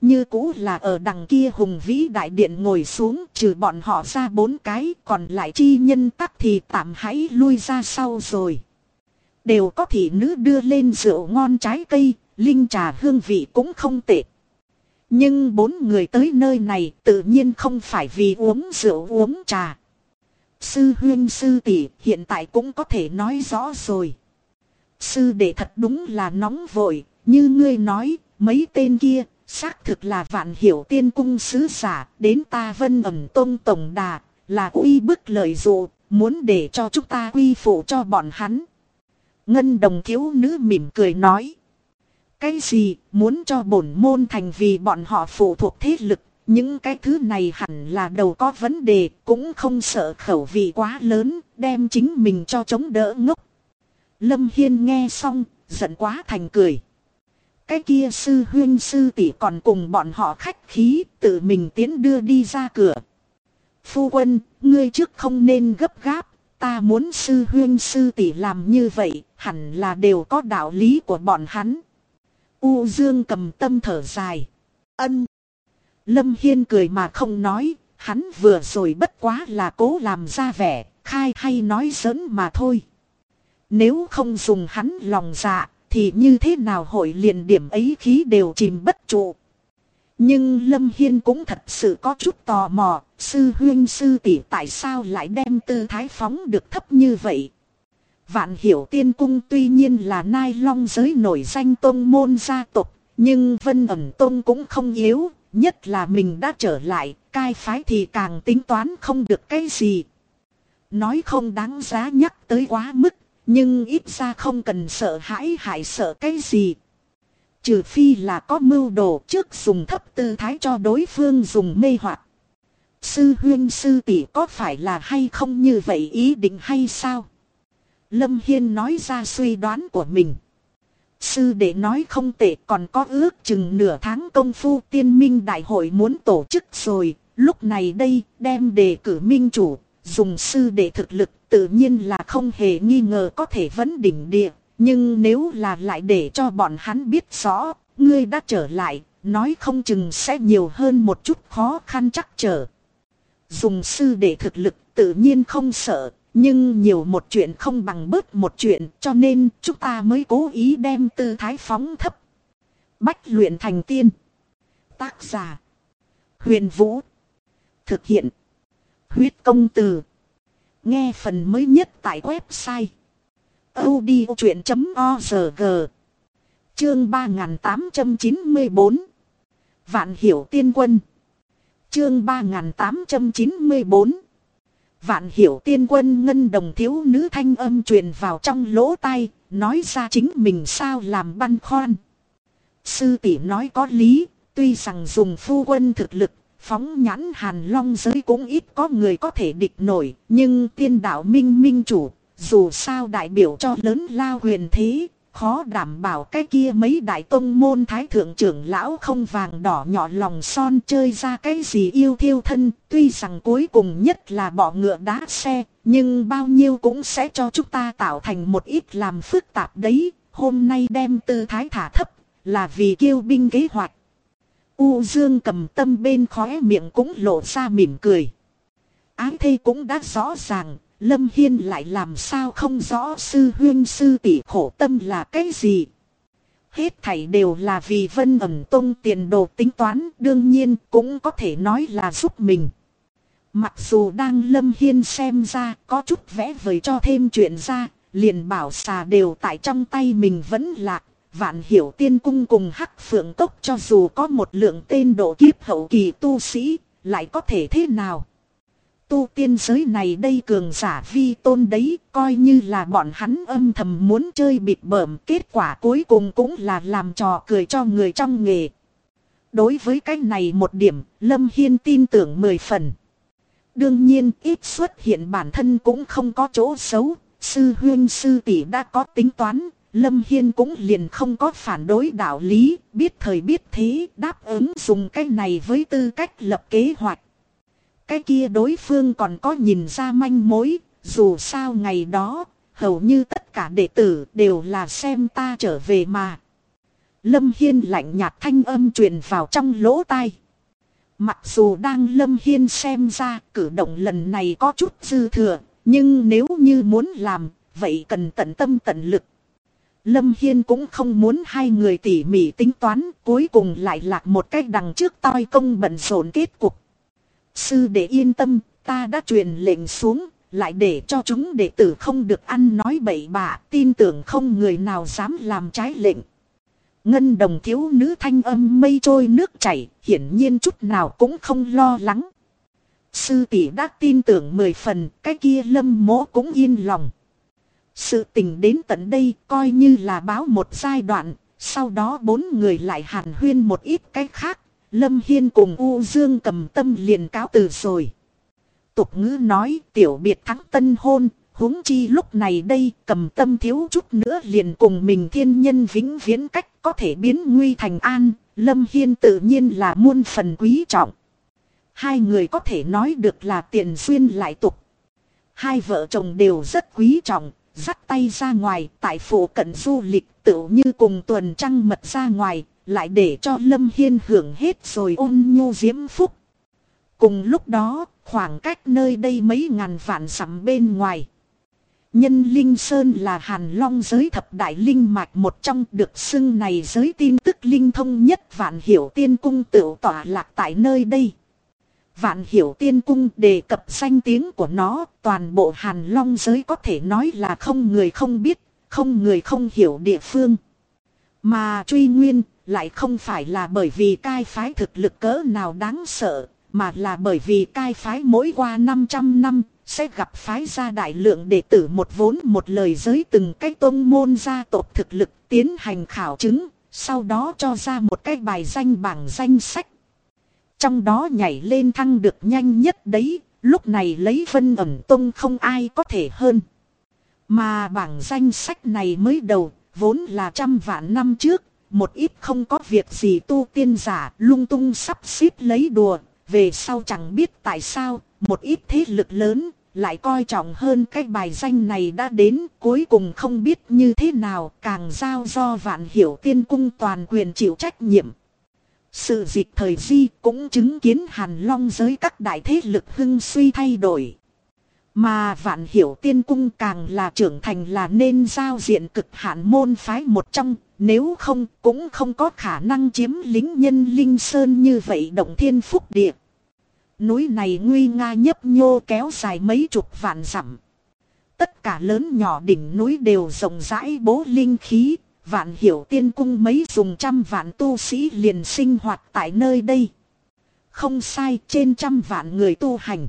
như cũ là ở đằng kia hùng vĩ đại điện ngồi xuống, trừ bọn họ ra 4 cái, còn lại chi nhân tắc thì tạm hãy lui ra sau rồi. Đều có thị nữ đưa lên rượu ngon trái cây, linh trà hương vị cũng không tệ. Nhưng 4 người tới nơi này tự nhiên không phải vì uống rượu uống trà. Sư huynh sư tỷ hiện tại cũng có thể nói rõ rồi. Sư đệ thật đúng là nóng vội, như ngươi nói, mấy tên kia, xác thực là Vạn Hiểu Tiên Cung sứ giả, đến ta Vân Ẩn Tông tổng đà, là uy bức lợi dụ, muốn để cho chúng ta quy phụ cho bọn hắn. Ngân Đồng thiếu nữ mỉm cười nói. Cái gì, muốn cho bổn môn thành vì bọn họ phụ thuộc thế lực, những cái thứ này hẳn là đầu có vấn đề, cũng không sợ khẩu vị quá lớn, đem chính mình cho chống đỡ ngốc. Lâm Hiên nghe xong, giận quá thành cười. Cái kia sư huynh sư tỷ còn cùng bọn họ khách khí, tự mình tiến đưa đi ra cửa. Phu quân, ngươi trước không nên gấp gáp, ta muốn sư huynh sư tỷ làm như vậy, hẳn là đều có đạo lý của bọn hắn. U Dương cầm tâm thở dài. Ân. Lâm Hiên cười mà không nói, hắn vừa rồi bất quá là cố làm ra vẻ, khai hay nói giỡn mà thôi. Nếu không dùng hắn lòng dạ, thì như thế nào hội liền điểm ấy khí đều chìm bất trụ. Nhưng Lâm Hiên cũng thật sự có chút tò mò, sư huynh sư tỷ tại sao lại đem tư thái phóng được thấp như vậy. Vạn Hiểu Tiên Cung tuy nhiên là Nai Long giới nổi danh tông môn gia tộc, nhưng Vân Ẩn Tông cũng không yếu, nhất là mình đã trở lại, cai phái thì càng tính toán không được cái gì. Nói không đáng giá nhắc tới quá mức, nhưng ít ra không cần sợ hãi hại sợ cái gì. Trừ phi là có mưu đồ trước dùng thấp tư thái cho đối phương dùng mê hoặc. Sư huynh sư tỷ có phải là hay không như vậy ý định hay sao? Lâm Hiên nói ra suy đoán của mình. Sư đệ nói không tệ, còn có ước chừng nửa tháng công phu tiên minh đại hội muốn tổ chức rồi. Lúc này đây đem đề cử minh chủ, dùng sư đệ thực lực tự nhiên là không hề nghi ngờ có thể vấn đỉnh địa. Nhưng nếu là lại để cho bọn hắn biết rõ, ngươi đã trở lại, nói không chừng sẽ nhiều hơn một chút khó khăn trắc trở. Dùng sư đệ thực lực tự nhiên không sợ, nhưng nhiều một chuyện không bằng bớt một chuyện, cho nên chúng ta mới cố ý đem tư thái phóng thấp. Bách luyện thành tiên. Tác giả: Huyền Vũ. Thực hiện: Huyết Công Từ. Nghe phần mới nhất tại website audiochuyện.org. Chương 3894. Vạn Hiểu Tiên Quân. Chương 3894. Vạn Hiểu Tiên Quân. Ngân Đồng thiếu nữ thanh âm truyền vào trong lỗ tai, nói ra chính mình sao làm băn khoăn. Sư tỷ nói có lý, tuy rằng dùng phu quân thực lực, phóng nhãn Hàn Long giới cũng ít có người có thể địch nổi, nhưng tiên đạo minh minh chủ, dù sao đại biểu cho lớn lao huyền thế, khó đảm bảo cái kia mấy đại tông môn thái thượng trưởng lão không vàng đỏ nhỏ lòng son chơi ra cái gì yêu thiêu thân. Tuy rằng cuối cùng nhất là bỏ ngựa đá xe, nhưng bao nhiêu cũng sẽ cho chúng ta tạo thành một ít làm phức tạp đấy. Hôm nay đem tư thái thả thấp, là vì kiêu binh kế hoạch. U Dương cầm tâm bên khóe miệng cũng lộ ra mỉm cười. Ái thê cũng đã rõ ràng, Lâm Hiên lại làm sao không rõ sư huynh sư tỷ khổ tâm là cái gì. Hết thảy đều là vì Vân Ẩn Tông tiền đồ tính toán, đương nhiên cũng có thể nói là giúp mình. Mặc dù đang Lâm Hiên xem ra có chút vẽ vời cho thêm chuyện ra, liền bảo xà đều tại trong tay mình vẫn lạc. Vạn Hiểu Tiên Cung cùng Hắc Phượng Cốc cho dù có một lượng tên độ kiếp hậu kỳ tu sĩ, lại có thể thế nào? Tu tiên giới này đây cường giả vi tôn đấy, coi như là bọn hắn âm thầm muốn chơi bịp bợm, kết quả cuối cùng cũng là làm trò cười cho người trong nghề. Đối với cái này một điểm, Lâm Hiên tin tưởng 10 phần. Đương nhiên ít xuất hiện bản thân cũng không có chỗ xấu, sư huynh sư tỷ đã có tính toán. Lâm Hiên cũng liền không có phản đối đạo lý, biết thời biết thế, đáp ứng dùng cái này với tư cách lập kế hoạch. Cái kia đối phương còn có nhìn ra manh mối, dù sao ngày đó, hầu như tất cả đệ tử đều là xem ta trở về mà. Lâm Hiên lạnh nhạt thanh âm truyền vào trong lỗ tai. Mặc dù đang Lâm Hiên xem ra cử động lần này có chút dư thừa, nhưng nếu như muốn làm, vậy cần tận tâm tận lực. Lâm Hiên cũng không muốn hai người tỉ mỉ tính toán, cuối cùng lại lạc một cách đằng trước toi công bận rộn kết cục. Sư đệ yên tâm, ta đã truyền lệnh xuống, lại để cho chúng đệ tử không được ăn nói bậy bạ, tin tưởng không người nào dám làm trái lệnh. Ngân đồng thiếu nữ thanh âm mây trôi nước chảy, hiển nhiên chút nào cũng không lo lắng. Sư tỷ đã tin tưởng 10 phần, cái kia Lâm Mỗ cũng yên lòng. Sự tình đến tận đây coi như là báo một giai đoạn, sau đó 4 người lại hàn huyên một ít cái khác. Lâm Hiên cùng U Dương Cầm Tâm liền cáo từ rồi. Tục ngữ nói tiểu biệt thắng tân hôn, huống chi lúc này đây Cầm Tâm thiếu chút nữa liền cùng mình thiên nhân vĩnh viễn cách có thể biến nguy thành an. Lâm Hiên tự nhiên là muôn phần quý trọng. Hai người có thể nói được là tiền duyên lại tục. Hai vợ chồng đều rất quý trọng, dắt tay ra ngoài tại phủ cận du lịch tựu như cùng tuần trăng mật ra ngoài, lại để cho Lâm Hiên hưởng hết rồi ôn nhu diễm phúc. Cùng lúc đó, khoảng cách nơi đây mấy ngàn vạn dặm bên ngoài. Nhân Linh Sơn là Hàn Long giới thập đại linh mạch một trong, được xưng này giới tin tức linh thông nhất. Vạn Hiểu Tiên Cung tựu tọa lạc tại nơi đây. Vạn Hiểu Tiên Cung đề cập danh tiếng của nó, toàn bộ Hàn Long giới có thể nói là không người không biết, không người không hiểu địa phương. Mà truy nguyên lại không phải là bởi vì cai phái thực lực cỡ nào đáng sợ, mà là bởi vì cai phái mỗi qua 500 năm sẽ gặp phái ra đại lượng đệ tử một vốn một lời giới từng cái tông môn gia tộc thực lực tiến hành khảo chứng, sau đó cho ra một cái bài danh bảng danh sách. Trong đó nhảy lên thăng được nhanh nhất đấy, lúc này lấy Vân Ẩn Tông không ai có thể hơn. Mà bảng danh sách này mới đầu, vốn là 100 vạn năm trước, một ít không có việc gì tu tiên giả lung tung sắp xếp lấy đùa. Về sau chẳng biết tại sao, một ít thế lực lớn lại coi trọng hơn cái bài danh này đã đến, cuối cùng không biết như thế nào càng giao do Vạn Hiểu Tiên Cung toàn quyền chịu trách nhiệm. Sự dịch thời di cũng chứng kiến Hàn Long giới các đại thế lực hưng suy thay đổi. Mà Vạn Hiểu Tiên Cung càng là trưởng thành là nên giao diện cực hạn môn phái một trong, nếu không cũng không có khả năng chiếm lĩnh Nhân Linh Sơn như vậy động thiên phúc địa. Núi này nguy nga nhấp nhô kéo dài mấy chục vạn dặm. Tất cả lớn nhỏ đỉnh núi đều rộng rãi bố linh khí. Vạn Hiểu Tiên Cung mấy dùng 100 vạn tu sĩ liền sinh hoạt tại nơi đây. Không sai, trên 100 vạn người tu hành.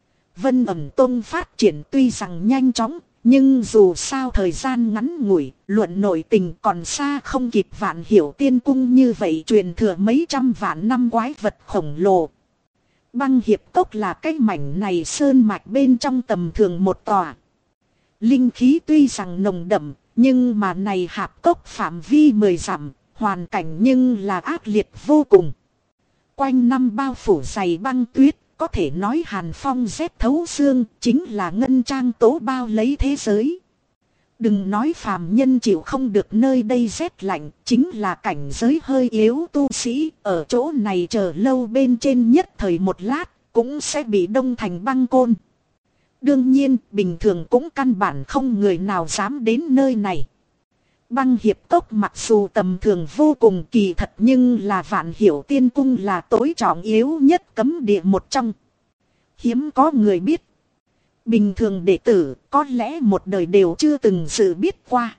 Vân Ẩn Tông phát triển tuy rằng nhanh chóng, nhưng dù sao thời gian ngắn ngủi, luận nội tình còn xa không kịp Vạn Hiểu Tiên Cung như vậy truyền thừa mấy 100 vạn năm quái vật khổng lồ. Băng Hiệp Cốc là cái mảnh này sơn mạch bên trong tầm thường một tòa. Linh khí tuy rằng nồng đậm, nhưng mà này hạp cốc phạm vi 10 dặm, hoàn cảnh nhưng là ác liệt vô cùng. Quanh năm bao phủ dày băng tuyết, có thể nói hàn phong rét thấu xương, chính là ngân trang tố bao lấy thế giới. Đừng nói phàm nhân chịu không được nơi đây rét lạnh, chính là cảnh giới hơi yếu tu sĩ, ở chỗ này chờ lâu bên trên nhất thời một lát, cũng sẽ bị đông thành băng côn. Đương nhiên, bình thường cũng căn bản không người nào dám đến nơi này. Băng Hiệp Cốc mặc dù tầm thường vô cùng kỳ thật nhưng là Vạn Hiểu Tiên Cung là tối trọng yếu nhất cấm địa một trong. Hiếm có người biết. Bình thường đệ tử có lẽ một đời đều chưa từng sự biết qua.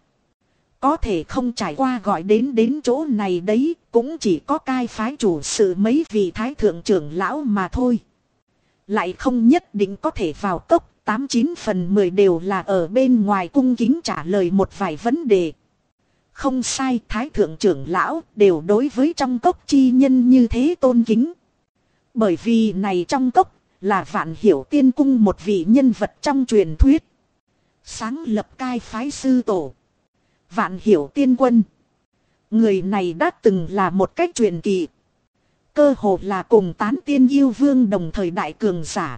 Có thể không trải qua gọi đến chỗ này đấy, cũng chỉ có cai phái chủ sự mấy vị thái thượng trưởng lão mà thôi. Lại không nhất định có thể vào cốc, 89 phần 10 đều là ở bên ngoài cung kính trả lời một vài vấn đề. Không sai, thái thượng trưởng lão đều đối với trong cốc chi nhân như thế tôn kính. Bởi vì này trong cốc là Vạn Hiểu Tiên Cung một vị nhân vật trong truyền thuyết. Sáng lập cai phái sư tổ. Vạn Hiểu Tiên Quân. Người này đã từng là một cách truyền kỳ. Cơ hồ là cùng Tán Tiên Yêu Vương đồng thời đại cường giả.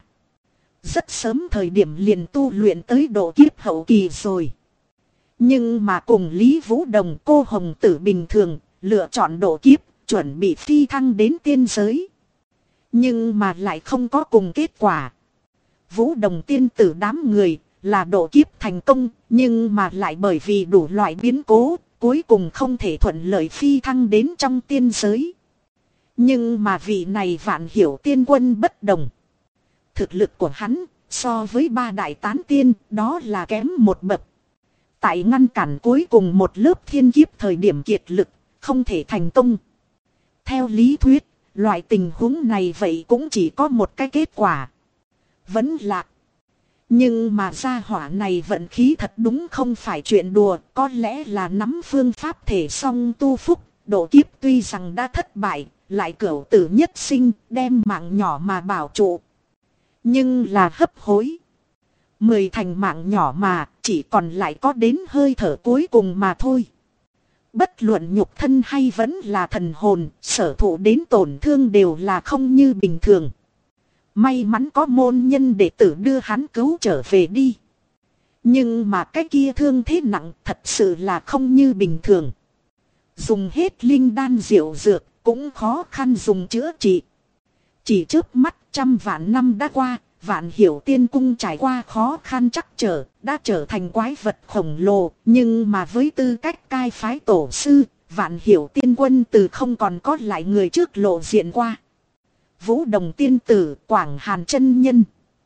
Rất sớm thời điểm liền tu luyện tới độ kiếp hậu kỳ rồi. Nhưng mà cùng Lý Vũ Đồng cô hồng tử bình thường, lựa chọn độ kiếp, chuẩn bị phi thăng đến tiên giới. Nhưng mà lại không có cùng kết quả. Vũ Đồng tiên tử đám người là độ kiếp thành công, nhưng mà lại bởi vì đủ loại biến cố, cuối cùng không thể thuận lợi phi thăng đến trong tiên giới. Nhưng mà vị này Vạn Hiểu tiên quân bất đồng. Thực lực của hắn so với ba đại tán tiên đó là kém một bậc. Tại ngăn cản cuối cùng một lớp thiên kiếp thời điểm kiệt lực, không thể thành công. Theo lý thuyết, loại tình huống này vậy cũng chỉ có một cái kết quả. Vẫn lạc. Nhưng mà gia hỏa này vận khí thật đúng không phải chuyện đùa, có lẽ là nắm phương pháp thể song tu phúc, độ kiếp tuy rằng đã thất bại, lại cửu tử nhất sinh, đem mạng nhỏ mà bảo trụ. Nhưng là hấp hối. 10 thành mạng nhỏ mà, chỉ còn lại có đến hơi thở cuối cùng mà thôi. Bất luận nhục thân hay vẫn là thần hồn, sở thụ đến tổn thương đều là không như bình thường. May mắn có môn nhân đệ tử đưa hắn cứu trở về đi. Nhưng mà cái kia thương thế nặng thật sự là không như bình thường. Dùng hết linh đan diệu dược cũng khó khăn dùng chữa trị. Chỉ trước mắt 100 vạn năm đã qua, Vạn Hiểu tiên cung trải qua khó khăn trắc trở, đã trở thành quái vật khổng lồ. Nhưng mà với tư cách cai phái tổ sư, Vạn Hiểu tiên quân từ không còn có lại người trước lộ diện qua. Vũ Đồng tiên tử, Quảng Hàn chân nhân,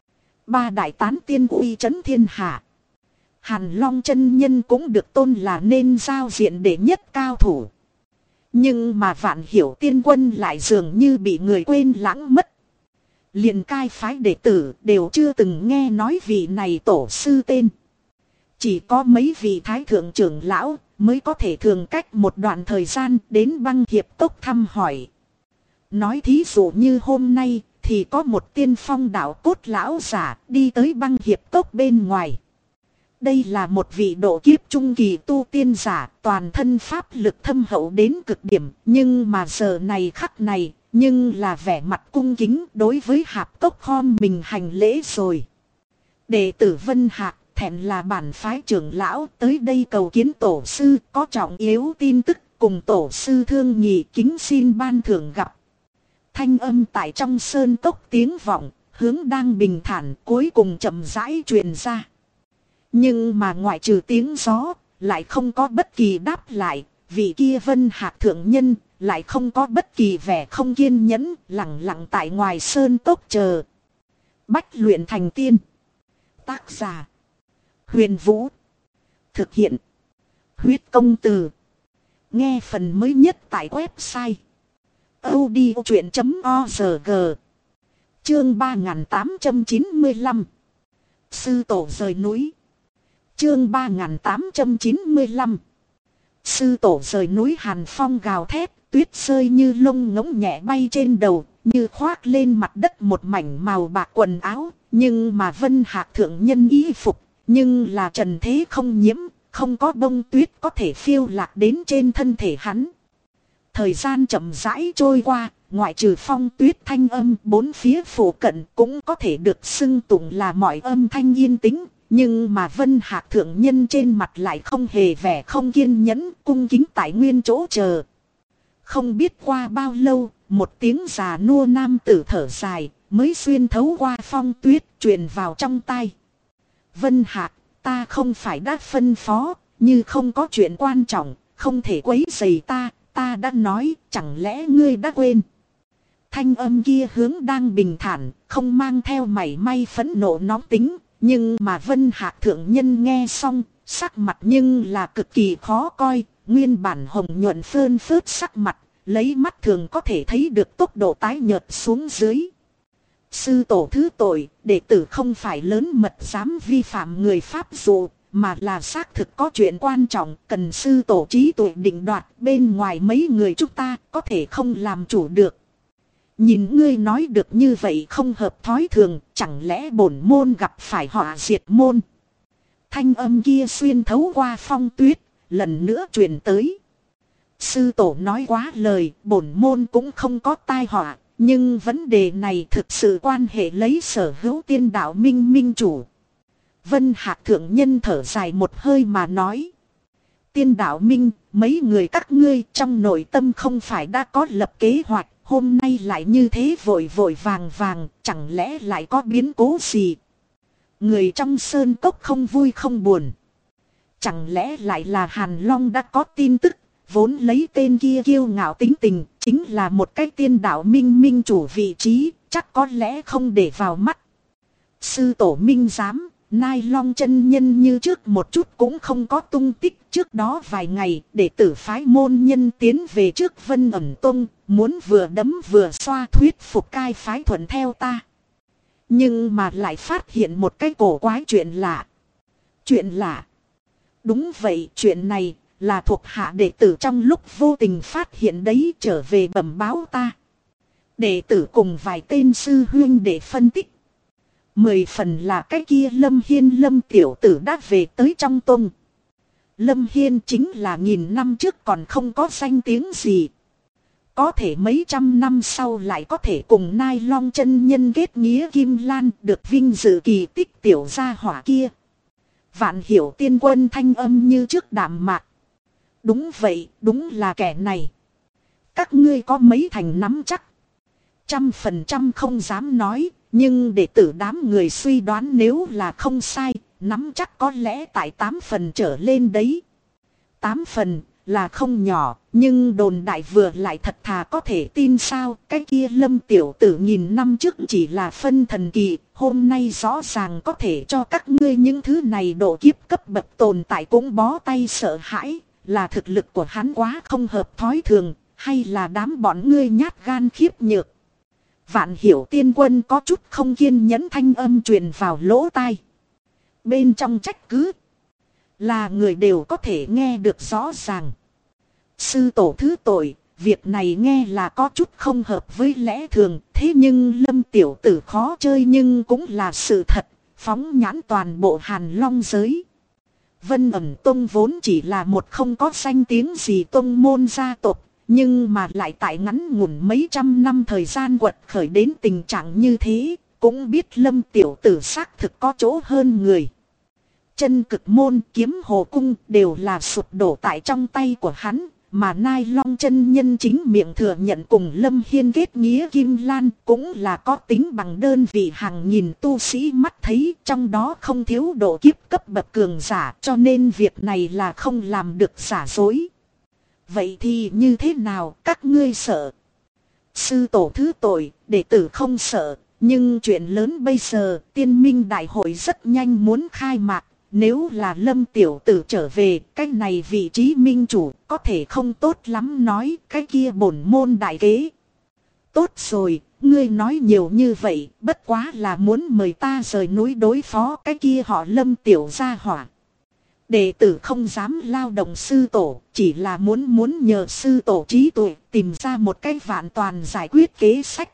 ba đại tán tiên uy chấn thiên hạ. Hàn Long chân nhân cũng được tôn là nên giao diện đệ nhất cao thủ. Nhưng mà Vạn Hiểu tiên quân lại dường như bị người quên lãng mất. Liền cai phái đệ tử đều chưa từng nghe nói vị này tổ sư tên. Chỉ có mấy vị thái thượng trưởng lão mới có thể thường cách một đoạn thời gian đến Băng Hiệp Cốc thăm hỏi. Nói thí dụ như hôm nay thì có một tiên phong đạo cốt lão giả đi tới Băng Hiệp Cốc bên ngoài. Đây là một vị độ kiếp trung kỳ tu tiên giả, toàn thân pháp lực thâm hậu đến cực điểm, nhưng mà giờ này khắc này, nhưng là vẻ mặt cung kính đối với Hạp Cốc khom mình hành lễ rồi. Đệ tử Vân Hạc, thẹn là bản phái trưởng lão tới đây cầu kiến tổ sư, có trọng yếu tin tức cùng tổ sư thương nghị, kính xin ban thưởng gặp. Thanh âm tại trong sơn cốc tiếng vọng, hướng đang bình thản cuối cùng chậm rãi truyền ra. Nhưng mà ngoại trừ tiếng gió, lại không có bất kỳ đáp lại, vị kia Vân Hạc thượng nhân lại không có bất kỳ vẻ không kiên nhẫn, lặng lặng tại ngoài sơn cốc chờ. Bách luyện thành tiên. Tác giả Huyền Vũ. Thực hiện Huyết Công Từ. Nghe phần mới nhất tại website audiochuyện.org. Chương 3895. Sư tổ rời núi. Chương 3895. Sư tổ rời núi. Hàn phong gào thét, tuyết rơi như lông ngỗng nhẹ bay trên đầu, như khoác lên mặt đất một mảnh màu bạc quần áo. Nhưng mà Vân Hạc thượng nhân y phục, nhưng là trần thế không nhiễm, không có bông tuyết có thể phiêu lạc đến trên thân thể hắn. Thời gian chậm rãi trôi qua, ngoại trừ phong tuyết thanh âm, bốn phía phủ cận cũng có thể được xưng tụng là mọi âm thanh yên tĩnh. Nhưng mà Vân Hạc thượng nhân trên mặt lại không hề vẻ không kiên nhẫn, cung kính tại nguyên chỗ chờ. Không biết qua bao lâu, một tiếng già nua nam tử thở dài mới xuyên thấu qua phong tuyết truyền vào trong tai. Vân Hạc, ta không phải đã phân phó, như không có chuyện quan trọng, không thể quấy rầy ta, ta đã nói, chẳng lẽ ngươi đã quên. Thanh âm kia hướng đang bình thản, không mang theo mảy may phẫn nộ nóng tính, nhưng mà Vân Hạc thượng nhân nghe xong, sắc mặt nhưng là cực kỳ khó coi, nguyên bản hồng nhuận phơn phớt sắc mặt, lấy mắt thường có thể thấy được tốc độ tái nhợt xuống dưới. Sư tổ thứ tội, đệ tử không phải lớn mật dám vi phạm người pháp dụ, mà là xác thực có chuyện quan trọng cần sư tổ trí tuệ định đoạt, bên ngoài mấy người chúng ta có thể không làm chủ được. Nhìn ngươi nói được như vậy không hợp thói thường, chẳng lẽ bổn môn gặp phải họa diệt môn. Thanh âm kia xuyên thấu qua phong tuyết, lần nữa truyền tới. Sư tổ nói quá lời, bổn môn cũng không có tai họa, nhưng vấn đề này thực sự quan hệ lấy sở hữu tiên đạo minh minh chủ. Vân Hạc thượng nhân thở dài một hơi mà nói. tiên đạo minh, mấy người các ngươi trong nội tâm không phải đã có lập kế hoạch, hôm nay lại như thế vội vội vàng vàng, chẳng lẽ lại có biến cố gì? Người trong sơn cốc không vui không buồn. Chẳng lẽ lại là Hàn Long đã có tin tức, vốn lấy tên kia kiêu ngạo tính tình, chính là một cái tiên đạo minh minh chủ vị trí, chắc có lẽ không để vào mắt. Sư tổ minh giám, Nai Long chân nhân như trước một chút cũng không có tung tích. Trước đó vài ngày, đệ tử phái môn nhân tiến về trước Vân Ẩn Tông, muốn vừa đấm vừa xoa thuyết phục cai phái thuận theo ta. Nhưng mà lại phát hiện một cái cổ quái chuyện lạ. Chuyện lạ? Đúng vậy, chuyện này là thuộc hạ đệ tử trong lúc vô tình phát hiện đấy, trở về bẩm báo ta. Đệ tử cùng vài tên sư huynh để phân tích. 10 phần là cái kia Lâm Hiên Lâm tiểu tử đã về tới trong tông. Lâm Hiên chính là nghìn năm trước còn không có danh tiếng gì. Có thể mấy trăm năm sau lại có thể cùng Nai Long chân nhân kết nghĩa kim lan, được vinh dự kỳ tích tiểu gia hỏa kia. Vạn Hiểu tiên quân thanh âm như trước đạm mạc. Đúng vậy, đúng là kẻ này. Các ngươi có mấy thành nắm chắc? 100% không dám nói, nhưng đệ tử đám người suy đoán nếu là không sai, nắm chắc có lẽ tại 8 phần trở lên đấy. 8 phần là không nhỏ, nhưng đồn đại vừa lại thật thà có thể tin sao? Cái kia Lâm tiểu tử nghìn năm trước chỉ là phân thần kỳ, hôm nay rõ ràng có thể cho các ngươi những thứ này độ kiếp cấp bậc tồn tại cũng bó tay sợ hãi. Là thực lực của hắn quá không hợp thói thường, hay là đám bọn ngươi nhát gan khiếp nhược? Vạn Hiểu tiên quân có chút không kiên nhẫn thanh âm truyền vào lỗ tai. Bên trong trách cứ là người đều có thể nghe được rõ ràng. Sư tổ thứ tội, việc này nghe là có chút không hợp với lẽ thường, thế nhưng Lâm tiểu tử khó chơi nhưng cũng là sự thật, phóng nhãn toàn bộ Hàn Long giới. Vân Ẩn Tông vốn chỉ là một không có danh tiếng gì tông môn gia tộc, nhưng mà lại tại ngắn ngủn mấy trăm năm thời gian quật khởi đến tình trạng như thế, cũng biết Lâm tiểu tử xác thực có chỗ hơn người. Chân Cực môn, Kiếm Hồ cung đều là sụp đổ tại trong tay của hắn, mà Nai Long chân nhân chính miệng thừa nhận cùng Lâm Hiên kết nghĩa kim lan, cũng là có tính bằng đơn vị hàng nghìn tu sĩ mắt thấy, trong đó không thiếu độ kiếp cấp bậc cường giả, cho nên việc này là không làm được giả dối. Vậy thì như thế nào, các ngươi sợ? Sư tổ thứ tội, đệ tử không sợ, nhưng chuyện lớn bây giờ, tiên minh đại hội rất nhanh muốn khai mạc. Nếu là Lâm tiểu tử trở về, cái này vị trí minh chủ có thể không tốt lắm nói, cái kia bổn môn đại kế. Tốt rồi, ngươi nói nhiều như vậy, bất quá là muốn mời ta rời núi đối phó cái kia họ Lâm tiểu gia hỏa. Đệ tử không dám lao động sư tổ, chỉ là muốn nhờ sư tổ trí tuệ tìm ra một cái vạn toàn giải quyết kế sách.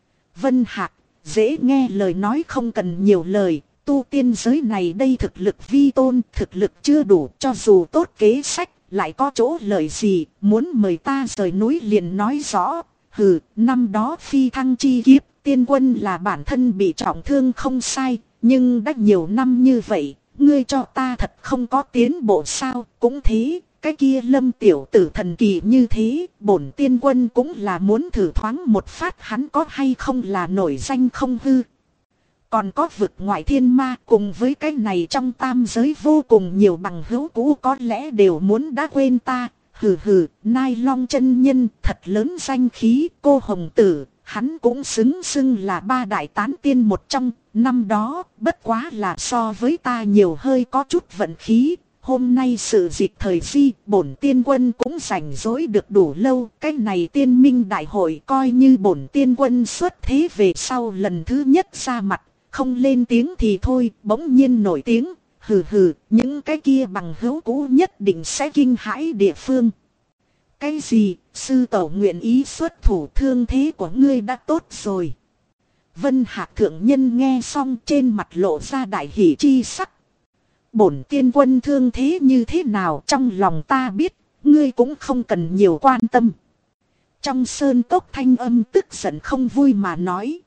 Vân Hạc, dễ nghe lời nói không cần nhiều lời. Tu tiên giới này đây thực lực vi tôn, thực lực chưa đủ, cho dù tốt kế sách, lại có chỗ lợi gì, muốn mời ta rời núi liền nói rõ. Hừ, năm đó phi thăng chi kiếp, tiên quân là bản thân bị trọng thương không sai, nhưng đã nhiều năm như vậy, ngươi cho ta thật không có tiến bộ sao? Cũng thế, cái kia Lâm tiểu tử thần kỳ như thế, bổn tiên quân cũng là muốn thử thoáng một phát hắn có hay không là nổi danh không hư. Còn có vực ngoại thiên ma, cùng với cái này trong tam giới vô cùng nhiều bằng hữu cũ có lẽ đều muốn đã quên ta. Hừ hừ, Nai Long chân nhân thật lớn danh khí, cô hồng tử, hắn cũng xứng là 3 đại tán tiên một trong. Năm đó, bất quá là so với ta nhiều hơi có chút vận khí. Hôm nay sự dịp thời di, bổn tiên quân cũng rảnh rỗi được đủ lâu. Cái này tiên minh đại hội coi như bổn tiên quân xuất thế về sau lần thứ nhất ra mặt. Không lên tiếng thì thôi, bỗng nhiên nổi tiếng, hừ hừ, những cái kia bằng hữu cũ nhất định sẽ kinh hãi địa phương. Cái gì, sư tổ nguyện ý xuất thủ, thương thế của ngươi đã tốt rồi. Vân Hạc thượng nhân nghe xong trên mặt lộ ra đại hỷ chi sắc. Bổn tiên quân thương thế như thế nào trong lòng ta biết, ngươi cũng không cần nhiều quan tâm. Trong sơn cốc thanh âm tức giận không vui mà nói.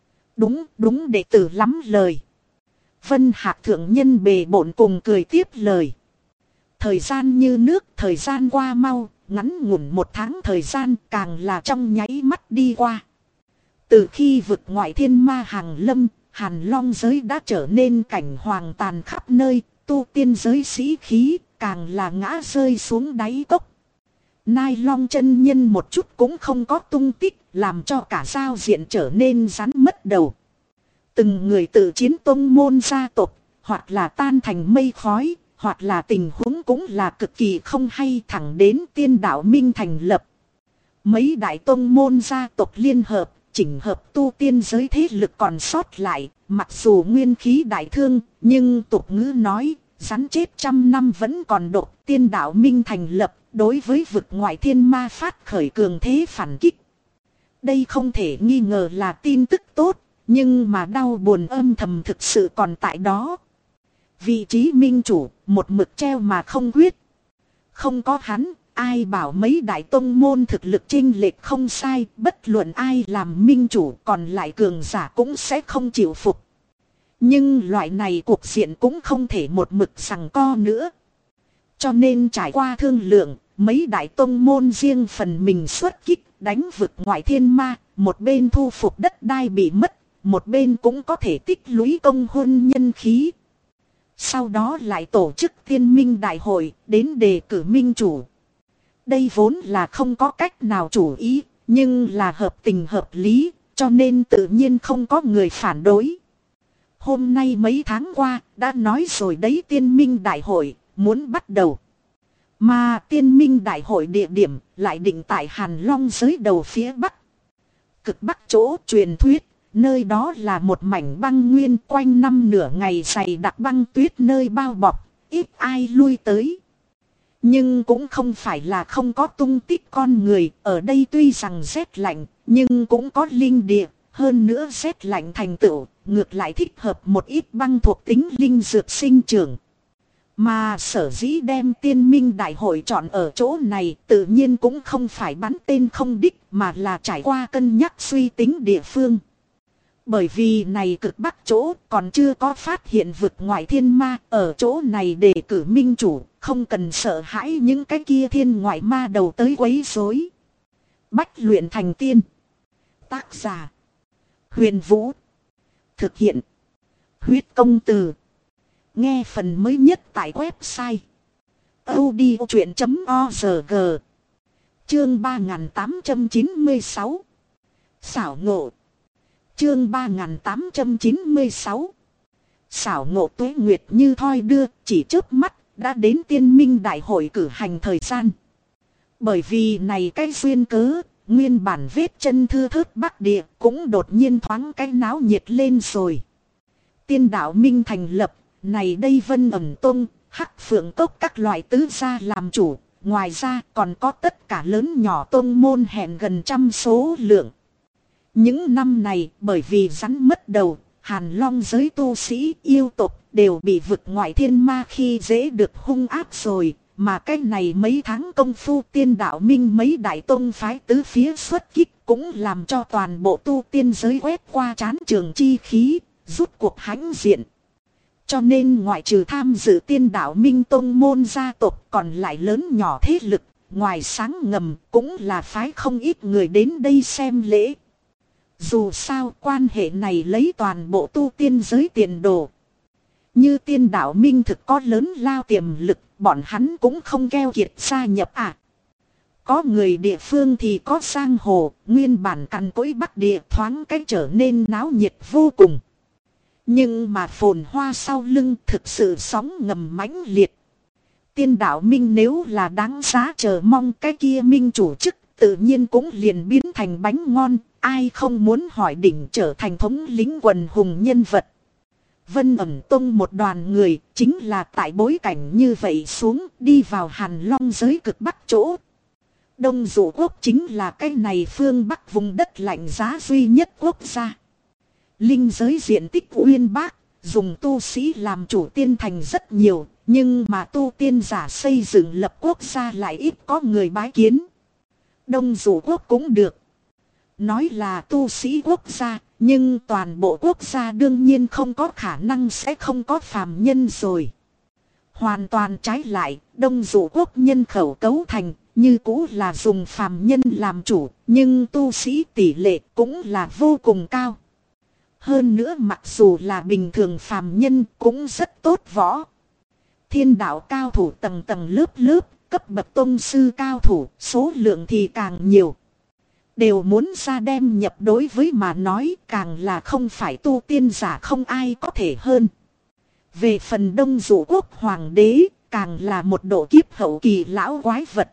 Đúng đệ tử lắm lời. Vân Hạc thượng nhân bề bộn cùng cười tiếp lời. Thời gian như nước, thời gian qua mau, ngắn ngủn 1 tháng thời gian càng là trong nháy mắt đi qua. Từ khi vực ngoại thiên ma hàng lâm, Hàn Long giới đã trở nên cảnh hoàng tàn khắp nơi, tu tiên giới sĩ khí càng là ngã rơi xuống đáy cốc. Nai Long chân nhân một chút cũng không có tung tích, làm cho cả giao diện trở nên rắn mất đầu. Từng người tự chiến tông môn gia tộc, hoặc là tan thành mây khói, hoặc là tình huống cũng là cực kỳ không hay, thẳng đến Tiên Đạo Minh thành lập. Mấy đại tông môn gia tộc liên hợp, chỉnh hợp tu tiên giới thế lực còn sót lại, mặc dù nguyên khí đại thương, nhưng tục ngữ nói, rắn chết 100 năm vẫn còn độc. Tiên Đạo Minh thành lập, đối với vực ngoại thiên ma phát khởi cường thế phản kích. Đây không thể nghi ngờ là tin tức tốt, nhưng mà đau buồn âm thầm thực sự còn tại đó. Vị trí minh chủ, một mực treo mà không quyết. Không có hắn, ai bảo mấy đại tông môn thực lực chênh lệch không sai, bất luận ai làm minh chủ còn lại cường giả cũng sẽ không chịu phục. Nhưng loại này cuộc diện cũng không thể một mực giằng co nữa. Cho nên trải qua thương lượng, mấy đại tông môn riêng phần mình xuất kích đánh vực ngoại thiên ma, một bên thu phục đất đai bị mất, một bên cũng có thể tích lũy công huân nhân khí. Sau đó lại tổ chức tiên minh đại hội đến đề cử minh chủ. Đây vốn là không có cách nào chủ ý, nhưng là hợp tình hợp lý, cho nên tự nhiên không có người phản đối. Hôm nay mấy tháng qua, đã nói rồi đấy, tiên minh đại hội muốn bắt đầu. Mà tiên minh đại hội địa điểm lại định tại Hàn Long giới đầu phía Bắc. Cực Bắc chỗ truyền thuyết, nơi đó là một mảnh băng nguyên, quanh năm nửa ngày dày đặc băng tuyết nơi bao bọc, ít ai lui tới. Nhưng cũng không phải là không có tung tích con người, ở đây tuy rằng rét lạnh, nhưng cũng có linh địa, hơn nữa rét lạnh thành tựu, ngược lại thích hợp một ít băng thuộc tính linh dược sinh trưởng. Mà sở dĩ đem tiên minh đại hội chọn ở chỗ này tự nhiên cũng không phải bắn tên không đích, mà là trải qua cân nhắc suy tính địa phương. Bởi vì này cực Bắc chỗ còn chưa có phát hiện vực ngoại thiên ma, ở chỗ này đề cử minh chủ, không cần sợ hãi những cái kia thiên ngoại ma đầu tới quấy rối. Bách luyện thành tiên. Tác giả: Huyền Vũ. Thực hiện: Huyết Công Từ. Nghe phần mới nhất tại website audiochuyện.org. Chương 3896. Xảo ngộ. Chương 3896. Xảo ngộ. Tuế nguyệt như thoi đưa, chỉ chớp mắt đã đến tiên minh đại hội cử hành thời gian. Bởi vì này cái duyên cớ, nguyên bản vết chân thưa thớt Bắc địa cũng đột nhiên thoáng cái náo nhiệt lên rồi. Tiên Đạo Minh thành lập, này đây Vân Ẩn Tông, Hắc Phượng Cốc các loại tứ gia làm chủ, ngoài ra còn có tất cả lớn nhỏ tông môn hẹn gần 100 số lượng. Những năm này bởi vì rắn mất đầu, Hàn Long giới tu sĩ yêu tộc đều bị vực ngoại thiên ma khi dễ được hung ác rồi, mà cái này mấy tháng công phu Tiên Đạo Minh mấy đại tông phái tứ phía xuất kích cũng làm cho toàn bộ tu tiên giới quét qua trán trường chi khí, rút cuộc hãnh diện. Cho nên ngoại trừ tham dự Tiên Đạo Minh tông môn gia tộc còn lại lớn nhỏ thế lực, ngoài sáng ngầm cũng là phái không ít người đến đây xem lễ. Dù sao quan hệ này lấy toàn bộ tu tiên giới tiền đồ. Như Tiên Đạo Minh thực có lớn lao tiềm lực, bọn hắn cũng không keo kiệt gia nhập à. Có người địa phương thì có giang hồ, nguyên bản cằn cỗi Bắc địa thoáng cách trở nên náo nhiệt vô cùng. Nhưng mà phồn hoa sau lưng thực sự sóng ngầm mãnh liệt. Tiên Đạo Minh nếu là đáng giá chờ mong, cái kia minh chủ chức tự nhiên cũng liền biến thành bánh ngon. Ai không muốn hỏi đỉnh trở thành thống lĩnh quần hùng nhân vật. Vân Ẩn Tông một đoàn người chính là tại bối cảnh như vậy xuống đi vào Hàn Long giới cực Bắc chỗ. Đông Dụ Quốc chính là cái này phương Bắc vùng đất lạnh giá duy nhất quốc gia. Linh giới diện tích uyên bác, dùng tu sĩ làm chủ tiên thành rất nhiều, nhưng mà tu tiên giả xây dựng lập quốc gia lại ít có người bái kiến. Đông Dụ Quốc cũng được. Nói là tu sĩ quốc gia, nhưng toàn bộ quốc gia đương nhiên không có khả năng sẽ không có phàm nhân rồi. Hoàn toàn trái lại, Đông Dụ quốc nhân khẩu cấu thành, như cũ là dùng phàm nhân làm chủ, nhưng tu sĩ tỷ lệ cũng là vô cùng cao. Hơn nữa mặc dù là bình thường phàm nhân cũng rất tốt võ. Thiên đạo cao thủ tầng tầng lớp lớp, cấp bậc tông sư cao thủ, số lượng thì càng nhiều. Đều muốn ra đem nhập, đối với mà nói càng là không phải tu tiên giả không ai có thể hơn. Về phần Đông Dụ quốc hoàng đế, càng là một độ kiếp hậu kỳ lão quái vật.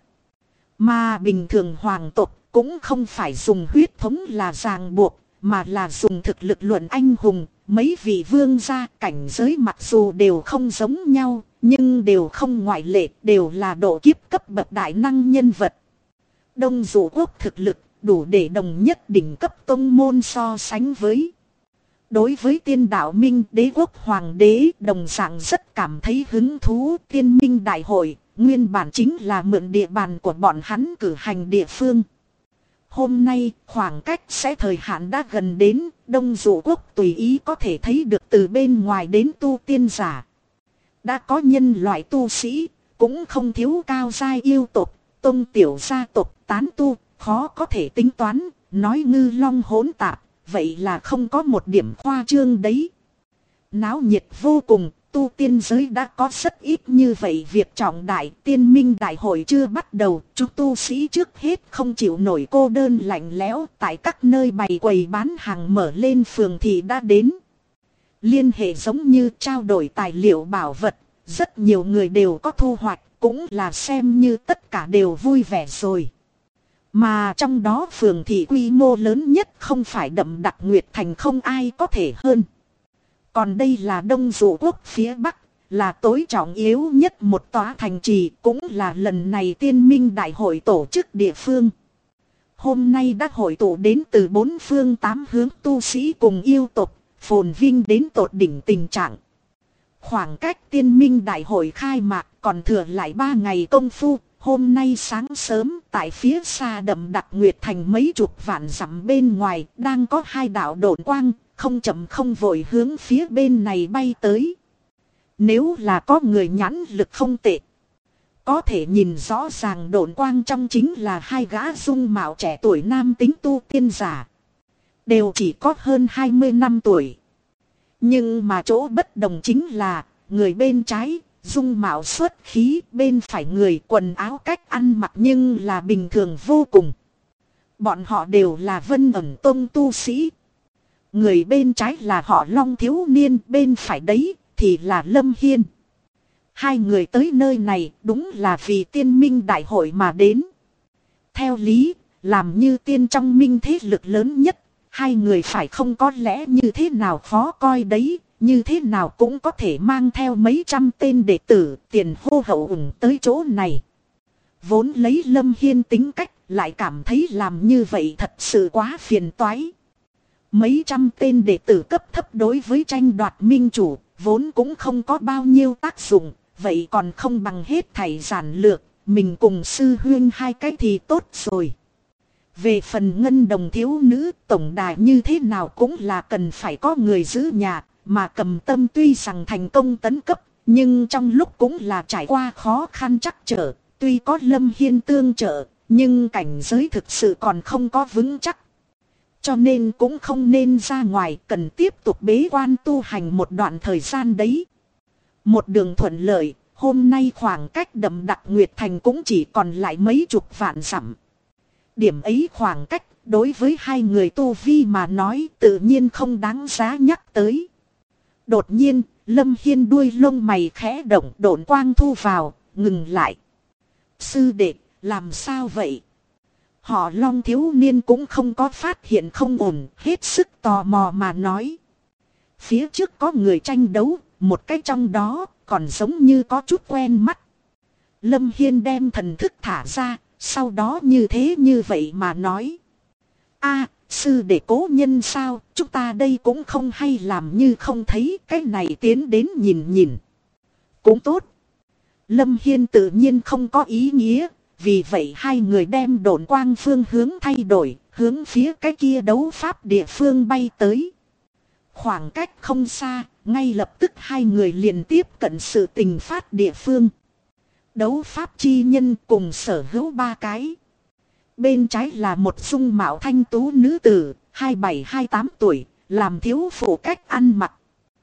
Mà bình thường hoàng tộc cũng không phải dùng huyết thống là ràng buộc, mà là dùng thực lực luận anh hùng. Mấy vị vương gia cảnh giới mặc dù đều không giống nhau, nhưng đều không ngoại lệ, đều là độ kiếp cấp bậc đại năng nhân vật. Đông Dụ quốc thực lực đủ để đồng nhất đỉnh cấp tông môn so sánh với. Đối với Tiên Đạo Minh Đế quốc hoàng đế đồng dạng rất cảm thấy hứng thú. Tiên Minh Đại hội nguyên bản chính là mượn địa bàn của bọn hắn cử hành địa phương. Hôm nay khoảng cách sẽ thời hạn đã gần đến, Đông Dụ quốc tùy ý có thể thấy được từ bên ngoài đến tu tiên giả. Đã có nhân loại tu sĩ, cũng không thiếu cao giai yêu tộc, tông tiểu gia tộc, tán tu, khó có thể tính toán, nói ngư long hỗn tạp, vậy là không có một điểm khoa trương đấy. Náo nhiệt vô cùng, tu tiên giới đã có rất ít như vậy việc trọng đại. Tiên Minh Đại hội chưa bắt đầu, chúng tu sĩ trước hết không chịu nổi cô đơn lạnh lẽo, tại các nơi bày quầy bán hàng mở lên phường thì đã đến. Liên hệ giống như trao đổi tài liệu bảo vật, rất nhiều người đều có thu hoạch, cũng là xem như tất cả đều vui vẻ rồi. Mà trong đó phường thị quy mô lớn nhất không phải Đậm Đặc Nguyệt Thành không ai có thể hơn. Còn đây là Đông Dụ quốc phía Bắc, là tối trọng yếu nhất một tòa thành trì, cũng là lần này Tiên Minh Đại hội tổ chức địa phương. Hôm nay đã hội tụ đến từ 4 phương 8 hướng tu sĩ cùng yêu tộc, phồn vinh đến tột đỉnh tình trạng. Khoảng cách Tiên Minh Đại hội khai mạc còn thừa lại 3 ngày công phu. Hôm nay sáng sớm tại phía xa Đậm Đặc Nguyệt Thành mấy chục vạn dặm bên ngoài đang có 2 đạo độn quang, không chậm không vội hướng phía bên này bay tới. Nếu là có người nhãn lực không tệ, có thể nhìn rõ ràng độn quang trong chính là 2 gã dung mạo trẻ tuổi nam tính tu tiên giả. Đều chỉ có hơn 20 năm tuổi. Nhưng mà chỗ bất đồng chính là người bên trái dung mạo xuất khí, bên phải người quần áo cách ăn mặc nhưng là bình thường vô cùng. Bọn họ đều là Vân Ẩn Tông tu sĩ. Người bên trái là họ Long thiếu niên, bên phải đấy thì là Lâm Hiên. 2 người tới nơi này đúng là vì Tiên Minh Đại hội mà đến. Theo lý, làm như tiên trong minh thế lực lớn nhất, 2 người phải không có lẽ như thế nào khó coi đấy. Như thế nào cũng có thể mang theo mấy trăm tên đệ tử tiền hô hậu ủng tới chỗ này. Vốn lấy Lâm Hiên tính cách, lại cảm thấy làm như vậy thật sự quá phiền toái. Mấy trăm tên đệ tử cấp thấp đối với tranh đoạt minh chủ, vốn cũng không có bao nhiêu tác dụng, vậy còn không bằng hết thảy giản lược, mình cùng sư huynh 2 cái thì tốt rồi. Về phần ngân đồng thiếu nữ, tổng đài như thế nào cũng là cần phải có người giữ nhà. Mà Cầm Tâm tuy rằng thành công tấn cấp, nhưng trong lúc cũng là trải qua khó khăn trắc trở. Tuy có Lâm Hiên tương trợ, nhưng cảnh giới thực sự còn không có vững chắc. Cho nên cũng không nên ra ngoài, cần tiếp tục bế quan tu hành một đoạn thời gian đấy. Một đường thuận lợi, hôm nay khoảng cách Đậm Đặc Nguyệt Thành cũng chỉ còn lại mấy chục vạn dặm. Điểm ấy khoảng cách, đối với 2 người tu vi mà nói tự nhiên không đáng giá nhắc tới. Đột nhiên, Lâm Hiên đuôi lông mày khẽ động, độn quang thu vào, ngừng lại. Sư đệ, làm sao vậy? Họ Long thiếu niên cũng không có phát hiện không ổn, hết sức tò mò mà nói. Phía trước có người tranh đấu, một cái trong đó còn giống như có chút quen mắt. Lâm Hiên đem thần thức thả ra, sau đó như thế như vậy mà nói. A, sư đệ cố nhân sao, chúng ta đây cũng không hay làm như không thấy, cái này tiến đến nhìn nhìn. Cũng tốt. Lâm Hiên tự nhiên không có ý nghĩa, vì vậy 2 người đem độn quang phương hướng thay đổi, hướng phía cái kia đấu pháp địa phương bay tới. Khoảng cách không xa, ngay lập tức hai người liền tiếp cận sự tình phát địa phương. Đấu pháp chi nhân cùng sở hữu ba cái. Bên trái là một dung mạo thanh tú nữ tử, 27-28 tuổi, làm thiếu phụ cách ăn mặc.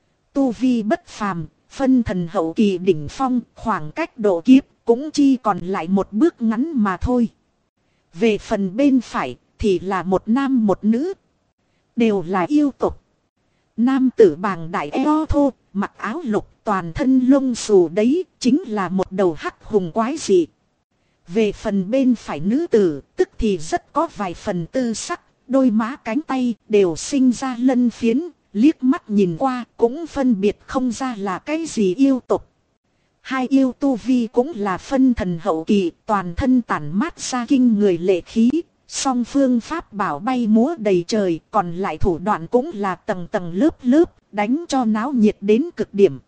Tu vi bất phàm, phân thần hậu kỳ đỉnh phong, khoảng cách độ kiếp cũng chỉ còn lại một bước ngắn mà thôi. Về phần bên phải thì là một nam một nữ, đều là yêu tộc. Nam tử bàng đại eo thô, mặc áo lục toàn thân lông xù đấy, chính là một đầu hắc hùng quái dị. Về phần bên phải nữ tử, tức thì rất có vài phần tư sắc, đôi má cánh tay đều sinh ra lân phiến, liếc mắt nhìn qua cũng phân biệt không ra là cái gì yêu tộc. Hai yêu tu vi cũng là phân thần hậu kỳ, toàn thân tản mát ra kinh người lệ khí, song phương pháp bảo bay múa đầy trời, còn lại thủ đoạn cũng là tầng tầng lớp lớp, đánh cho náo nhiệt đến cực điểm.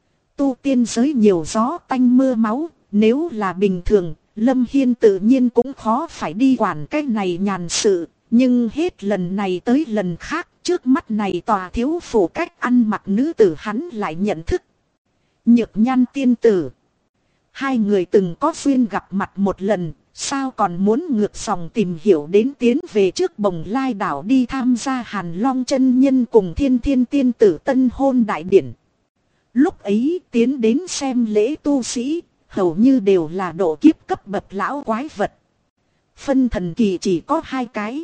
Tu tiên giới nhiều gió tanh mưa máu, nếu là bình thường, Lâm Hiên tự nhiên cũng khó phải đi quản cái này nhàn sự, nhưng hết lần này tới lần khác, trước mắt này tòa thiếu phụ cách ăn mặc nữ tử hắn lại nhận thức. Nhược Nhan tiên tử. Hai người từng có duyên gặp mặt một lần, sao còn muốn ngược dòng tìm hiểu đến tiến về trước Bồng Lai đảo đi tham gia Hàn Long chân nhân cùng Thiên Thiên tiên tử tân hôn đại điển. Lúc ấy tiến đến xem lễ tu sĩ, hầu như đều là độ kiếp cấp bậc lão quái vật. Phân thần kỳ chỉ có hai cái.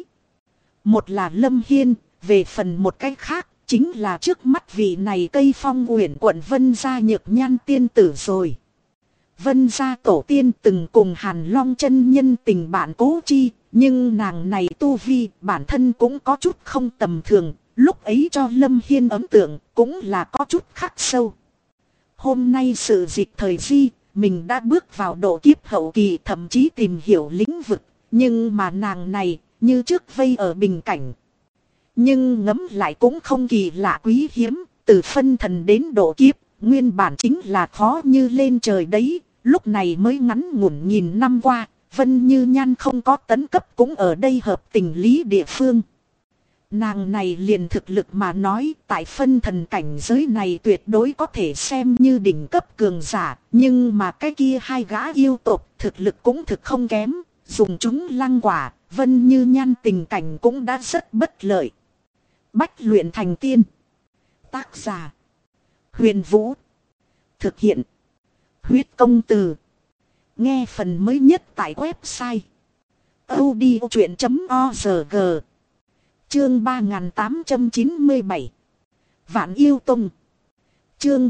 Một là Lâm Hiên, về phần một cái khác, chính là trước mắt vị này Cây Phong Uyển quận Vân Gia Nhược Nhan tiên tử rồi. Vân Gia tổ tiên từng cùng Hàn Long chân nhân tình bạn cố chi, nhưng nàng này tu vi bản thân cũng có chút không tầm thường, lúc ấy cho Lâm Hiên ấn tượng cũng là có chút khắc sâu. Hôm nay sự dịch thời di, mình đã bước vào độ kiếp hậu kỳ, thậm chí tìm hiểu lĩnh vực, nhưng mà nàng này như trước vây ở bình cảnh. Nhưng ngẫm lại cũng không kỳ lạ quý hiếm, từ phân thần đến độ kiếp, nguyên bản chính là khó như lên trời đấy, lúc này mới ngắn ngủn nghìn năm qua, Vân Như Nhan không có tấn cấp cũng ở đây hợp tình lý địa phương. Nàng này liền thực lực mà nói, tại phân thần cảnh giới này tuyệt đối có thể xem như đỉnh cấp cường giả, nhưng mà cái kia hai gã yêu tộc thực lực cũng thực không kém, dùng chúng lăng quả, Vân Như Nhan tình cảnh cũng đã rất bất lợi. Bách luyện thành tiên. Tác giả Huyền Vũ. Thực hiện Huyết Công Từ. Nghe phần mới nhất tại website audiochuyện.org. Chương 3897 Vạn Yêu Tông. Chương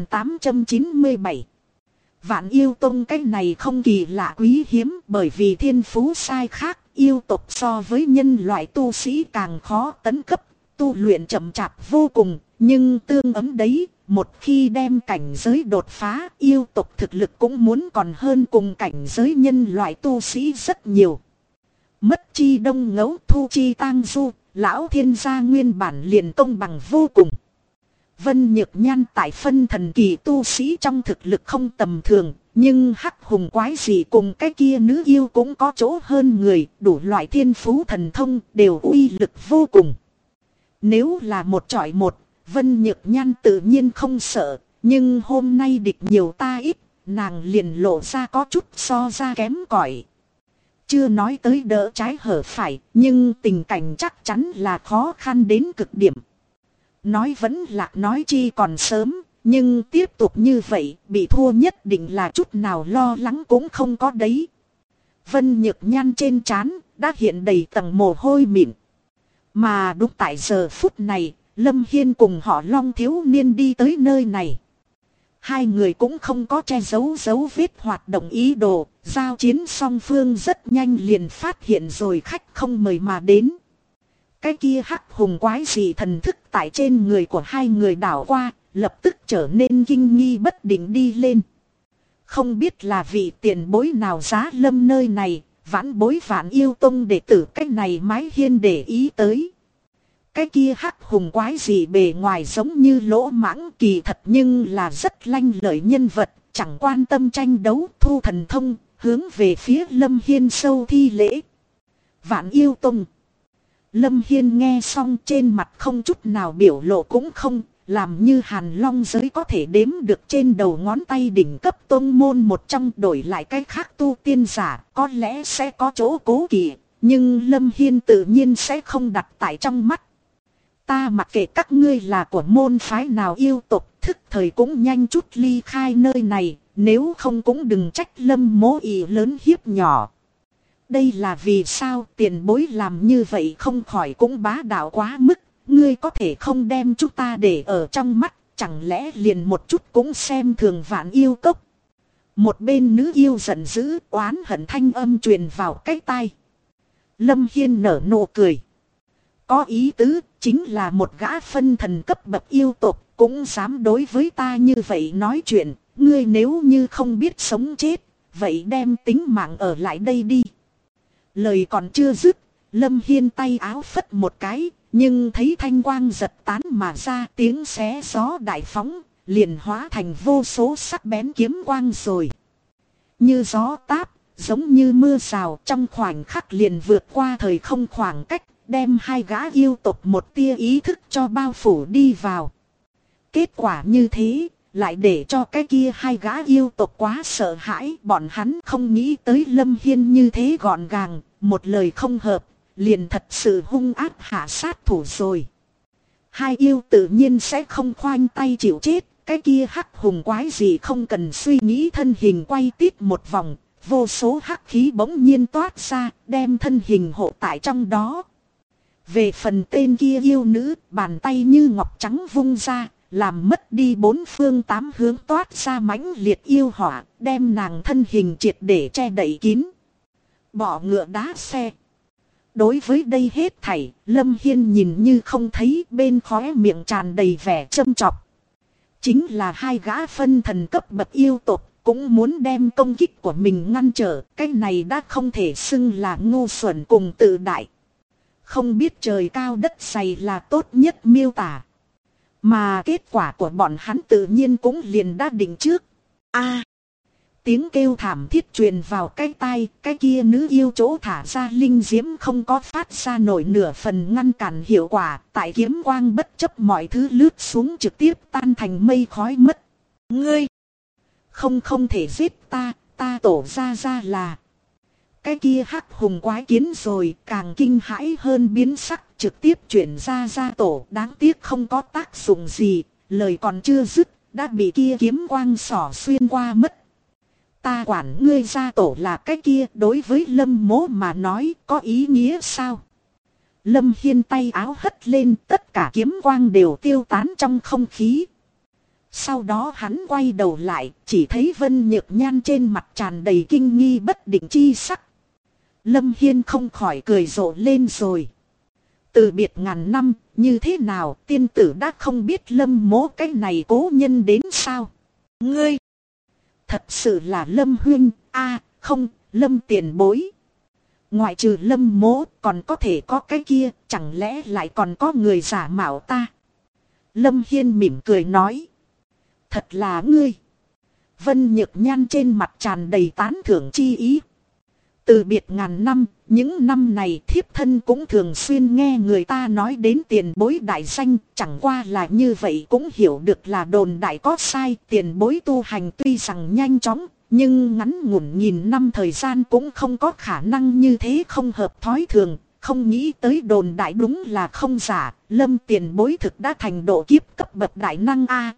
3897 Vạn Yêu Tông, cái này không kỳ lạ quý hiếm, bởi vì thiên phú sai khác, yêu tộc so với nhân loại tu sĩ càng khó tấn cấp, tu luyện chậm chạp vô cùng, nhưng tương ứng đấy, một khi đem cảnh giới đột phá, yêu tộc thực lực cũng muốn còn hơn cùng cảnh giới nhân loại tu sĩ rất nhiều. Mất chi đông ngẫu, thu chi tang du, lão thiên gia nguyên bản liền công bằng vô cùng. Vân Nhược Nhan tại phân thần kỳ tu sĩ trong thực lực không tầm thường, nhưng hắc hùng quái dị cùng cái kia nữ yêu cũng có chỗ hơn người, đủ loại thiên phú thần thông đều uy lực vô cùng. Nếu là một chọi một, Vân Nhược Nhan tự nhiên không sợ, nhưng hôm nay địch nhiều ta ít, nàng liền lộ ra có chút so ra kém cỏi. Chưa nói tới đỡ trái hở phải, nhưng tình cảnh chắc chắn là khó khăn đến cực điểm. Nói vẫn lạc nói chi còn sớm, nhưng tiếp tục như vậy, bị thua nhất định là chút nào lo lắng cũng không có đấy. Vân Nhược Nhan trên trán đã hiện đầy tầng mồ hôi mịn. Mà đúng tại giờ phút này, Lâm Hiên cùng họ Long thiếu niên đi tới nơi này. Hai người cũng không có che giấu dấu vết hoạt động ý đồ, giao chiến song phương rất nhanh liền phát hiện rồi khách không mời mà đến. Cái kia hắc hùng quái dị thần thức tại trên người của hai người đảo qua, lập tức trở nên kinh nghi bất định đi lên. Không biết là vị tiền bối nào giá lâm nơi này, vãn bối Vạn Yêu Tông đệ tử cái này mái hiên để ý tới. Cái kia hắc hùng quái dị bề ngoài giống như lỗ mãng, kỳ thật nhưng là rất lanh lợi nhân vật, chẳng quan tâm tranh đấu, thu thần thông, hướng về phía Lâm Hiên sâu thi lễ. Vạn Yêu Tông. Lâm Hiên nghe xong trên mặt không chút nào biểu lộ cũng không, làm như Hàn Long giới có thể đếm được trên đầu ngón tay đỉnh cấp tôn môn một trong, đổi lại cái khác tu tiên giả có lẽ sẽ có chỗ cố kỵ, nhưng Lâm Hiên tự nhiên sẽ không đặt tại trong mắt. Ta mặc kệ các ngươi là của môn phái nào yêu tộc, thức thời cũng nhanh chút ly khai nơi này, nếu không cũng đừng trách Lâm mỗ ỷ lớn hiếp nhỏ. Đây là vì sao? Tiền bối làm như vậy không khỏi cũng bá đạo quá mức. Ngươi có thể không đem chúng ta để ở trong mắt, chẳng lẽ liền một chút cũng xem thường Vạn Yêu Cốc. Một bên nữ yêu giận dữ, oán hận thanh âm truyền vào cái tai. Lâm Hiên nở nụ cười. Có ý tứ, chính là một gã phân thần cấp bậc yêu tộc, cũng dám đối với ta như vậy nói chuyện. Ngươi nếu như không biết sống chết, vậy đem tính mạng ở lại đây đi. Lời còn chưa dứt, Lâm Hiên tay áo phất một cái, nhưng thấy thanh quang giật tán mà ra, tiếng xé gió đại phóng, liền hóa thành vô số sắc bén kiếm quang rồi. Như gió táp, giống như mưa rào, trong khoảnh khắc liền vượt qua thời không khoảng cách, đem hai gã yêu tộc một tia ý thức cho bao phủ đi vào. Kết quả như thế, lại để cho cái kia hai gã yêu tộc quá sợ hãi, bọn hắn không nghĩ tới Lâm Hiên như thế gọn gàng, một lời không hợp, liền thật sự hung ác hạ sát thủ rồi. Hai yêu tự nhiên sẽ không khoanh tay chịu chết, cái kia hắc hùng quái gì không cần suy nghĩ, thân hình quay tít một vòng, vô số hắc khí bỗng nhiên toát ra, đem thân hình hộ tại trong đó. Về phần tên kia yêu nữ, bàn tay như ngọc trắng vung ra, làm mất đi bốn phương tám hướng toát ra mãnh liệt yêu hỏa, đem nàng thân hình triệt để che đậy kín. Bỏ ngựa đá xe. Đối với đây hết thảy, Lâm Hiên nhìn như không thấy, bên khóe miệng tràn đầy vẻ châm chọc. Chính là hai gã phân thần cấp bậc yêu tộc, cũng muốn đem công kích của mình ngăn trở, cái này đã không thể xưng là ngu xuẩn cùng tự đại. Không biết trời cao đất dày là tốt nhất miêu tả. Mà kết quả của bọn hắn tự nhiên cũng liền đã định trước. Tiếng kêu thảm thiết truyền vào cái tai, cái kia nữ yêu chỗ thả ra linh diễm không có phát ra nổi nửa phần ngăn cản hiệu quả, tại kiếm quang bất chấp mọi thứ lướt xuống trực tiếp tan thành mây khói mất. Ngươi không thể giết ta, ta tổ ra là. Cái kia hắc hùng quái kiến rồi, càng kinh hãi hơn biến sắc, trực tiếp chuyển ra tổ, đáng tiếc không có tác dụng gì, lời còn chưa dứt, đã bị kia kiếm quang xỏ xuyên qua mất. Ta quản ngươi gia tổ là cái kia, đối với Lâm mỗ mà nói có ý nghĩa sao? Lâm Hiên tay áo hất lên, tất cả kiếm quang đều tiêu tán trong không khí. Sau đó hắn quay đầu lại, chỉ thấy Vân Nhược Nhan trên mặt tràn đầy kinh nghi bất định chi sắc. Lâm Hiên không khỏi cười rộ lên rồi. Từ biệt ngàn năm, như thế nào tiên tử đã không biết Lâm mỗ cái này cố nhân đến sao? Ngươi! Thật sự là Lâm huynh, không, Lâm tiền bối. Ngoại trừ Lâm mỗ còn có thể có cái kia, chẳng lẽ lại còn có người giả mạo ta? Lâm Hiên mỉm cười nói. Thật là ngươi. Vân Nhược Nhan trên mặt tràn đầy tán thưởng chi ý. Từ biệt ngàn năm, những năm này thiếp thân cũng thường xuyên nghe người ta nói đến tiền bối đại danh, chẳng qua là như vậy cũng hiểu được là đồn đại có sai. Tiền bối tu hành tuy rằng nhanh chóng, nhưng ngắn ngủn nghìn năm thời gian cũng không có khả năng như thế không hợp thói thường. Không nghĩ tới đồn đại đúng là không giả, Lâm tiền bối thực đã thành độ kiếp cấp bậc đại năng a.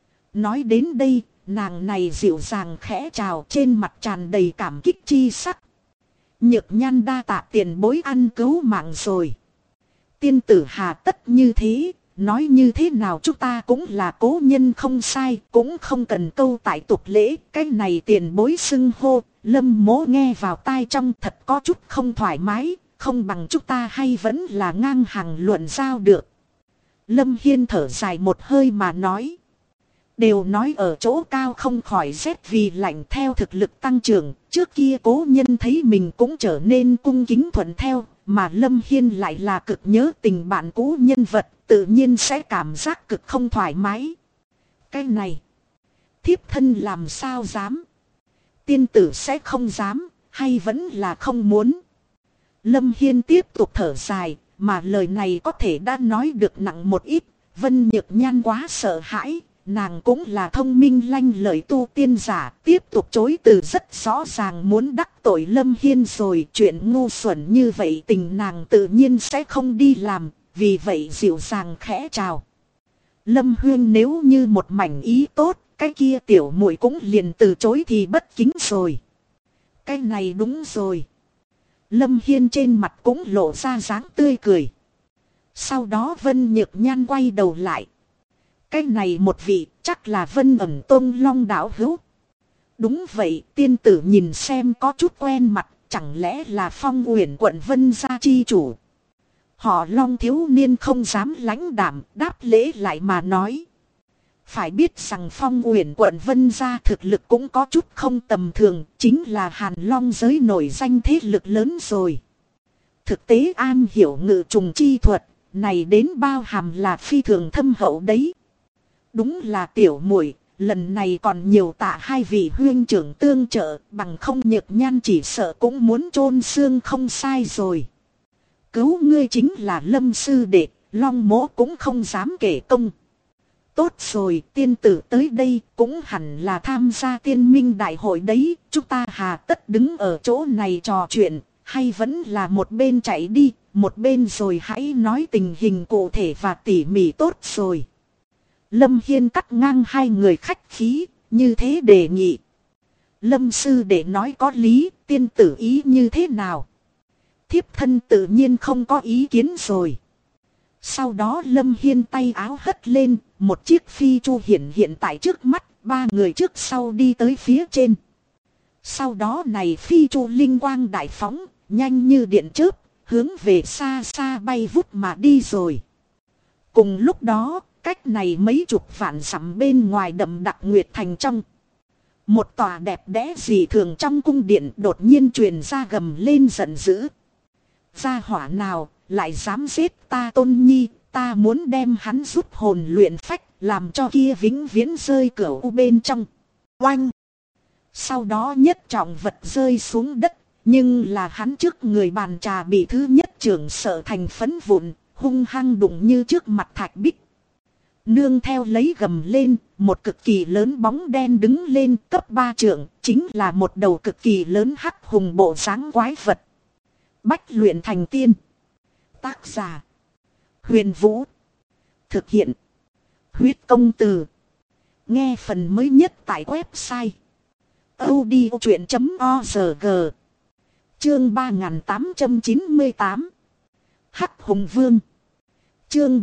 Nói đến đây, nàng này dịu dàng khẽ chào, trên mặt tràn đầy cảm kích chi sắc. Nhược Nhan đa tạ tiền bối ăn cứu mạng rồi. Tiên tử hà tất như thế, nói như thế nào chúng ta cũng là cố nhân không sai, cũng không cần câu tại tục lễ. Cái này tiền bối xưng hô, Lâm mỗ nghe vào tai trong thật có chút không thoải mái, không bằng chúng ta hay vẫn là ngang hàng luận giao được. Lâm Hiên thở dài một hơi mà nói. Đều nói ở chỗ cao không khỏi rét vì lạnh, theo thực lực tăng trưởng, trước kia cố nhân thấy mình cũng trở nên cung kính thuận theo, mà Lâm Hiên lại là cực nhớ tình bạn cũ nhân vật, tự nhiên sẽ cảm giác cực không thoải mái. Cái này, thiếp thân làm sao dám? Tiên tử sẽ không dám, hay vẫn là không muốn? Lâm Hiên tiếp tục thở dài, mà lời này có thể đã nói được nặng một ít. Vân Nhược Nhan quá sợ hãi, nàng cũng là thông minh lanh lợi tu tiên giả, tiếp tục chối từ rất rõ ràng muốn đắc tội Lâm Hiên rồi. Chuyện ngu xuẩn như vậy tình nàng tự nhiên sẽ không đi làm, vì vậy dịu dàng khẽ chào. Lâm Huyên nếu như một mảnh ý tốt, cái kia tiểu muội cũng liền từ chối thì bất kính rồi. Cái này đúng rồi. Lâm Hiên trên mặt cũng lộ ra dáng tươi cười. Sau đó Vân Nhược Nhan quay đầu lại. Cái này một vị chắc là Vân Ẩn Tôn Long đạo hữu. Đúng vậy, tiên tử nhìn xem có chút quen mặt, chẳng lẽ là Phong Uyển quận Vân gia chi chủ. Họ Long thiếu niên không dám lãnh đạm, đáp lễ lại mà nói. Phải biết rằng Phong Uyển quận Vân gia thực lực cũng có chút không tầm thường, chính là Hàn Long giới nổi danh thế lực lớn rồi. Thực tế an hiểu ngự trùng chi thuật, này đến bao hàm là phi thường thâm hậu đấy. Đúng là tiểu muội, lần này còn nhiều tạ hai vị huynh trưởng tương trợ, bằng không Nhược Nhan chỉ sợ cũng muốn chôn xương không sai rồi. Cứu ngươi chính là Lâm sư đệ, Long mỗ cũng không dám kể công. Tốt rồi, tiên tử tới đây cũng hẳn là tham gia tiên minh đại hội đấy, chúng ta hà tất đứng ở chỗ này trò chuyện, hay vẫn là một bên chạy đi, một bên rồi hãy nói tình hình cụ thể và tỉ mỉ tốt rồi. Lâm Hiên cắt ngang hai người khách khí, như thế đề nghị. Lâm sư đệ nói có lý, tiên tử ý như thế nào? Thiếp thân tự nhiên không có ý kiến rồi. Sau đó Lâm Hiên tay áo hất lên, một chiếc phi chu hiện tại trước mắt, ba người trước sau đi tới phía trên. Sau đó này phi chu linh quang đại phóng, nhanh như điện chớp, hướng về xa xa bay vút mà đi rồi. Cùng lúc đó, cách này mấy chục vạn dặm bên ngoài đậm đặc Nguyệt Thành trong. Một tòa đẹp đẽ dị thường trong cung điện đột nhiên truyền ra gầm lên giận dữ. Gia hỏa nào lại dám giết ta Tôn Nhi, ta muốn đem hắn rút hồn luyện phách, làm cho kia vĩnh viễn rơi cửa u bên trong. Oanh! Sau đó nhất trọng vật rơi xuống đất, nhưng là hắn trước người bàn trà bị thứ nhất trưởng sợ thành phấn vụn, hung hăng đụng như trước mặt thạch bích. Nương theo lấy gầm lên, một cực kỳ lớn bóng đen đứng lên cấp 3 trượng, chính là một đầu cực kỳ lớn hắc hùng bộ dáng quái vật. Bách luyện thành tiên. Tác giả: Huyền Vũ. Thực hiện: Huyết Công Từ. Nghe phần mới nhất tại website audiochuyện.org. Chương 3898. Hắc Hùng Vương. Chương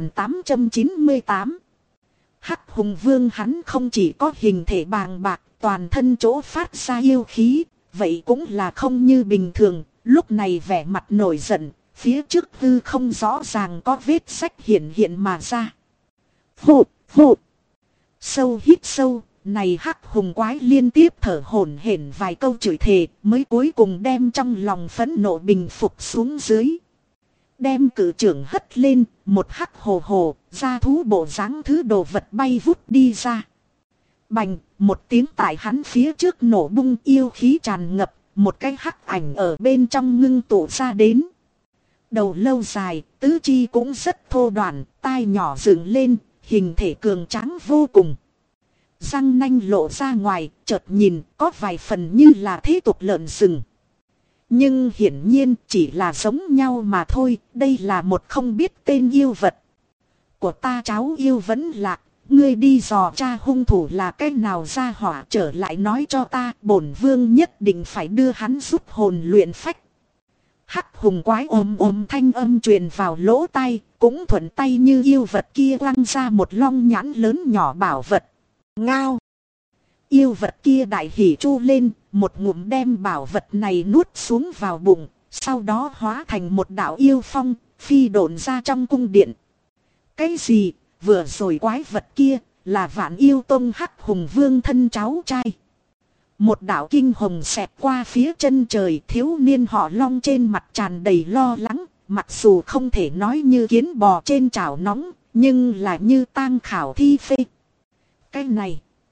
3898. Hắc Hùng Vương hắn không chỉ có hình thể bàng bạc, toàn thân chỗ phát ra yêu khí, vậy cũng là không như bình thường. Lúc này vẻ mặt nổi giận, phía trước hư không rõ ràng có vết sách hiện mà ra. Hụ, hụ. Sâu hít sâu, này hắc hùng quái liên tiếp thở hổn hển vài câu chửi thề, mới cuối cùng đem trong lòng phẫn nộ bình phục xuống dưới. Đem cử trưởng hất lên, một hắc hồ hồ, ra thú bộ dáng thứ đồ vật bay vút đi ra. Bành, một tiếng tại hắn phía trước nổ bung, yêu khí tràn ngập, một cái hắc ảnh ở bên trong ngưng tụ ra đến. Đầu lâu dài, tứ chi cũng rất thô đoạn, tai nhỏ dựng lên, hình thể cường tráng vô cùng. Răng nanh lộ ra ngoài, chợt nhìn có vài phần như là thế tục lợn rừng. Nhưng hiển nhiên chỉ là giống nhau mà thôi, đây là một không biết tên yêu vật. Của ta cháu yêu vẫn lạc, ngươi đi dò tra hung thủ là cái nào ra hỏa trở lại nói cho ta, bổn vương nhất định phải đưa hắn giúp hồn luyện phách. Hắc hùng quái ôm thanh âm truyền vào lỗ tai, cũng thuận tay như yêu vật kia quăng ra một long nhãn lớn nhỏ bảo vật. Ngao! Yêu vật kia đại hỉ chu lên, một ngụm đem bảo vật này nuốt xuống vào bụng, sau đó hóa thành một đạo yêu phong, phi độn ra trong cung điện. Cái gì? Vừa rồi quái vật kia là Vạn Yêu Tông Hắc Hùng Vương thân cháu trai. Một đạo kinh hồng xẹt qua phía chân trời, thiếu niên họ Long trên mặt tràn đầy lo lắng, mặc dù không thể nói như kiến bò trên chảo nóng, nhưng là như tang khảo thi phê.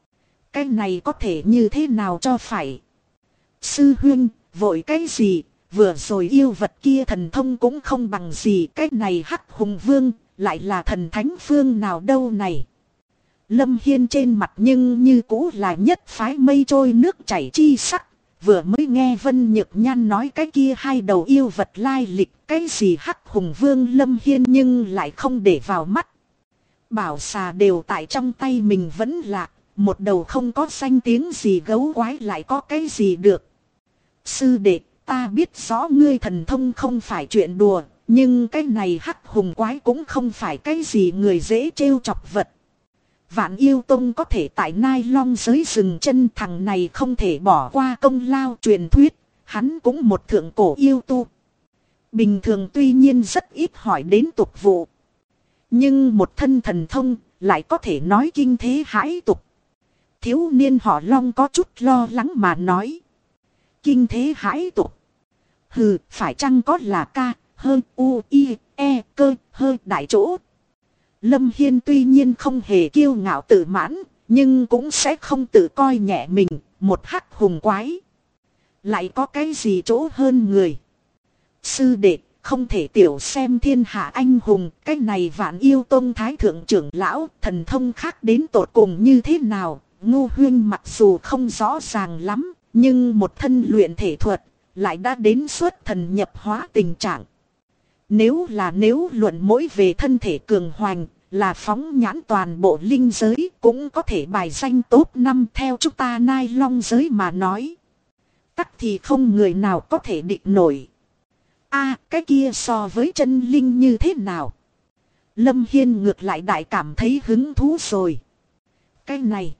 Cái này có thể như thế nào cho phải? Sư huynh, vội cái gì? vừa rồi yêu vật kia thần thông cũng không bằng gì, cái này Hắc Hùng Vương lại là thần thánh phương nào đâu này. Lâm Hiên trên mặt nhưng như cũ là nhất phái mây trôi nước chảy chi sắc. Vừa mới nghe Vân Nhược Nhan nói cái kia hai đầu yêu vật lai lịch, cái gì Hắc Hùng Vương Lâm Hiên nhưng lại không để vào mắt. Bảo xà đều tại trong tay mình vẫn lạc, một đầu không có danh tiếng gì gấu quái lại có cái gì được. Sư đệ, ta biết rõ ngươi thần thông không phải chuyện đùa, nhưng cái này Hắc Hùng quái cũng không phải cái gì người dễ trêu chọc vật. Vạn Yêu Tông có thể tại Nai Long giới dừng chân, thằng này không thể bỏ qua công lao truyền thuyết, hắn cũng một thượng cổ yêu tu. Bình thường tuy nhiên rất ít hỏi đến tục vụ, nhưng một thân thần thông lại có thể nói kinh thế hãi tục. Thiếu niên họ Long có chút lo lắng mà nói. Kinh thế hãi tục? Hừ, phải chăng có là ca, hơn u, i, e, cơ, hơi đại chỗ? Lâm Hiên tuy nhiên không hề kiêu ngạo tự mãn, nhưng cũng sẽ không tự coi nhẹ mình, một Hắc Hùng quái. Lại có cái gì chỗ hơn người? Sư đệ, không thể tiểu xem thiên hạ anh hùng, cái này Vạn Yêu Tông thái thượng trưởng lão, thần thông khác đến tột cùng như thế nào? Ngô Huyên mặc dù không rõ ràng lắm, nhưng một thân luyện thể thuật, lại đã đến xuất thần nhập hóa tình trạng. Nếu luận mỗi về thân thể cường hoành, là phóng nhãn toàn bộ linh giới cũng có thể bài danh top 5 theo chúng ta Nai Long giới mà nói. Tắc thì không người nào có thể địch nổi. Cái kia so với chân linh như thế nào? Lâm Hiên ngược lại đại cảm thấy hứng thú rồi. Cái này,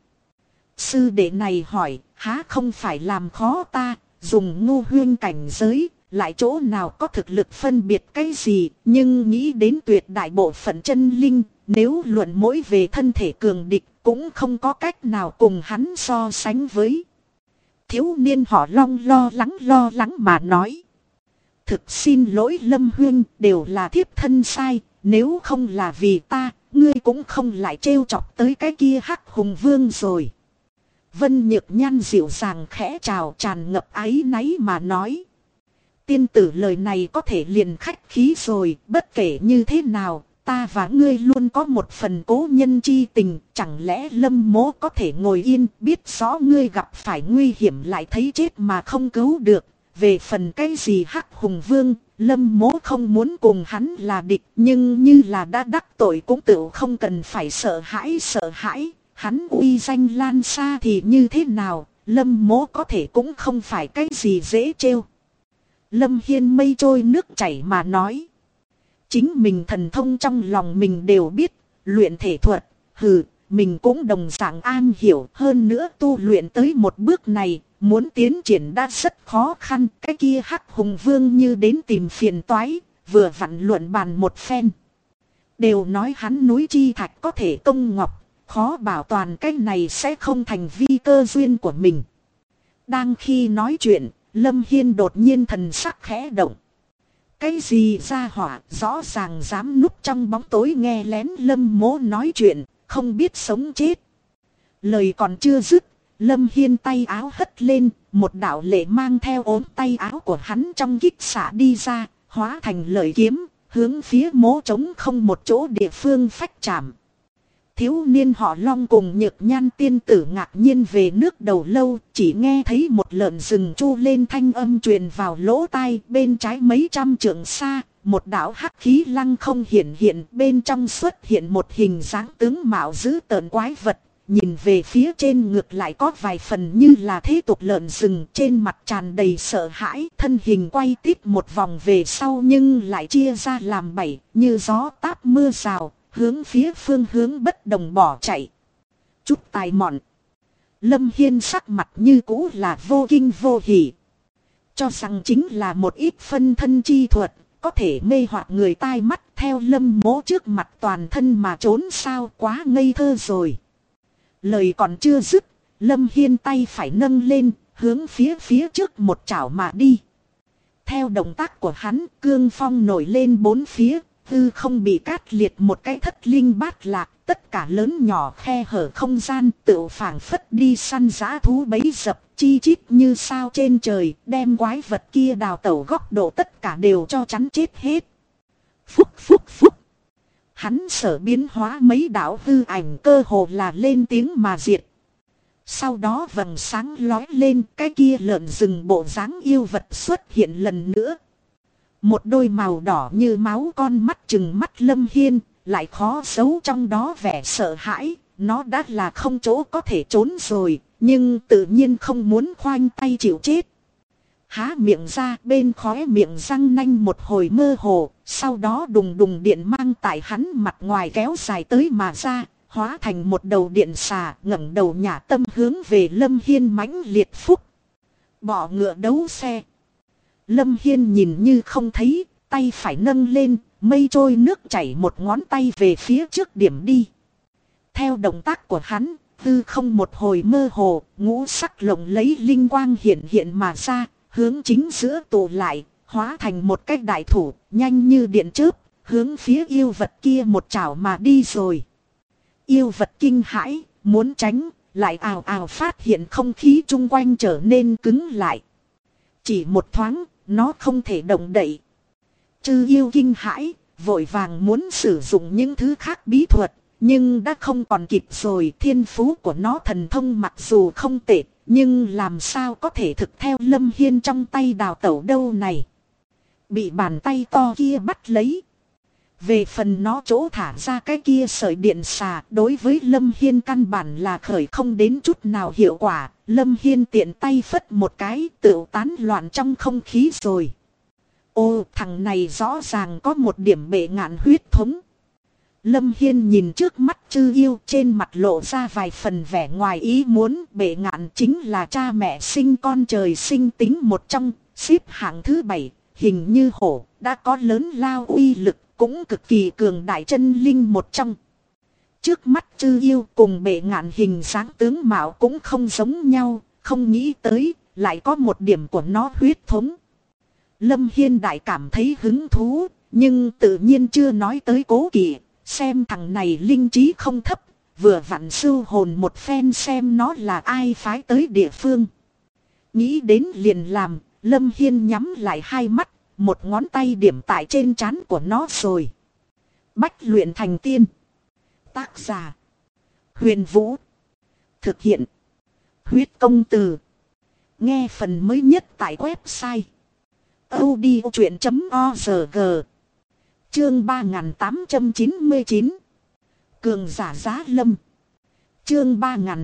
sư đệ này hỏi, há không phải làm khó ta, dùng Ngô Huyên cảnh giới, lại chỗ nào có thực lực phân biệt cái gì, nhưng nghĩ đến tuyệt đại bộ phận chân linh, nếu luận mỗi về thân thể cường địch, cũng không có cách nào cùng hắn so sánh với. Thiếu niên họ Long lo lắng mà nói. Thực xin lỗi Lâm Huyên, đều là thiếp thân sai, nếu không là vì ta, ngươi cũng không lại trêu chọc tới cái kia Hắc Hùng Vương rồi. Vân Nhược Nhan dịu dàng khẽ chào, tràn ngập áy náy mà nói. Tiên tử lời này có thể liền khách khí rồi, bất kể như thế nào, ta và ngươi luôn có một phần cố nhân chi tình, chẳng lẽ Lâm Mỗ có thể ngồi yên, biết rõ ngươi gặp phải nguy hiểm lại thấy chết mà không cứu được. Về phần cái gì Hắc Hùng Vương, Lâm Mỗ không muốn cùng hắn là địch, nhưng như là đã đắc tội cũng tự không cần phải sợ hãi. Hắn uy danh lan xa thì như thế nào, Lâm Mỗ có thể cũng không phải cái gì dễ trêu. Lâm Hiên mây trôi nước chảy mà nói. Chính mình thần thông trong lòng mình đều biết, luyện thể thuật, mình cũng đồng dạng an hiểu, hơn nữa tu luyện tới một bước này, muốn tiến triển đã rất khó khăn. Cái kia Hắc Hùng Vương như đến tìm phiền toái, vừa vặn luận bàn một phen. Đều nói hắn núi chi thạch có thể công ngọc, khó bảo toàn cái này sẽ không thành vi cơ duyên của mình. Đang khi nói chuyện, Lâm Hiên đột nhiên thần sắc khẽ động. Cái gì ra hỏa, rõ ràng dám núp trong bóng tối nghe lén Lâm Mỗ nói chuyện, không biết sống chết. Lời còn chưa dứt, Lâm Hiên tay áo hất lên, một đạo lệ mang theo ốm tay áo của hắn trong kích xả đi ra, hóa thành lợi kiếm, hướng phía Mỗ trống không một chỗ địa phương phách chạm. Thiếu niên họ Long cùng Nhược Nhan tiên tử ngạc nhiên về nước đầu lâu, chỉ nghe thấy một lợn rừng chu lên thanh âm truyền vào lỗ tai, bên trái mấy trăm trượng xa, một đạo hắc khí lăng không hiện, bên trong xuất hiện một hình dáng tướng mạo dữ tợn quái vật, nhìn về phía trên ngược lại có vài phần như là thế tục lợn rừng, trên mặt tràn đầy sợ hãi, thân hình quay tít một vòng về sau nhưng lại chia ra làm 7, như gió táp mưa rào. Hướng phía phương hướng bất đồng bỏ chạy. Chút tài mọn. Lâm Hiên sắc mặt như cũ là vô kinh vô hỉ. Cho rằng chính là một ít phân thân chi thuật, có thể mê hoặc người tai mắt, theo Lâm Mỗ trước mặt toàn thân mà trốn sao, quá ngây thơ rồi. Lời còn chưa dứt, Lâm Hiên tay phải nâng lên, hướng phía trước một chảo mà đi. Theo động tác của hắn, cương phong nổi lên bốn phía. hư không bị cát liệt một cái thất linh bát lạc, tất cả lớn nhỏ khe hở không gian tựu phảng phất đi săn dã thú bấy dập, chi chít như sao trên trời, đem quái vật kia đào tẩu góc độ tất cả đều cho chắn chết hết. Phúc phúc phúc. Hắn sở biến hóa mấy đạo hư ảnh cơ hồ là lên tiếng mà diệt. Sau đó vầng sáng lói lên, cái kia lợn rừng bộ dáng yêu vật xuất hiện lần nữa. Một đôi màu đỏ như máu con mắt trừng mắt Lâm Hiên, lại khó giấu trong đó vẻ sợ hãi. Nó đã là không chỗ có thể trốn rồi, nhưng tự nhiên không muốn khoanh tay chịu chết. Há miệng ra, bên khóe miệng răng nanh một hồi mơ hồ, sau đó đùng đùng điện mang tại hắn mặt ngoài kéo dài tới mà ra, hóa thành một đầu điện xà, ngẩng đầu nhả tâm hướng về Lâm Hiên mãnh liệt phúc. Bỏ ngựa đấu xe. Lâm Hiên nhìn như không thấy, tay phải nâng lên, mây trôi nước chảy một ngón tay về phía trước điểm đi. Theo động tác của hắn, tư không một hồi mơ hồ, ngũ sắc lộng lấy linh quang hiện hiện mà ra, hướng chính giữa tụ lại, hóa thành một cái đại thủ, nhanh như điện chớp, hướng phía yêu vật kia một chảo mà đi rồi. Yêu vật kinh hãi, muốn tránh, lại ào ào phát hiện không khí chung quanh trở nên cứng lại. Chỉ một thoáng, nó không thể động đậy. Chư yêu kinh hãi, vội vàng muốn sử dụng những thứ khác bí thuật, nhưng đã không còn kịp rồi. Thiên phú của nó thần thông mặc dù không tệ, nhưng làm sao có thể thực theo Lâm Hiên trong tay đào tẩu đâu này. Bị bàn tay to kia bắt lấy. Về phần nó chỗ thả ra cái kia sợi điện xà, đối với Lâm Hiên căn bản là khởi không đến chút nào hiệu quả. Lâm Hiên tiện tay phất một cái, tựu tán loạn trong không khí rồi. Ô, thằng này rõ ràng có một điểm bệ ngạn huyết thống. Lâm Hiên nhìn trước mắt chư yêu, trên mặt lộ ra vài phần vẻ ngoài ý muốn. Bệ ngạn chính là cha mẹ sinh con trời sinh tính một trong, xếp hạng thứ 7, hình như hổ, đã có lớn lao uy lực, cũng cực kỳ cường đại chân linh một trong. Trước mắt chư yêu cùng bệ ngạn hình dáng tướng mạo cũng không giống nhau, không nghĩ tới, lại có một điểm của nó huyết thống. Lâm Hiên đại cảm thấy hứng thú, nhưng tự nhiên chưa nói tới cố kỵ, xem thằng này linh trí không thấp, vừa vặn sưu hồn một phen xem nó là ai phái tới địa phương. Nghĩ đến liền làm, Lâm Hiên nhắm lại hai mắt, một ngón tay điểm tại trên trán của nó rồi. Bách luyện thành tiên. Tác giả: Huyền Vũ. Thực hiện: Huyết Công Từ. Nghe phần mới nhất tại website audiochuyện.org. Chương 3899. Cường giả giá lâm. Chương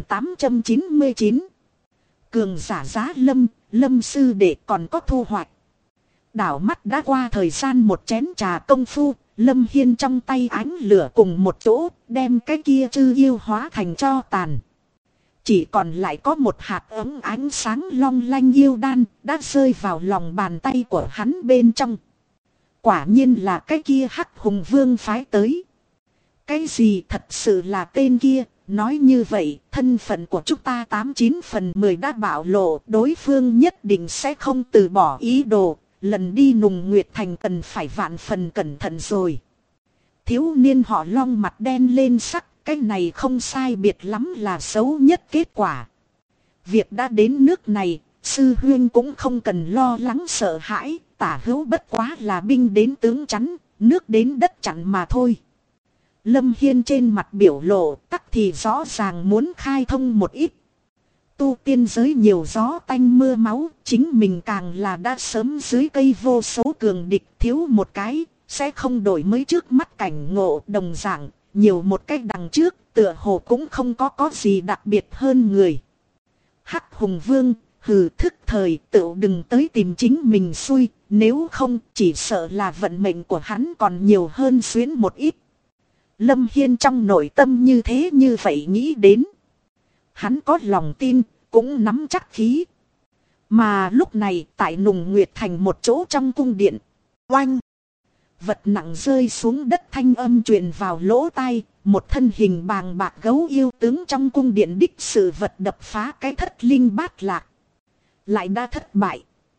3899. Cường giả giá lâm, Lâm sư đệ còn có thu hoạch. Đảo mắt đã qua thời gian một chén trà công phu, Lâm Hiên trong tay ánh lửa cùng một chỗ, đem cái kia chư yêu hóa thành tro tàn. Chỉ còn lại có một hạt ấm ánh sáng long lanh yêu đan, đã rơi vào lòng bàn tay của hắn bên trong. Quả nhiên là cái kia Hắc Hùng Vương phái tới. Cái gì thật sự là tên kia, nói như vậy, thân phận của chúng ta 89 phần 10 đã bạo lộ, đối phương nhất định sẽ không từ bỏ ý đồ. Lần đi Nùng Nguyệt Thành cần phải vạn phần cẩn thận rồi. Thiếu niên họ Long mặt đen lên sắc, cái này không sai biệt lắm là xấu nhất kết quả. Việc đã đến nước này, sư huynh cũng không cần lo lắng sợ hãi, tả hữu bất quá là binh đến tướng chắn, nước đến đất chặn mà thôi. Lâm Hiên trên mặt biểu lộ tắc thì rõ ràng muốn khai thông một ít. Tu tiên giới nhiều gió tanh mưa máu, chính mình càng là đã sớm dưới cây vô số cường địch, thiếu một cái, sẽ không đổi mới trước mắt cảnh ngộ đồng dạng, nhiều một cách đằng trước, tựa hồ cũng không có gì đặc biệt hơn người. Hắc Hùng Vương, hừ, thức thời, tự đừng tới tìm chính mình xui, nếu không chỉ sợ là vận mệnh của hắn còn nhiều hơn xuyến một ít. Lâm Hiên trong nội tâm như thế như vậy nghĩ đến. Hắn có lòng tin, cũng nắm chắc khí. Mà lúc này tại Nùng Nguyệt Thành một chỗ trong cung điện. Oanh! Vật nặng rơi xuống đất thanh âm truyền vào lỗ tai. Một thân hình bàng bạc gấu yêu tướng trong cung điện đích sự vật đập phá cái thất linh bát lạc. Lại đã thất bại.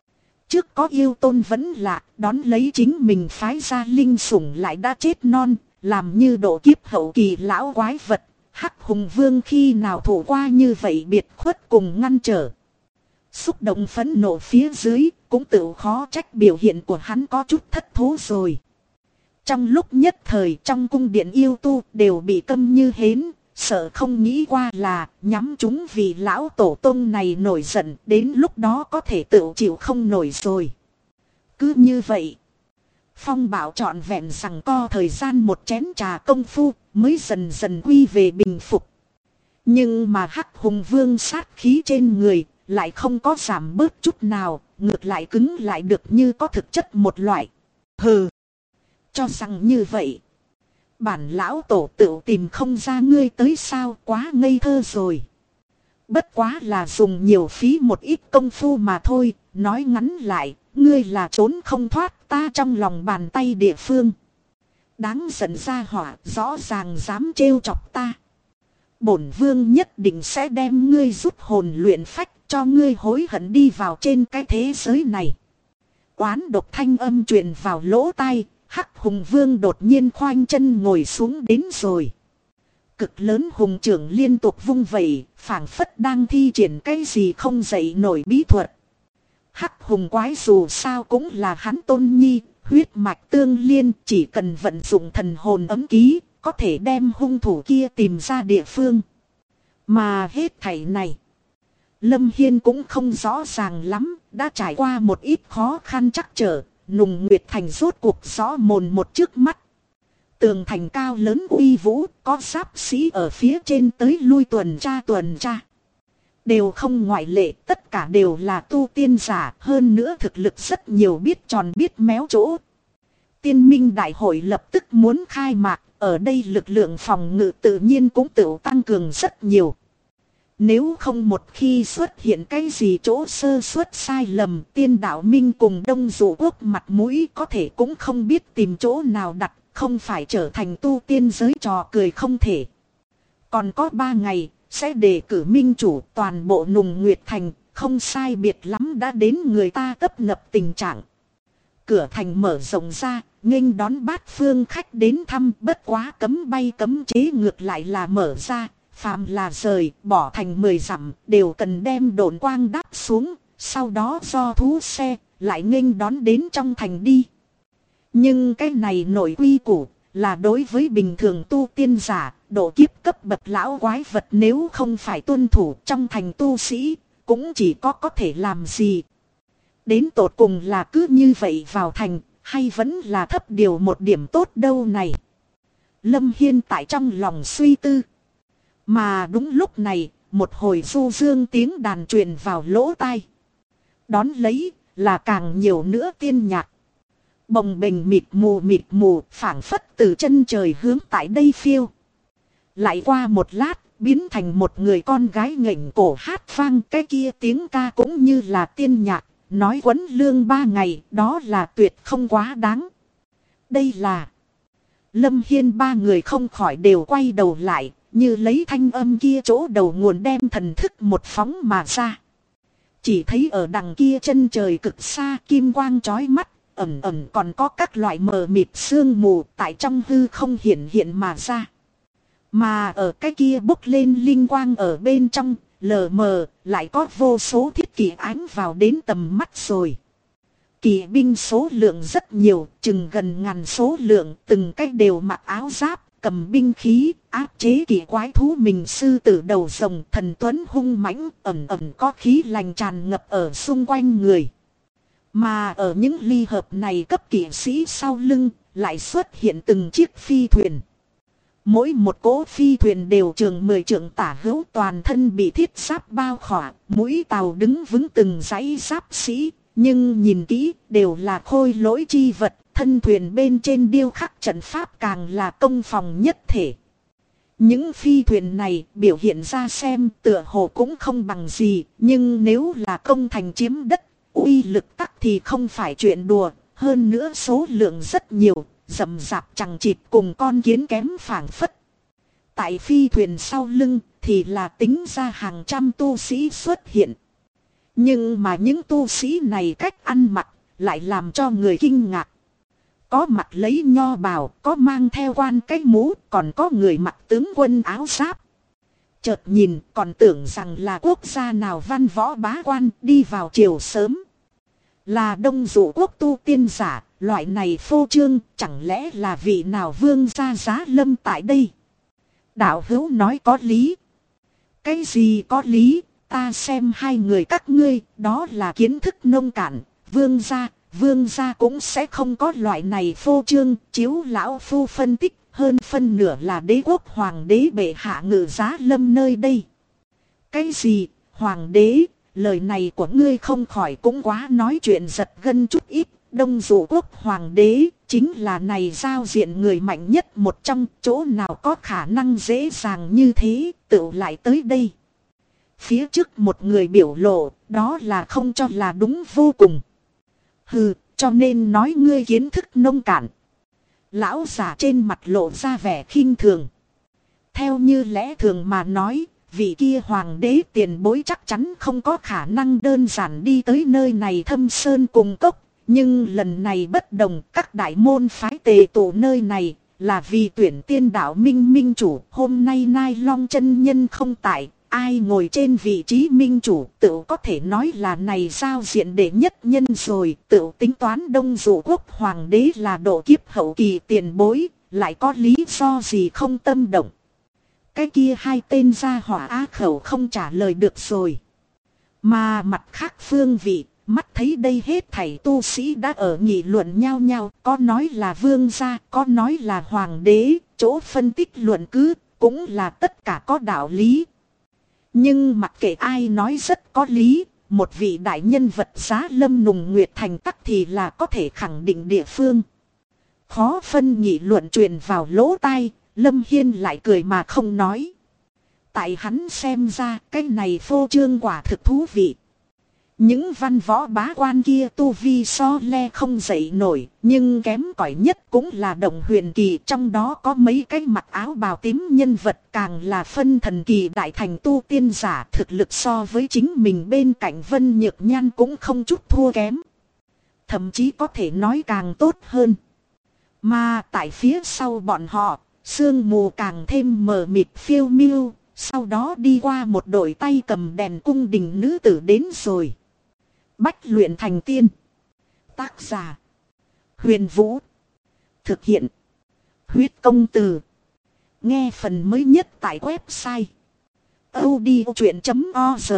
trước có yêu tôn vẫn lạ, đón lấy chính mình phái ra linh sủng lại đã chết non, làm như độ kiếp hậu kỳ lão quái vật. Hắc Hùng Vương khi nào thủ qua như vậy biệt khuất cùng ngăn trở. Xúc động phẫn nộ phía dưới, cũng tự khó trách biểu hiện của hắn có chút thất thố rồi. Trong lúc nhất thời trong cung điện yêu tu đều bị câm như hến, sợ không nghĩ qua là nhắm chúng vì lão tổ tông này nổi giận, đến lúc đó có thể tự chịu không nổi rồi. Cứ như vậy, phong bảo trọn vẹn rằng co thời gian một chén trà công phu mới dần dần quy về bình phục. Nhưng mà Hắc Hùng Vương sát khí trên người lại không có giảm bớt chút nào, ngược lại cứng lại được như có thực chất một loại. Hừ, cho rằng như vậy, bản lão tổ tự tìm không ra ngươi tới sao, quá ngây thơ rồi. Bất quá là dùng nhiều phí một ít công phu mà thôi, nói ngắn lại, ngươi là trốn không thoát ta trong lòng bàn tay địa phương. Đáng giận ra hỏa, rõ ràng dám trêu chọc ta. Bổn vương nhất định sẽ đem ngươi rút hồn luyện phách, cho ngươi hối hận đi vào trên cái thế giới này. Oán độc thanh âm truyền vào lỗ tai, Hắc Hùng Vương đột nhiên khoanh chân ngồi xuống đến rồi. Cực lớn hùng trưởng liên tục vung vẩy, phảng phất đang thi triển cái gì không dậy nổi bí thuật. Hắc Hùng quái dù sao cũng là hắn tôn nhi, huyết mạch tương liên, chỉ cần vận dụng thần hồn ấm ký, có thể đem hung thủ kia tìm ra địa phương. Mà hết thảy này, Lâm Hiên cũng không rõ ràng lắm, đã trải qua một ít khó khăn trắc trở, Nùng Nguyệt Thành rốt cuộc rõ mồn một trước mắt. Tường thành cao lớn uy vũ, có giáp sĩ ở phía trên tới lui tuần tra. Đều không ngoại lệ, tất cả đều là tu tiên giả, hơn nữa thực lực rất nhiều, biết tròn biết méo chỗ. Tiên minh đại hội lập tức muốn khai mạc, ở đây lực lượng phòng ngự tự nhiên cũng tự tăng cường rất nhiều. Nếu không một khi xuất hiện cái gì chỗ sơ suất sai lầm, tiên đạo minh cùng Đông Dụ quốc mặt mũi có thể cũng không biết tìm chỗ nào đặt, không phải trở thành tu tiên giới trò cười không thể. Còn có 3 ngày, sẽ đề cử minh chủ, toàn bộ Nùng Nguyệt Thành, không sai biệt lắm đã đến người ta tấp nập tình trạng. Cửa thành mở rộng ra, nghênh đón bát phương khách đến thăm, bất quá cấm bay cấm chế ngược lại là mở ra. Phàm là rời, bỏ thành 10 dặm, đều cần đem độn quang đáp xuống, sau đó do thú xe, lại nghênh đón đến trong thành đi. Nhưng cái này nội quy củ, là đối với bình thường tu tiên giả, độ kiếp cấp bậc lão quái vật nếu không phải tuân thủ trong thành tu sĩ, cũng chỉ có thể làm gì. Đến tột cùng là cứ như vậy vào thành, hay vẫn là thấp điều một điểm tốt đâu này. Lâm Hiên tại trong lòng suy tư. Mà đúng lúc này, một hồi du dương tiếng đàn truyền vào lỗ tai. Đón lấy, là càng nhiều nữa tiên nhạc. Bồng bềnh mịt mù, phảng phất từ chân trời hướng tại đây phiêu. Lại qua một lát, biến thành một người con gái ngẩng cổ hát vang, cái kia tiếng ca cũng như là tiên nhạc, nói quấn lương 3 ngày, đó là tuyệt không quá đáng. Đây là... Lâm Hiên 3 người không khỏi đều quay đầu lại, như lấy thanh âm kia chỗ đầu nguồn đem thần thức một phóng mà ra. Chỉ thấy ở đằng kia chân trời cực xa, kim quang chói mắt, ẩn ẩn còn có các loại mờ mịt sương mù tại trong hư không hiện mà ra. Mà ở cái kia bốc lên linh quang ở bên trong, lờ mờ, lại có vô số thiết kỷ ánh vào đến tầm mắt rồi. Kỵ binh số lượng rất nhiều, chừng gần ngàn số lượng, từng cách đều mặc áo giáp, cầm binh khí, áp chế kỵ quái thú mình sư tử đầu rồng, thần tuấn hung mãnh, ẩn ẩn có khí lành tràn ngập ở xung quanh người. Mà ở những ly hợp này cấp kỵ sĩ sau lưng, lại xuất hiện từng chiếc phi thuyền. Mỗi một cỗ phi thuyền đều trường 10 trượng tả hữu, toàn thân bị thiết giáp bao khỏa, mũi tàu đứng vững từng dãy giáp sĩ, nhưng nhìn kỹ đều là khôi lỗi chi vật, thân thuyền bên trên điêu khắc trận pháp càng là công phòng nhất thể. Những phi thuyền này biểu hiện ra xem tựa hồ cũng không bằng gì, nhưng nếu là công thành chiếm đất, uy lực tắc thì không phải chuyện đùa, hơn nữa số lượng rất nhiều, rậm rạp chằng chịt cùng con kiến kém phảng phất. Tại phi thuyền sau lưng thì là tính ra hàng trăm tu sĩ xuất hiện. Nhưng mà những tu sĩ này cách ăn mặc lại làm cho người kinh ngạc. Có mặc lấy nho bào, có mang theo quan cái mũ, còn có người mặc tướng quân áo giáp. Chợt nhìn còn tưởng rằng là quốc gia nào văn võ bá quan đi vào chiều sớm. Là Đông Dụ quốc tu tiên giả, loại này phô trương, chẳng lẽ là vị nào vương gia giá lâm tại đây? Đạo hữu nói có lý. Cái gì có lý, ta xem hai người các ngươi, đó là kiến thức nông cạn, vương gia cũng sẽ không có loại này phô trương, chiếu lão phu phân tích, hơn phân nửa là đế quốc hoàng đế bệ hạ ngự giá lâm nơi đây. Cái gì, hoàng đế, lời này của ngươi không khỏi cũng quá nói chuyện giật gân chút ít. Đông Dụ quốc hoàng đế chính là này giao diện người mạnh nhất một trong, chỗ nào có khả năng dễ dàng như thế, tự lại tới đây. Phía trước một người biểu lộ, đó là không cho là đúng vô cùng. Hừ, cho nên nói ngươi kiến thức nông cạn. Lão giả trên mặt lộ ra vẻ khinh thường. Theo như lẽ thường mà nói, vị kia hoàng đế tiền bối chắc chắn không có khả năng đơn giản đi tới nơi này thâm sơn cùng cốc. Nhưng lần này bất đồng, các đại môn phái tề tụ nơi này là vì tuyển tiên đạo minh minh chủ. Hôm nay Nai Long chân nhân không tại, ai ngồi trên vị trí minh chủ tự có thể nói là này giao diện đệ nhất nhân rồi. Tự tính toán Đông Dụ quốc hoàng đế là độ kiếp hậu kỳ tiền bối, lại có lý do gì không tâm động. Cái kia hai tên gia hỏa á khẩu không trả lời được rồi. Mà mặt khác phương vị, mắt thấy đây hết thảy tu sĩ đã ở nghị luận nhau nhau, có nói là vương gia, có nói là hoàng đế, chỗ phân tích luận cứ, cũng là tất cả có đạo lý. Nhưng mặc kệ ai nói rất có lý, một vị đại nhân vật giá lâm nùng nguyệt thành tắc thì là có thể khẳng định địa phương. Khó phân nghị luận truyền vào lỗ tai, Lâm Hiên lại cười mà không nói. Tại hắn xem ra cái này phô trương quả thực thú vị. Những văn võ bá quan kia tu vi so le không dậy nổi, nhưng kém cỏi nhất cũng là Động Huyền kỳ, trong đó có mấy cái mặc áo bào tím nhân vật càng là phân thần kỳ đại thành tu tiên giả, thực lực so với chính mình bên cạnh Vân Nhược Nhan cũng không chút thua kém. Thậm chí có thể nói càng tốt hơn. Mà tại phía sau bọn họ, sương mù càng thêm mờ mịt phiêu miêu, sau đó đi qua một đội tay cầm đèn cung đình nữ tử đến rồi. Bách luyện thành tiên. Tác giả: Huyền Vũ. Thực hiện: Huyết Công Từ. Nghe phần mới nhất tại website audiochuyện.org.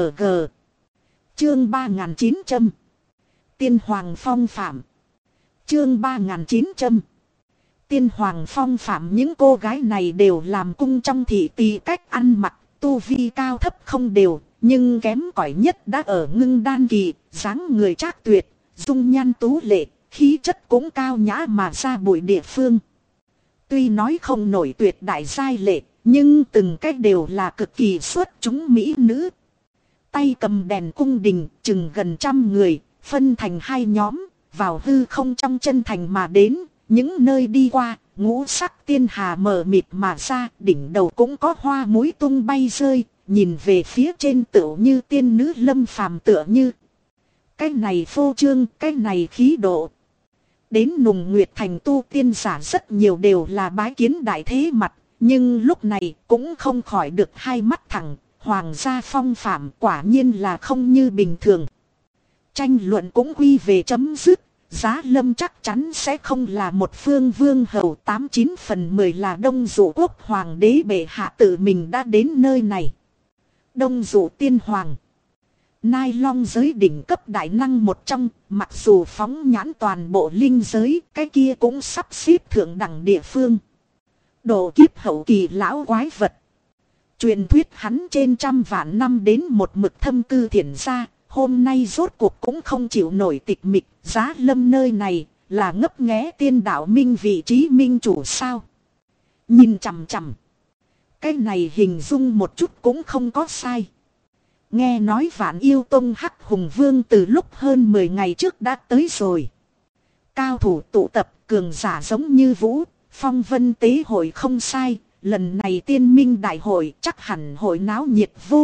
Chương 3900. Tiên Hoàng phong phạm. Chương 3900. Tiên Hoàng phong phạm. Những cô gái này đều làm cung trong thị tỳ, cách ăn mặc, tu vi cao thấp không đều, nhưng kém cỏi nhất đã ở ngưng đan kỳ, dáng người trác tuyệt, dung nhan tú lệ, khí chất cũng cao nhã mà ra bụi địa phương. Tuy nói không nổi tuyệt đại giai lệ, nhưng từng cách đều là cực kỳ xuất chúng mỹ nữ. Tay cầm đèn cung đình, chừng gần 100 người, phân thành hai nhóm, vào hư không trong chân thành mà đến. Những nơi đi qua, ngũ sắc tiên hà mờ mịt mà ra, đỉnh đầu cũng có hoa muối tung bay rơi, nhìn về phía trên tựu như tiên nữ lâm phàm tựa như. Cái này phô trương, cái này khí độ. Đến Nùng Nguyệt thành tu tiên giả rất nhiều đều là bái kiến đại thế mặt, nhưng lúc này cũng không khỏi được hai mắt thẳng, hoàng gia phong phạm quả nhiên là không như bình thường. Tranh luận cũng quy về chấm dứt. Giá lâm chắc chắn sẽ không là một phương vương hầu, 89 phần 10 là Đông Dụ quốc hoàng đế bệ hạ tự mình đã đến nơi này. Đông Dụ tiên hoàng, Nai Long giới đỉnh cấp đại năng một trong, mặc dù phóng nhãn toàn bộ linh giới, cái kia cũng sắp xếp thượng đẳng địa phương. Độ kiếp hậu kỳ lão quái vật. Truyền thuyết hắn trên 100 vạn năm đến một mực thâm cư thiền gia. Hôm nay rốt cuộc cũng không chịu nổi tịch mịch, giá lâm nơi này là ngấp nghé tiên đạo minh vị trí minh chủ sao. Nhìn chằm chằm. Cái này hình dung một chút cũng không có sai. Nghe nói Vạn Yêu Tông Hắc Hùng Vương từ lúc hơn 10 ngày trước đã tới rồi. Cao thủ tụ tập, cường giả giống như vũ, phong vân tế hội không sai. Lần này tiên minh đại hội chắc hẳn hội náo nhiệt vô cùng,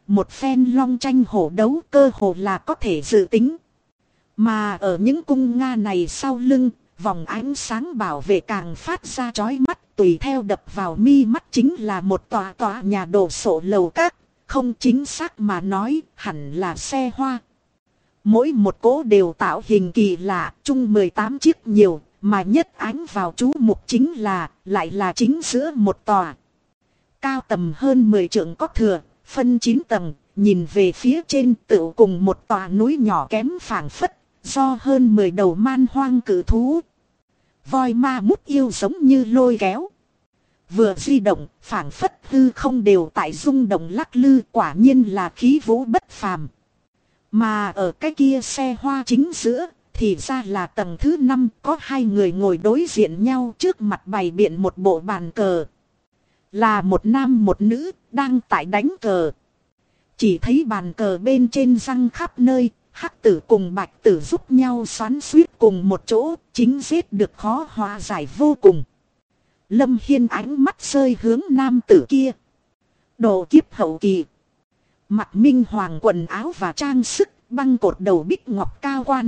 một phen long tranh hổ đấu cơ hồ là có thể dự tính. Mà ở những cung Nga này sau lưng, vòng ánh sáng bảo vệ càng phát ra chói mắt, tùy theo đập vào mi mắt chính là một tòa nhà đồ sộ lầu các, không chính xác mà nói hẳn là xe hoa. Mỗi một cỗ đều tạo hình kỳ lạ, chung 18 chiếc nhiều, mà nhất ánh vào chú mục chính là, lại là chính giữa một tòa. Cao tầm hơn 10 trượng có thừa, phân 9 tầng, nhìn về phía trên tựa cùng một tòa núi nhỏ kém phảng phất, do hơn 10 đầu man hoang cử thú. Voi ma mút yêu giống như lôi kéo. Vừa di động, phảng phất hư không đều tại rung động lắc lư, quả nhiên là khí vũ bất phàm. Mà ở cái kia xe hoa chính giữa, thì ra là tầng thứ 5, có hai người ngồi đối diện nhau, trước mặt bày biện một bộ bàn cờ. Là một nam một nữ, đang tại đánh cờ. Chỉ thấy bàn cờ bên trên răng khắp nơi, hắc tử cùng bạch tử giúp nhau xoắn xuýt cùng một chỗ, chính giết được khó hóa giải vô cùng. Lâm Hiên ánh mắt rơi hướng nam tử kia. Độ kiếp hậu kỳ. Mặc minh hoàng quần áo và trang sức, băng cột đầu bích ngọc cao quan.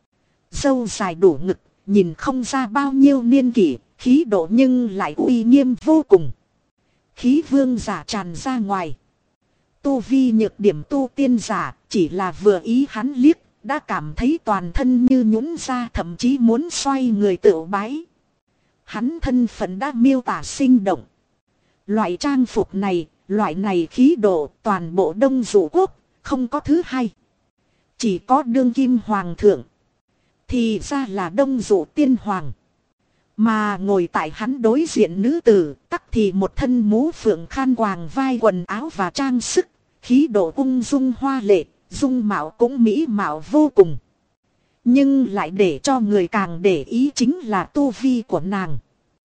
Râu dài đủ ngực, nhìn không ra bao nhiêu niên kỷ, khí độ nhưng lại uy nghiêm vô cùng. Khí vương giả tràn ra ngoài. Tu vi nhược điểm tu tiên giả, chỉ là vừa ý hắn liếc, đã cảm thấy toàn thân như nhũn ra, thậm chí muốn xoay người tựu bái. Hắn thân phận đã miêu tả sinh động. Loại trang phục này, loại này khí độ, toàn bộ Đông Dụ quốc, không có thứ hai. Chỉ có đương kim hoàng thượng. Thì ra là Đông Dụ tiên hoàng. Mà ngồi tại hắn đối diện nữ tử, tắc thì một thân mũ phượng khan quàng vai, quần áo và trang sức, khí độ ung dung hoa lệ, dung mạo cũng mỹ mạo vô cùng. Nhưng lại để cho người càng để ý chính là tu vi của nàng.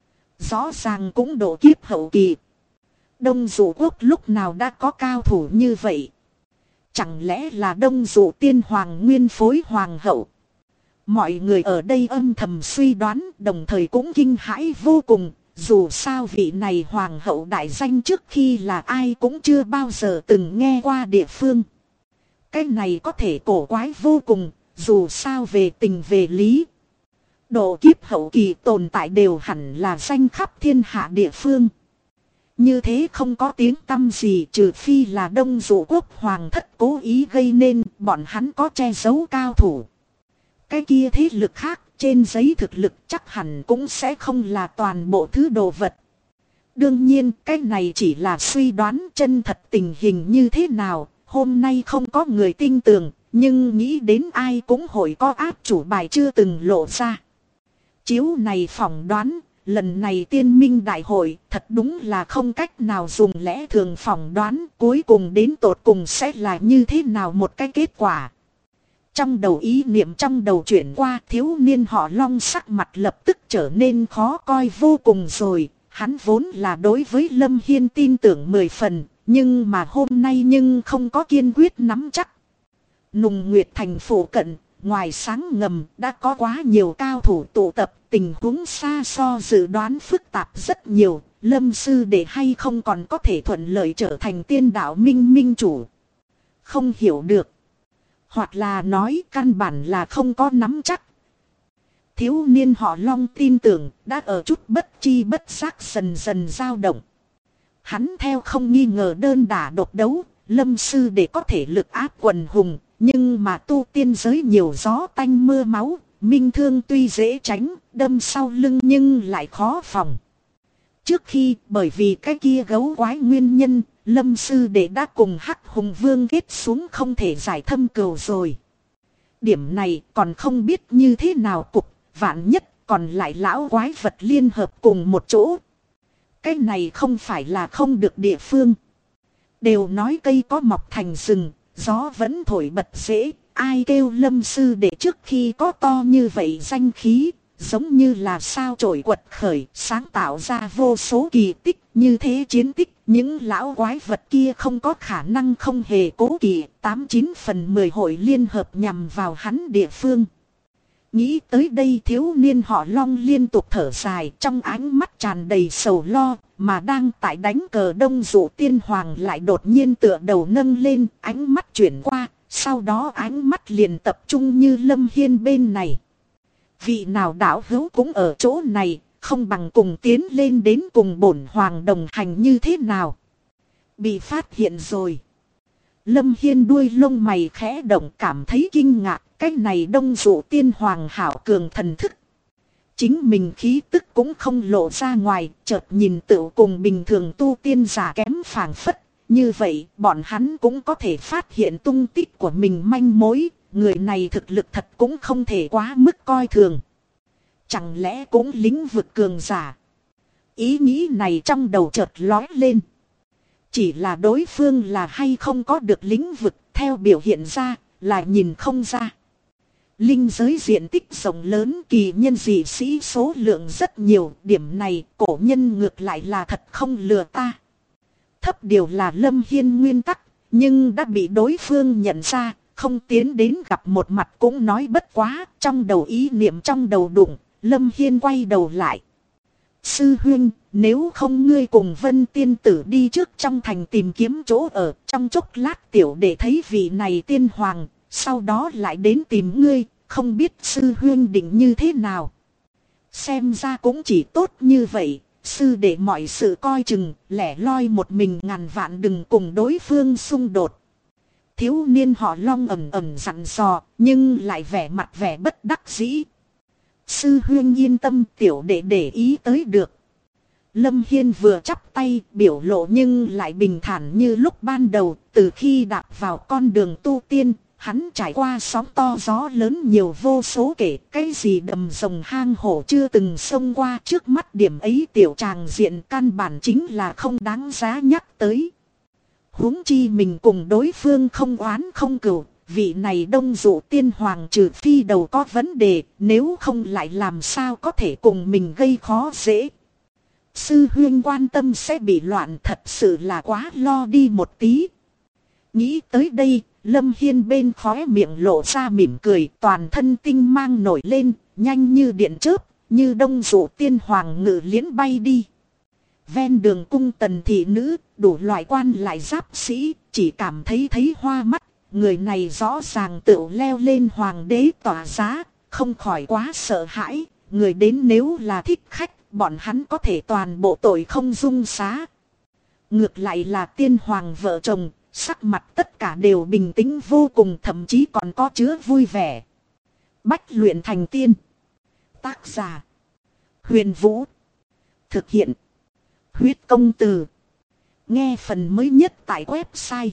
Rõ ràng cũng độ kiếp hậu kỳ. Đông Dụ quốc lúc nào đã có cao thủ như vậy? Chẳng lẽ là Đông Dụ tiên hoàng nguyên phối hoàng hậu? Mọi người ở đây âm thầm suy đoán, đồng thời cũng kinh hãi vô cùng. Dù sao vị này hoàng hậu đại danh trước khi là ai cũng chưa bao giờ từng nghe qua địa phương. Cái này có thể cổ quái vô cùng, dù sao về tình về lý. Độ kiếp hậu kỳ tồn tại đều hẳn là danh khắp thiên hạ địa phương. Như thế không có tiếng tăm gì, trừ phi là Đông Dụ quốc hoàng thất cố ý gây nên, bọn hắn có che giấu cao thủ. Cái kia thế lực khác, trên giấy thực lực chắc hẳn cũng sẽ không là toàn bộ thứ đồ vật. Đương nhiên cái này chỉ là suy đoán, chân thật tình hình như thế nào, hôm nay không có người tin tưởng, nhưng nghĩ đến ai cũng hội có áp chủ bài chưa từng lộ ra. Chiếu này phỏng đoán, lần này tiên minh đại hội thật đúng là không cách nào dùng lẽ thường phỏng đoán, cuối cùng đến tột cùng sẽ là như thế nào một cái kết quả. Trong đầu ý niệm trong đầu chuyển qua, thiếu niên họ Long sắc mặt lập tức trở nên khó coi vô cùng rồi. Hắn vốn là đối với Lâm Hiên tin tưởng 10 phần, nhưng mà hôm nay nhưng không có kiên quyết nắm chắc. Nùng Nguyệt thành phủ cận, ngoài sáng ngầm đã có quá nhiều cao thủ tụ tập, tình huống xa so dự đoán phức tạp rất nhiều. Lâm sư đệ hay không còn có thể thuận lợi trở thành tiên đạo minh minh chủ? Không hiểu được. Hoặc là nói căn bản là không có nắm chắc. Thiếu niên họ Long tin tưởng đã ở chút bất chi bất giác dần dần dao động. Hắn theo không nghi ngờ đơn đả độc đấu, Lâm sư để có thể lực áp quần hùng, nhưng mà tu tiên giới nhiều gió tanh mưa máu, minh thương tuy dễ tránh, đâm sau lưng nhưng lại khó phòng. Trước khi bởi vì cái kia gấu quái nguyên nhân, Lâm sư đệ đã cùng Hắc Hùng Vương kết xuống không thể giải thâm cừu rồi. Điểm này còn không biết như thế nào cục, vạn nhất còn lại lão quái vật liên hợp cùng một chỗ. Cái này không phải là không được địa phương. Đều nói cây có mọc thành rừng, gió vẫn thổi bật rễ, ai kêu Lâm sư đệ trước khi có to như vậy danh khí. Giống như là sao trổi quật khởi, sáng tạo ra vô số kỳ tích, như thế chiến tích, những lão quái vật kia không có khả năng không hề cố kỵ, 89 phần 10 hội liên hợp nhằm vào hắn địa phương. Nghĩ tới đây thiếu niên họ Long liên tục thở dài, trong ánh mắt tràn đầy sầu lo, mà đang tại đánh cờ Đông Dụ Tiên Hoàng lại đột nhiên tựa đầu nâng lên, ánh mắt chuyển qua, sau đó ánh mắt liền tập trung như Lâm Hiên bên này. Vị nào đạo hữu cũng ở chỗ này, không bằng cùng tiến lên đến cùng bổn hoàng đồng hành như thế nào. Bị phát hiện rồi. Lâm Hiên đuôi lông mày khẽ động, cảm thấy kinh ngạc, cái này Đông Dụ Tiên Hoàng hảo cường thần thức. Chính mình khí tức cũng không lộ ra ngoài, chợt nhìn tựu cùng bình thường tu tiên giả kém phảng phất. Như vậy, bọn hắn cũng có thể phát hiện tung tích của mình manh mối, người này thực lực thật cũng không thể quá mức coi thường. Chẳng lẽ cũng lĩnh vực cường giả? Ý nghĩ này trong đầu chợt lói lên. Chỉ là đối phương là hay không có được lĩnh vực, theo biểu hiện ra, là nhìn không ra. Linh giới diện tích rộng lớn, kỳ nhân dị sĩ số lượng rất nhiều, điểm này cổ nhân ngược lại là thật không lừa ta. Thấp điều là Lâm Hiên nguyên tắc, nhưng đã bị đối phương nhận ra, không tiến đến gặp một mặt cũng nói bất quá, trong đầu ý niệm trong đầu đụng, Lâm Hiên quay đầu lại. Sư huynh, nếu không ngươi cùng Vân tiên tử đi trước trong thành tìm kiếm chỗ ở, trong chốc lát tiểu để thấy vị này tiên hoàng, sau đó lại đến tìm ngươi, không biết sư huynh định như thế nào. Xem ra cũng chỉ tốt như vậy, sư để mọi sự coi chừng, lẻ loi một mình ngàn vạn đừng cùng đối phương xung đột. Thiếu niên họ Long ầm ầm dặn dò, nhưng lại vẻ mặt vẻ bất đắc dĩ. Sư huynh yên tâm, tiểu đệ để ý tới được. Lâm Hiên vừa chắp tay, biểu lộ nhưng lại bình thản như lúc ban đầu. Từ khi đạp vào con đường tu tiên, hắn trải qua sóng to gió lớn nhiều vô số kể. Cái gì đầm rồng hang hổ chưa từng xông qua, trước mắt điểm ấy tiểu tràng diện căn bản chính là không đáng giá nhắc tới. Huống chi mình cùng đối phương không oán không cừu. Vị này Đông Dụ Tiên Hoàng trừ phi đầu có vấn đề, nếu không lại làm sao có thể cùng mình gây khó dễ. Sư huynh quan tâm sẽ bị loạn, thật sự là quá lo đi một tí. Nghĩ tới đây, Lâm Hiên bên khóe miệng lộ ra mỉm cười, toàn thân tinh mang nổi lên, nhanh như điện chớp, như Đông Dụ Tiên Hoàng ngự liễn bay đi. Ven đường cung tần thị nữ, đủ loại quan lại giáp sĩ, chỉ cảm thấy hoa mắt. Người này rõ ràng tự leo lên hoàng đế tỏa giá, không khỏi quá sợ hãi. Người đến nếu là thích khách, bọn hắn có thể toàn bộ tội không dung xá. Ngược lại là tiên hoàng vợ chồng, sắc mặt tất cả đều bình tĩnh vô cùng, thậm chí còn có chứa vui vẻ. Bách luyện thành tiên. Tác giả: Huyền Vũ. Thực hiện: Huyết Công Từ. Nghe phần mới nhất tại website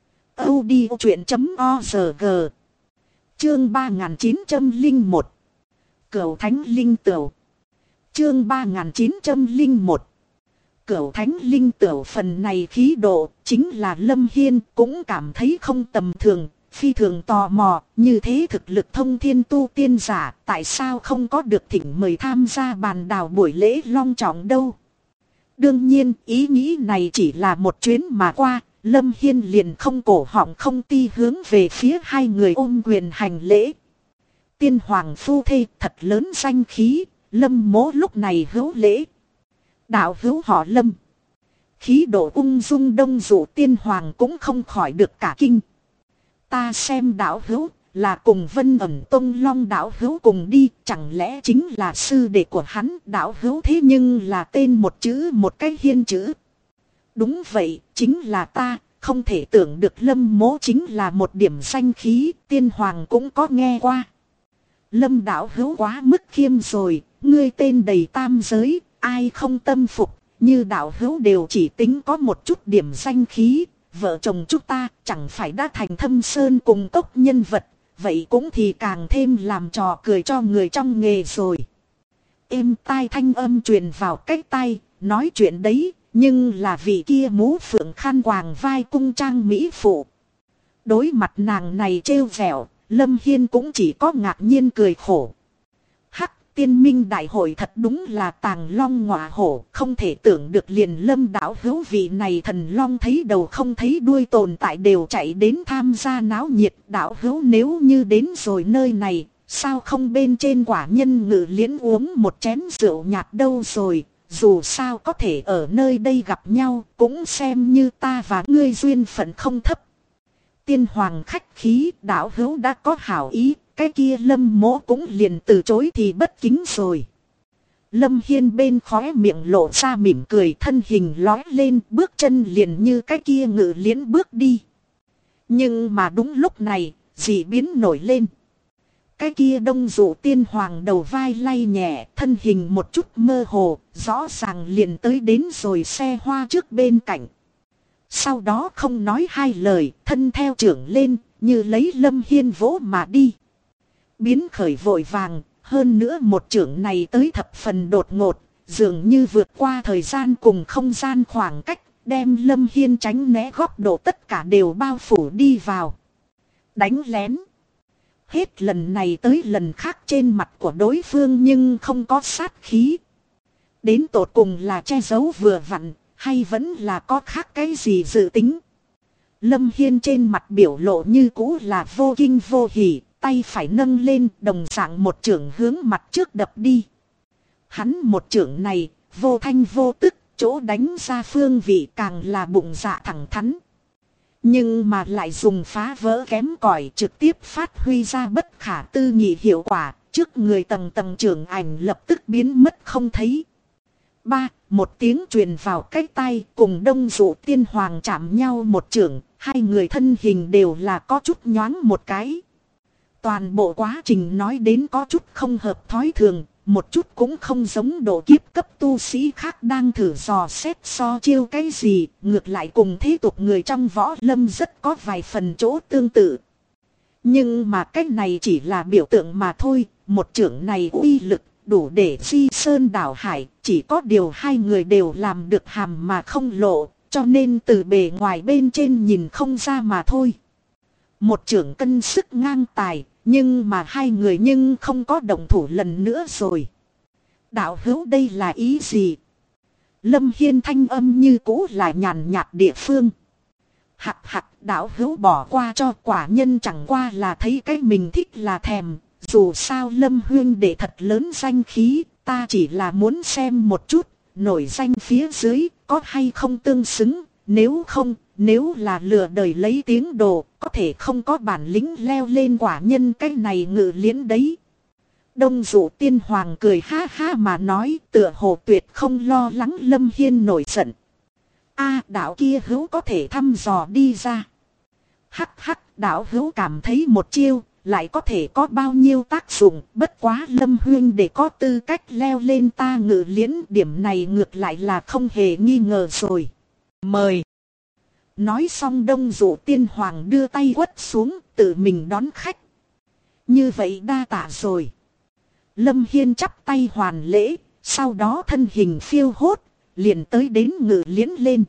audiochuyện.org. Chương 3901. Cửu Thánh Linh Tửu. Chương 3901. Cửu Thánh Linh Tửu, phần này khí độ, chính là Lâm Hiên cũng cảm thấy không tầm thường, phi thường tò mò, như thế thực lực thông thiên tu tiên giả, tại sao không có được thỉnh mời tham gia bàn đào buổi lễ long trọng đâu. Đương nhiên, ý nghĩ này chỉ là một chuyến mà qua. Lâm Hiên liền không cổ họng không ti hướng về phía hai người ôm quyền hành lễ. Tiên hoàng phu thê thật lớn danh khí, Lâm mỗ lúc này hữu lễ. Đạo hữu họ Lâm. Khí độ ung dung Đông Dụ Tiên Hoàng cũng không khỏi được cả kinh. Ta xem đạo hữu là cùng Vân Ẩn Tông Long đạo hữu cùng đi, chẳng lẽ chính là sư đệ của hắn. Đạo hữu thế nhưng là tên một chữ một cái Hiên chữ. Đúng vậy, chính là ta, không thể tưởng được Lâm mỗ chính là một điểm danh khí, tiên hoàng cũng có nghe qua. Lâm đạo hữu quá mức khiêm rồi, ngươi tên đầy tam giới, ai không tâm phục, như đạo hữu đều chỉ tính có một chút điểm danh khí, vợ chồng chúng ta chẳng phải đã thành thâm sơn cùng cốc nhân vật, vậy cũng thì càng thêm làm trò cười cho người trong nghề rồi. Êm tai thanh âm truyền vào cái tai, nói chuyện đấy. Nhưng là vị kia mũ phượng khăn quàng vai cung trang mỹ phụ. Đối mặt nàng này trêu vẻo, Lâm Hiên cũng chỉ có ngạc nhiên cười khổ. Hắc, tiên minh đại hội thật đúng là tàng long ngọa hổ, không thể tưởng được liền Lâm đạo hữu vị này thần long thấy đầu không thấy đuôi tồn tại đều chạy đến tham gia náo nhiệt. Đạo hữu nếu như đến rồi nơi này, Sao không bên trên quả nhân Ngự Liễn uống một chén rượu nhạt đâu rồi, dù sao có thể ở nơi đây gặp nhau, cũng xem như ta và ngươi duyên phận không thấp. Tiên hoàng khách khí, đạo hữu đã có hảo ý, cái kia Lâm Mỗ cũng liền từ chối thì bất kính rồi. Lâm Hiên bên khóe miệng lộ ra mỉm cười, thân hình lói lên, bước chân liền như cái kia Ngự Liễn bước đi. Nhưng mà đúng lúc này, dị biến nổi lên. Cái kia Đông Dụ tiên hoàng đầu vai lay nhẹ, thân hình một chút mơ hồ, rõ ràng liền tới đến rồi xe hoa trước bên cạnh. Sau đó không nói hai lời, thân theo trưởng lên, như lấy Lâm Hiên vỗ mà đi. Biến khởi vội vàng, hơn nữa một trưởng này tới thập phần đột ngột, dường như vượt qua thời gian cùng không gian khoảng cách, đem Lâm Hiên tránh né góc độ tất cả đều bao phủ đi vào. Đánh lén. Hết lần này tới lần khác trên mặt của đối phương nhưng không có sát khí. Đến tột cùng là che giấu vừa vặn, hay vẫn là có khác cái gì dự tính. Lâm Hiên trên mặt biểu lộ như cũ là vô kinh vô hỉ, tay phải nâng lên đồng dạng một chưởng hướng mặt trước đập đi. Hắn một chưởng này, vô thanh vô tức, chỗ đánh ra phương vị càng là bụng dạ thẳng thắn. Nhưng mà lại dùng phá vỡ kém cỏi trực tiếp phát huy ra bất khả tư nghị hiệu quả, trước người tầng tầng trưởng ảnh lập tức biến mất không thấy. Một tiếng truyền vào cái tay, cùng Đông Dụ tiên hoàng chạm nhau một chưởng, hai người thân hình đều là có chút nhoáng một cái. Toàn bộ quá trình nói đến có chút không hợp thói thường, một chút cũng không giống độ kiếp cấp tu sĩ khác đang thử dò xét so chiêu cái gì, ngược lại cùng thế tục người trong võ lâm rất có vài phần chỗ tương tự. Nhưng mà cái này chỉ là biểu tượng mà thôi, một chưởng này uy lực đủ để di sơn đảo hải, chỉ có điều hai người đều làm được hàm mà không lộ, cho nên từ bề ngoài bên trên nhìn không ra mà thôi. Một chưởng cân sức ngang tài, nhưng mà hai người nhưng không có động thủ lần nữa rồi. Đạo hữu đây là ý gì? Lâm Hiên thanh âm như cũ là nhàn nhạt địa phương. Hạc hạc, đạo hữu bỏ qua cho, quả nhân chẳng qua là thấy cái mình thích là thèm. Dù sao Lâm huynh để thật lớn danh khí, ta chỉ là muốn xem một chút, nổi danh phía dưới, có hay không tương xứng, nếu không, nếu là lừa đời lấy tiếng đồ, có thể không có bản lĩnh leo lên quả nhân cái này Ngự Liễn đấy. Đông Dụ tiên hoàng cười ha ha mà nói, tựa hồ tuyệt không lo lắng Lâm Hiên nổi giận. Đạo kia hữu có thể thăm dò đi ra. Hắc hắc, đạo hữu cảm thấy một chiêu lại có thể có bao nhiêu tác dụng, bất quá Lâm huynh để có tư cách leo lên ta Ngự Liễn, điểm này ngược lại là không hề nghi ngờ rồi. Mời. Nói xong Đông Dụ tiên hoàng đưa tay quất xuống, tự mình đón khách. Như vậy đa tạ rồi. Lâm Hiên chắp tay hoàn lễ, sau đó thân hình phiêu hốt, liền tới đến Ngự Liễn lên.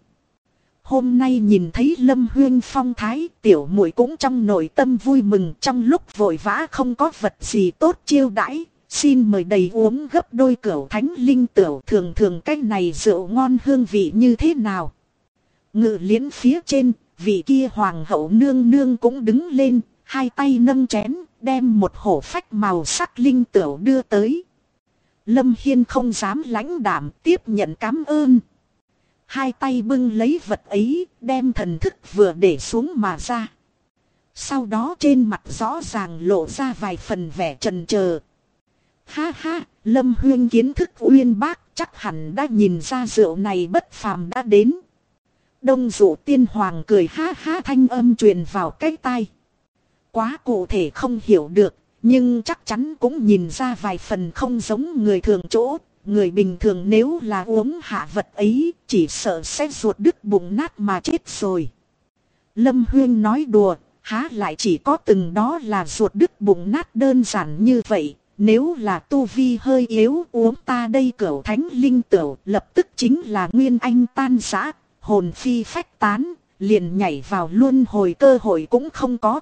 Hôm nay nhìn thấy Lâm huynh phong thái, tiểu muội cũng trong nội tâm vui mừng, trong lúc vội vã không có vật gì tốt chiêu đãi, xin mời đầy uống gấp đôi cửu thánh linh tửu, thường thường cái này rượu ngon hương vị như thế nào. Ngự Liễn phía trên, vị kia hoàng hậu nương nương cũng đứng lên, hai tay nâng chén, đem một hổ phách màu sắc linh tửu đưa tới. Lâm Hiên không dám lãnh đạm tiếp nhận cảm ơn. Hai tay bưng lấy vật ấy, đem thần thức vừa để xuống mà ra. Sau đó trên mặt rõ ràng lộ ra vài phần vẻ chần chờ. Ha ha, Lâm huynh kiến thức uyên bác, chắc hẳn đã nhìn ra rượu này bất phàm đã đến. Đông Dụ tiên hoàng cười ha ha, thanh âm truyền vào cái tai. Quá cụ thể không hiểu được, nhưng chắc chắn cũng nhìn ra vài phần không giống người thường chỗ. Người bình thường nếu là uống hạ vật ấy, chỉ sợ sẽ ruột đứt bụng nát mà chết rồi. Lâm huynh nói đùa, há lại chỉ có từng đó là ruột đứt bụng nát đơn giản như vậy. Nếu là tu vi hơi yếu uống ta đây cửu thánh linh tửu, lập tức chính là nguyên anh tan rã, hồn phi phách tán, liền nhảy vào luân hồi cơ hội cũng không có.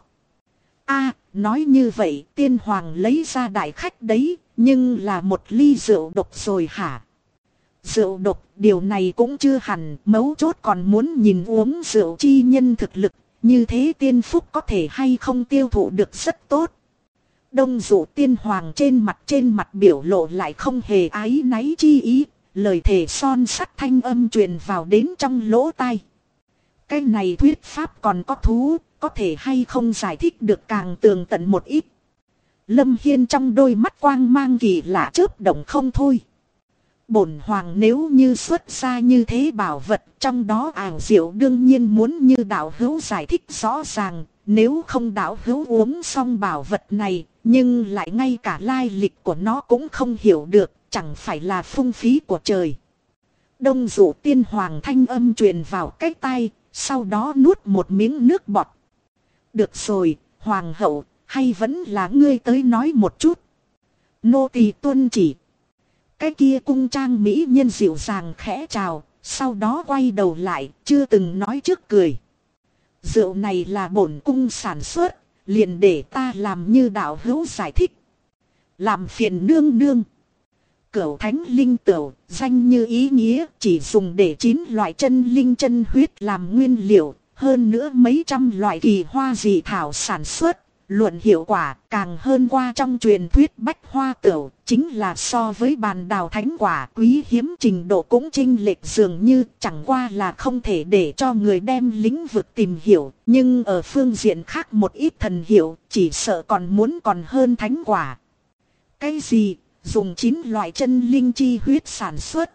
Nói như vậy tiên hoàng lấy ra đại khách đấy, nhưng là một ly rượu độc rồi hả? Rượu độc, điều này cũng chưa hẳn, mấu chốt còn muốn nhìn uống rượu chi nhân thực lực, như thế tiên phúc có thể hay không tiêu thụ được rất tốt. Đông Dụ Tiên Hoàng trên mặt biểu lộ lại không hề áy náy chi ý, lời thề son sắt thanh âm truyền vào đến trong lỗ tai. Cái này thuyết pháp còn có thú, có thể hay không giải thích được càng tường tận một ít. Lâm Hiên trong đôi mắt quang mang kỳ lạ chớp động không thôi. Bổn hoàng nếu như xuất ra như thế bảo vật, trong đó ảo diệu đương nhiên muốn như đạo hữu giải thích rõ ràng. Nếu không đạo hữu uống xong bảo vật này, nhưng lại ngay cả lai lịch của nó cũng không hiểu được, chẳng phải là phung phí của trời. Đông Dụ Tiên Hoàng thanh âm truyền vào cái tai, sau đó nuốt một miếng nước bọt. Được rồi, Hoàng hậu, hay vẫn là ngươi tới nói một chút. Nô tỳ tuân chỉ. Cái kia cung trang mỹ nhân dịu dàng khẽ chào, sau đó quay đầu lại, chưa từng nói trước cười. Rượu này là bổn cung sản xuất, liền để ta làm như đạo hữu giải thích. Làm phiền nương nương. Cửu thánh linh tửu, danh như ý nghĩa, chỉ dùng để 9 loại chân linh chân huyết làm nguyên liệu, hơn nữa mấy trăm loại kỳ hoa dị thảo sản xuất. Luận hiệu quả càng hơn qua trong truyền thuyết bách hoa tửu, chính là so với bàn đào thánh quả quý hiếm trình độ cũng chênh lệch dường như chẳng qua là không thể để cho người đem lĩnh vực tìm hiểu, nhưng ở phương diện khác một ít thần hiệu chỉ sợ còn hơn thánh quả. Cái gì, dùng 9 loại chân linh chi huyết sản xuất?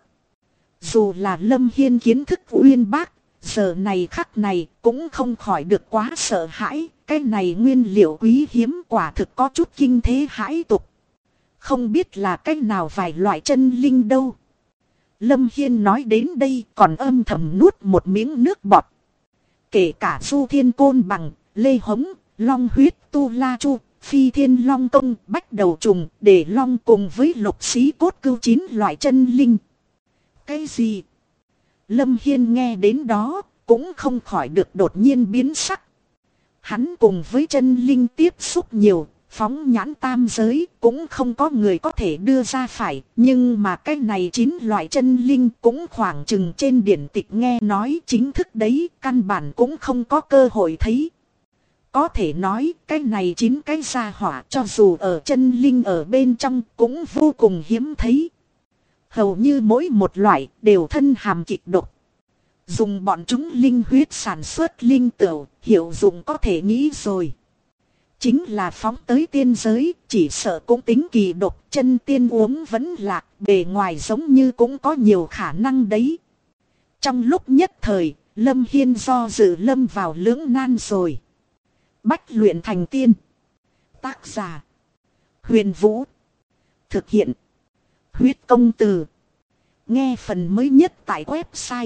Dù là Lâm Hiên kiến thức uyên bác, giờ này khắc này cũng không khỏi được quá sợ hãi. Cái này nguyên liệu quý hiếm quả thực có chút kinh thế hãi tục. Không biết là cái nào vài loại chân linh đâu. Lâm Hiên nói đến đây còn âm thầm nuốt một miếng nước bọt. Kể cả Du Thiên Côn Bằng, Lê Hống, Long Huyết, Tu La Chu, Phi Thiên Long Công, Bách Đầu Trùng, Để Long cùng với Lục Xí Cốt Cưu 9 loại chân linh. Cái gì? Lâm Hiên nghe đến đó cũng không khỏi được đột nhiên biến sắc. Hắn cùng với chân linh tiếp xúc nhiều, phóng nhãn tam giới cũng không có người có thể đưa ra phải. Nhưng mà cái này 9 loại chân linh cũng khoảng chừng trên điển tịch nghe nói chính thức đấy, căn bản cũng không có cơ hội thấy. Có thể nói cái này 9 cái gia hỏa cho dù ở chân linh ở bên trong cũng vô cùng hiếm thấy. Hầu như mỗi một loại đều thân hàm kịch độc. Dùng bọn chúng linh huyết sản xuất linh tửu, hiệu dụng có thể nghĩ rồi. Chính là phóng tới tiên giới, chỉ sợ cũng tính kỳ độc, chân tiên uống vẫn lạc, bề ngoài giống như cũng có nhiều khả năng đấy. Trong lúc nhất thời, Lâm Hiên do dự lâm vào lưỡng nan rồi. Bách luyện thành tiên. Tác giả: Huyền Vũ. Thực hiện: Huyết Công Từ. Nghe phần mới nhất tại website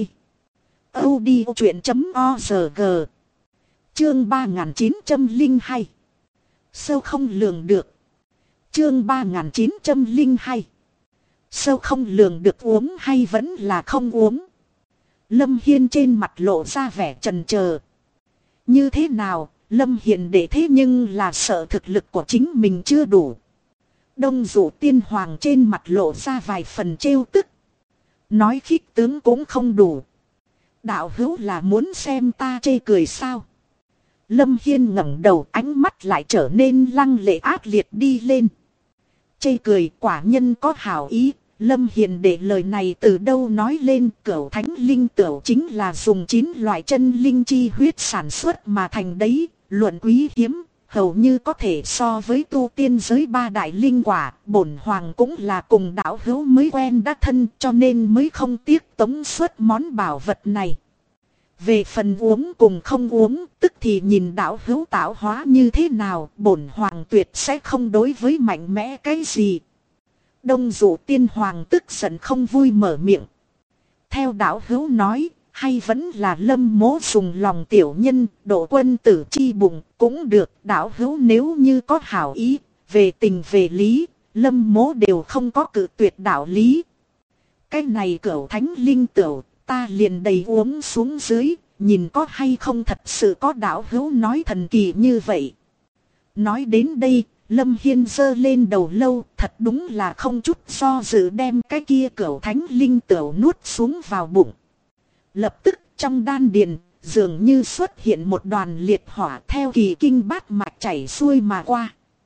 audiochuyện.org. Chương 3902. Sâu không lường được. Chương 3902. Sâu không lường được, uống hay vẫn là không uống? Lâm Hiên trên mặt lộ ra vẻ chần chờ. Như thế nào, Lâm Hiền để thế nhưng là sợ thực lực của chính mình chưa đủ. Đông Dụ Tiên Hoàng trên mặt lộ ra vài phần trêu tức. Nói khích tướng cũng không đủ. Đạo hữu là muốn xem ta chê cười sao? Lâm Hiên ngẩng đầu, ánh mắt lại trở nên lăng lệ ác liệt đi lên. Chê cười, quả nhân có hảo ý. Lâm Hiền để lời này từ đâu nói lên? Cửu thánh linh tửu chính là dùng 9 loại chân linh chi huyết sản xuất mà thành đấy. Luận quý hiếm, hầu như có thể so với tu tiên giới 3 đại linh quả. Bổn hoàng cũng là cùng đạo hữu mới quen đã thân, cho nên mới không tiếc tống xuất món bảo vật này. Về phần uống cùng không uống, tức thì nhìn đạo hữu tạo hóa như thế nào. Bổn hoàng tuyệt sẽ không đối với mạnh mẽ cái gì. Đông Dụ Tiên Hoàng tức giận không vui mở miệng. Theo đạo hữu nói, hay vẫn là Lâm mỗ dùng lòng tiểu nhân, độ quân tử chi bụng, cũng được. Đạo hữu nếu như có hảo ý, về tình về lý, Lâm mỗ đều không có cự tuyệt đạo lý. Cái này cửu thánh linh tửu, ta liền đầy uống xuống dưới, nhìn có hay không thật sự có đạo hữu nói thần kỳ như vậy. Nói đến đây, Lâm Hiên giơ lên đầu lâu, thật đúng là không chút do dự đem cái kia cửu thánh linh tửu nuốt xuống vào bụng. Lập tức trong đan điền, dường như xuất hiện một đoàn liệt hỏa theo kỳ kinh bát mạch chảy xuôi mà qua.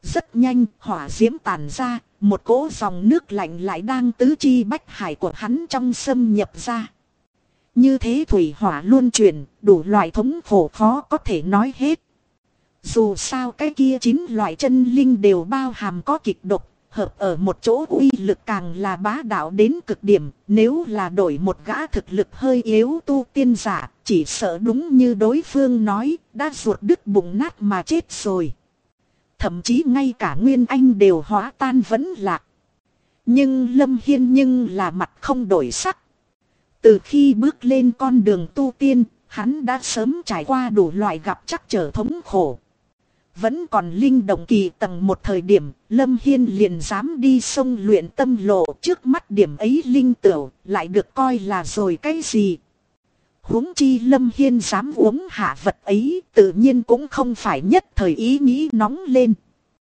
Rất nhanh hỏa diễm tàn ra, một cỗ dòng nước lạnh lại đang tứ chi bách hải của hắn trong xâm nhập ra. Như thế thủy hỏa luân chuyển, đủ loại thống khổ khó có thể nói hết. Dù sao cái kia 9 loại chân linh đều bao hàm có kịch độc, hợp ở một chỗ uy lực càng là bá đạo đến cực điểm. Nếu là đổi một gã thực lực hơi yếu tu tiên giả, chỉ sợ đúng như đối phương nói, đã ruột đứt bụng nát mà chết rồi. Thậm chí ngay cả Nguyên Anh đều hóa tan vẫn lạc. Nhưng Lâm Hiên nhưng là mặt không đổi sắc. Từ khi bước lên con đường tu tiên, hắn đã sớm trải qua đủ loại gặp trắc trở thống khổ. Vẫn còn linh động kỳ tầng một thời điểm, Lâm Hiên liền dám đi sông luyện tâm lộ, trước mắt điểm ấy linh tửu, lại được coi là rồi cái gì. Huống chi Lâm Hiên dám uống hạ vật ấy, tự nhiên cũng không phải nhất thời ý nghĩ nóng lên,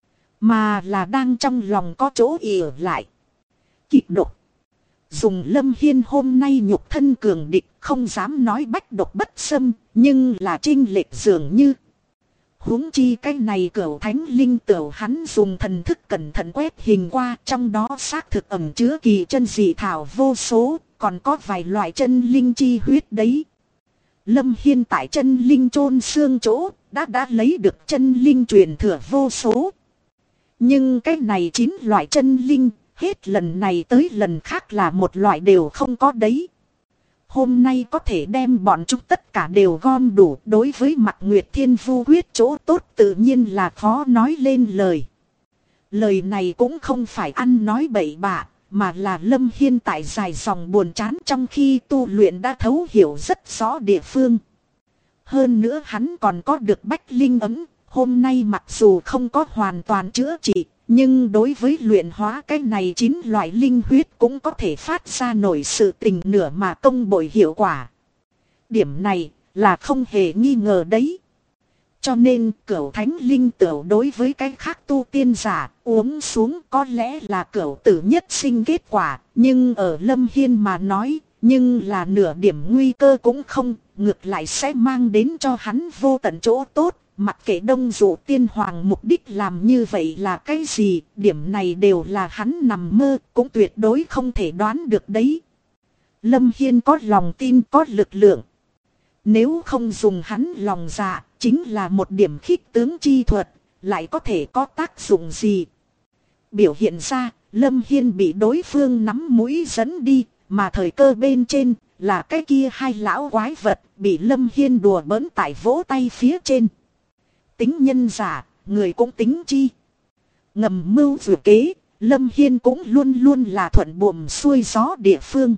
mà là đang trong lòng có chỗ ỉa lại. Kịch độc. Dùng Lâm Hiên hôm nay nhục thân cường địch, không dám nói bách độc bất xâm, nhưng là chênh lệch dường như. Huống chi cái này cửu thánh linh tửu hắn dùng thần thức cẩn thận quét hình qua, trong đó xác thực ẩn chứa kỳ chân dị thảo vô số, còn có vài loại chân linh chi huyết đấy. Lâm Hiên tại chân linh chôn xương chỗ, đã lấy được chân linh truyền thừa vô số. Nhưng cái này 9 loại chân linh, hết lần này tới lần khác là một loại đều không có đấy. Hôm nay có thể đem bọn chúng tất cả đều gom đủ, đối với Mạc Nguyệt Thiên Vu quyết chỗ tốt tự nhiên là khó nói lên lời. Lời này cũng không phải ăn nói bậy bạ, mà là Lâm Hiên tại dài dòng buồn chán trong khi tu luyện đã thấu hiểu rất rõ địa phương. Hơn nữa hắn còn có được bách linh ấm, hôm nay mặc dù không có hoàn toàn chữa trị, nhưng đối với luyện hóa cái này 9 loại linh huyết cũng có thể phát ra nổi sự tình nửa mà công bội hiệu quả. Điểm này là không hề nghi ngờ đấy. Cho nên cửu thánh linh tửu đối với cái khác tu tiên giả uống xuống có lẽ là cửu tử nhất sinh kết quả. Nhưng ở Lâm Hiên mà nói, nhưng là nửa điểm nguy cơ cũng không, ngược lại sẽ mang đến cho hắn vô tận chỗ tốt. Mặc kệ Đông Dụ Tiên Hoàng mục đích làm như vậy là cái gì, điểm này đều là hắn nằm mơ, cũng tuyệt đối không thể đoán được đấy. Lâm Hiên có lòng tin, có lực lượng. Nếu không dùng hắn lòng dạ, chính là một điểm khích tướng chi thuật, lại có thể có tác dụng gì. Biểu hiện ra, Lâm Hiên bị đối phương nắm mũi dẫn đi, mà thời cơ bên trên là cái kia hai lão quái vật bị Lâm Hiên đùa bỡn tại vỗ tay phía trên. Tính nhân giả, người cũng tính chi. Ngầm mưu vừa kế, Lâm Hiên cũng luôn luôn là thuận buồm xuôi gió địa phương.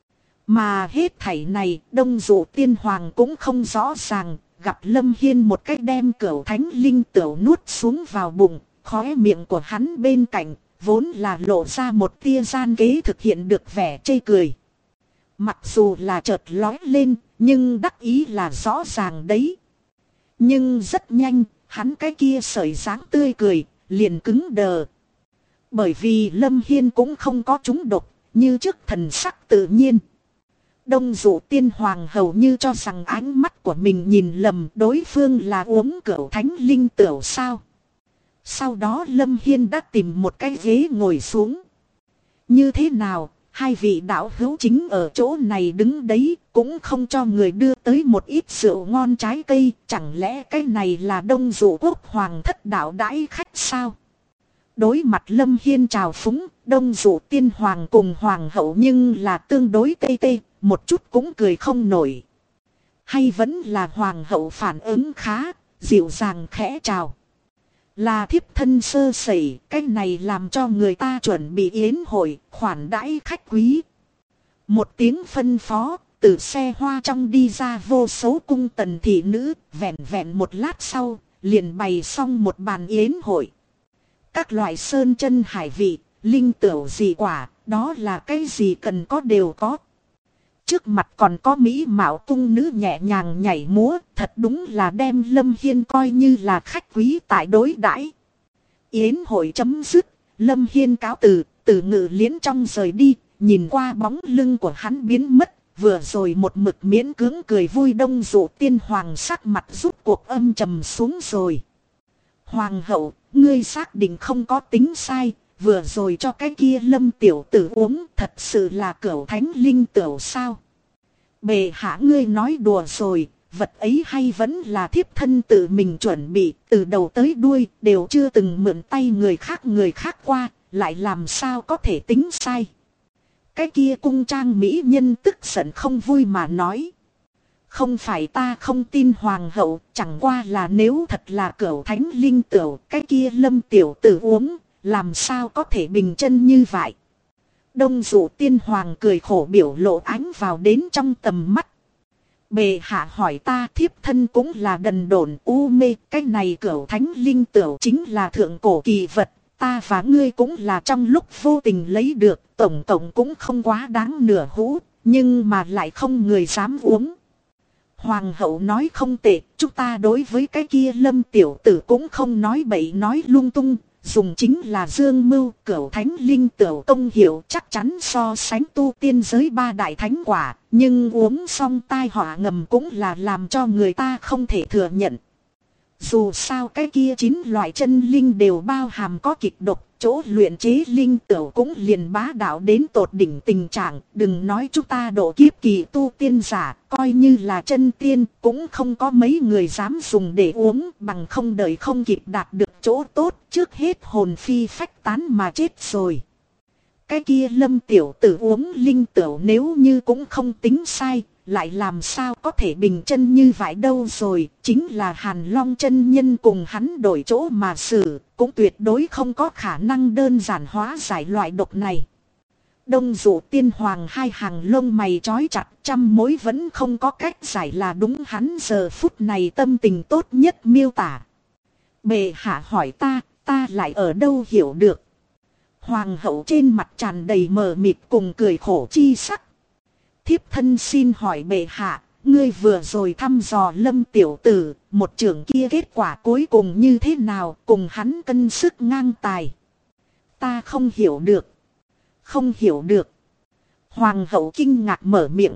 Mà hết thảy này, Đông Dụ Tiên Hoàng cũng không rõ ràng, gặp Lâm Hiên một cách đem cửu thánh linh tửu nuốt xuống vào bụng, khóe miệng của hắn bên cạnh, vốn là lộ ra một tia gian kế thực hiện được vẻ chê cười. Mặc dù là chợt lói lên, nhưng đắc ý là rõ ràng đấy. Nhưng rất nhanh, hắn cái kia sợi dáng tươi cười, liền cứng đờ. Bởi vì Lâm Hiên cũng không có trúng độc, như trước thần sắc tự nhiên. Đông Dụ Tiên Hoàng hầu như cho rằng ánh mắt của mình nhìn lầm đối phương là uống cửu thánh linh tửu sao. Sau đó Lâm Hiên đã tìm một cái ghế ngồi xuống. Như thế nào, hai vị đạo hữu chính ở chỗ này đứng đấy, cũng không cho người đưa tới một ít rượu ngon trái cây, chẳng lẽ cái này là Đông Dụ Quốc Hoàng thất đạo đãi khách sao? Đối mặt Lâm Hiên trào phúng, Đông Dụ Tiên Hoàng cùng Hoàng hậu nhưng là tương đối tê tê, một chút cũng cười không nổi. Hay vẫn là Hoàng hậu phản ứng khá, dịu dàng khẽ chào. Là thiếp thân sơ sẩy, cái này làm cho người ta chuẩn bị yến hội, khoản đãi khách quý. Một tiếng phân phó, từ xe hoa trong đi ra vô số cung tần thị nữ, vẹn vẹn một lát sau, liền bày xong một bàn yến hội. Các loại sơn chân hải vị, linh tửu dị quả, đó là cái gì cần có đều có. Trước mặt còn có mỹ mạo cung nữ nhẹ nhàng nhảy múa, thật đúng là đem Lâm Hiên coi như là khách quý tại đối đãi. Yến hội chấm dứt, Lâm Hiên cáo từ ngự liễn trong rời đi, nhìn qua bóng lưng của hắn biến mất, vừa rồi một mực miễn cưỡng cười vui Đông Dụ Tiên Hoàng sắc mặt rút cuộc âm trầm xuống rồi. Hoàng hậu, ngươi xác định không có tính sai, vừa rồi cho cái kia Lâm tiểu tử uống thật sự là cửu thánh linh tửu sao? Bệ hạ ngươi nói đùa rồi, vật ấy hay vẫn là thiếp thân tự mình chuẩn bị, từ đầu tới đuôi đều chưa từng mượn tay người khác qua, lại làm sao có thể tính sai. Cái kia cung trang mỹ nhân tức giận không vui mà nói. Không phải ta không tin hoàng hậu, chẳng qua là nếu thật là cửu thánh linh tửu, cái kia Lâm tiểu tử uống, làm sao có thể bình chân như vậy. Đông Dụ tiên hoàng cười khổ biểu lộ ánh vào đến trong tầm mắt. Bệ hạ hỏi ta, thiếp thân cũng là đần độn u mê, cái này cửu thánh linh tửu chính là thượng cổ kỳ vật, ta và ngươi cũng là trong lúc vô tình lấy được, tổng cộng cũng không quá đáng nửa hũ, nhưng mà lại không người dám uống. Hoàng hậu nói không tệ, chúng ta đối với cái kia Lâm tiểu tử cũng không nói bậy nói lung tung, dùng chính là dương mưu. Cửu thánh linh tửu công hiệu chắc chắn so sánh tu tiên giới ba đại thánh quả, nhưng uống xong tai họa ngầm cũng là làm cho người ta không thể thừa nhận. Dù sao cái kia 9 loại chân linh đều bao hàm có kịch độc, chỗ luyện chế linh tửu cũng liền bá đạo đến tột đỉnh tình trạng, đừng nói chúng ta độ kiếp kỳ tu tiên giả, coi như là chân tiên cũng không có mấy người dám dùng để uống, bằng không đợi không kịp đạt được chỗ tốt, trước hết hồn phi phách tán mà chết rồi. Cái kia Lâm tiểu tử uống linh tửu nếu như cũng không tính sai, lại làm sao có thể bình chân như vậy đâu rồi, chính là Hàn Long chân nhân cùng hắn đổi chỗ mà xử, cũng tuyệt đối không có khả năng đơn giản hóa giải loại độc này. Đông Dụ tiên hoàng hai hàng lông mày trói chặt, trăm mối vẫn không có cách giải là đúng hắn giờ phút này tâm tình tốt nhất miêu tả. Bệ hạ hỏi ta lại ở đâu hiểu được. Hoàng hậu trên mặt tràn đầy mờ mịt cùng cười khổ chi sắc. Thiếp thân xin hỏi bệ hạ, ngươi vừa rồi thăm dò Lâm tiểu tử, một trưởng kia kết quả cuối cùng như thế nào, cùng hắn cân sức ngang tài. Ta không hiểu được. Không hiểu được. Hoàng hậu kinh ngạc mở miệng.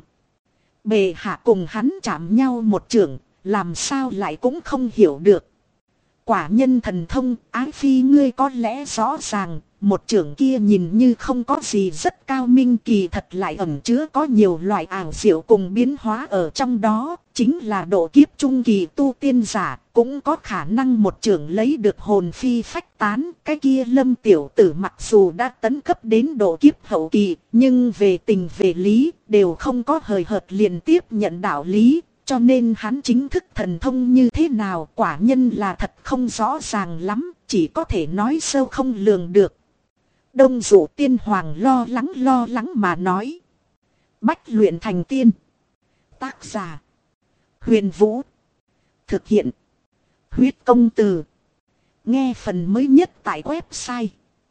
Bệ hạ cùng hắn chạm nhau một trưởng, làm sao lại cũng không hiểu được. Quả nhân thần thông, ái phi ngươi có lẽ rõ ràng, một trưởng kia nhìn như không có gì rất cao minh, kỳ thật lại ẩn chứa có nhiều loại ảo diệu cùng biến hóa ở trong đó, chính là độ kiếp trung kỳ tu tiên giả, cũng có khả năng một trưởng lấy được hồn phi phách tán. Cái kia Lâm tiểu tử mặc dù đã tấn cấp đến độ kiếp hậu kỳ, nhưng về tình về lý, đều không có hời hợt liền tiếp nhận đạo lý. Cho nên hắn chính thức thần thông như thế nào quả nhân là thật không rõ ràng lắm, chỉ có thể nói sâu không lường được. Đông Dụ tiên hoàng lo lắng mà nói. Bách luyện thành tiên. Tác giả. Huyền Vũ. Thực hiện. Huyết công từ. Nghe phần mới nhất tại website.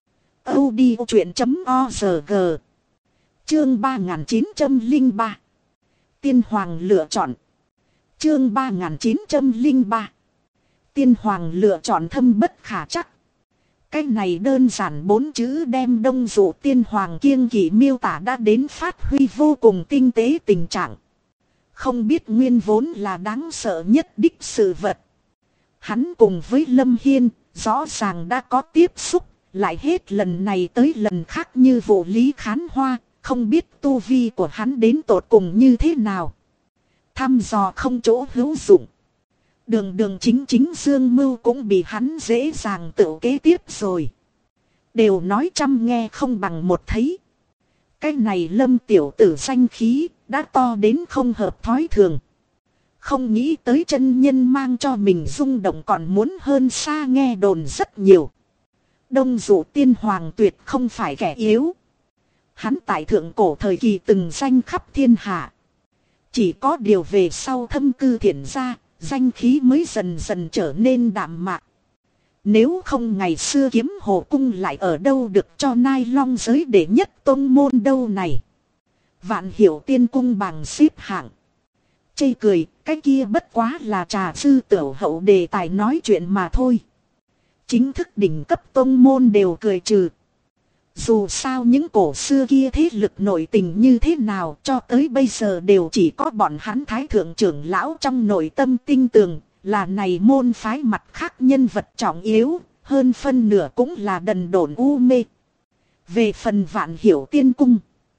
audiochuyện.org. Chương 3903. Tiên hoàng lựa chọn. Chương 3903. Tiên hoàng lựa chọn thâm bất khả chắc. Cái này đơn giản 4 chữ đem Đông Dụ tiên hoàng kiêng kỵ miêu tả đã đến phát huy vô cùng tinh tế tình trạng. Không biết nguyên vốn là đáng sợ nhất đích sự vật. Hắn cùng với Lâm Hiên rõ ràng đã có tiếp xúc, lại hết lần này tới lần khác như vụ Lý Khán Hoa, không biết tu vi của hắn đến tột cùng như thế nào. Thăm dò không chỗ hữu dụng. Đường chính Dương Mưu cũng bị hắn dễ dàng tự kế tiếp rồi. Đều nói trăm nghe không bằng một thấy. Cái này Lâm tiểu tử danh khí đã to đến không hợp thói thường. Không nghĩ tới chân nhân mang cho mình rung động còn muốn hơn xa nghe đồn rất nhiều. Đông Dụ tiên hoàng tuyệt không phải kẻ yếu. Hắn tại thượng cổ thời kỳ từng danh khắp thiên hạ. Chỉ có điều về sau thâm cư thiện gia, danh khí mới dần dần trở nên đạm mạc. Nếu không ngày xưa Kiếm Hồ Cung lại ở đâu được cho Nai Long giới đệ nhất tôn môn đâu này. Vạn Hiểu Tiên Cung bằng xếp hạng. Chê cười, cái kia bất quá là trà sư tiểu hậu đề tài nói chuyện mà thôi. Chính thức đỉnh cấp tôn môn đều cười trừ. Dù sao những cổ xưa kia thế lực nội tình như thế nào cho tới bây giờ đều chỉ có bọn hắn thái thượng trưởng lão trong nội tâm tinh tường, là này môn phái mặt khác nhân vật trọng yếu, hơn phân nửa cũng là đần độn u mê. Về phần Vạn Hiểu Tiên Cung,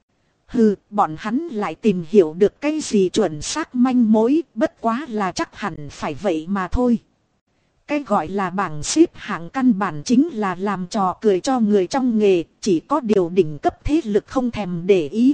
bọn hắn lại tìm hiểu được cái gì chuẩn xác manh mối, bất quá là chắc hẳn phải vậy mà thôi. Cái gọi là bảng xếp hạng căn bản chính là làm trò cười cho người trong nghề, chỉ có điều đỉnh cấp thế lực không thèm để ý.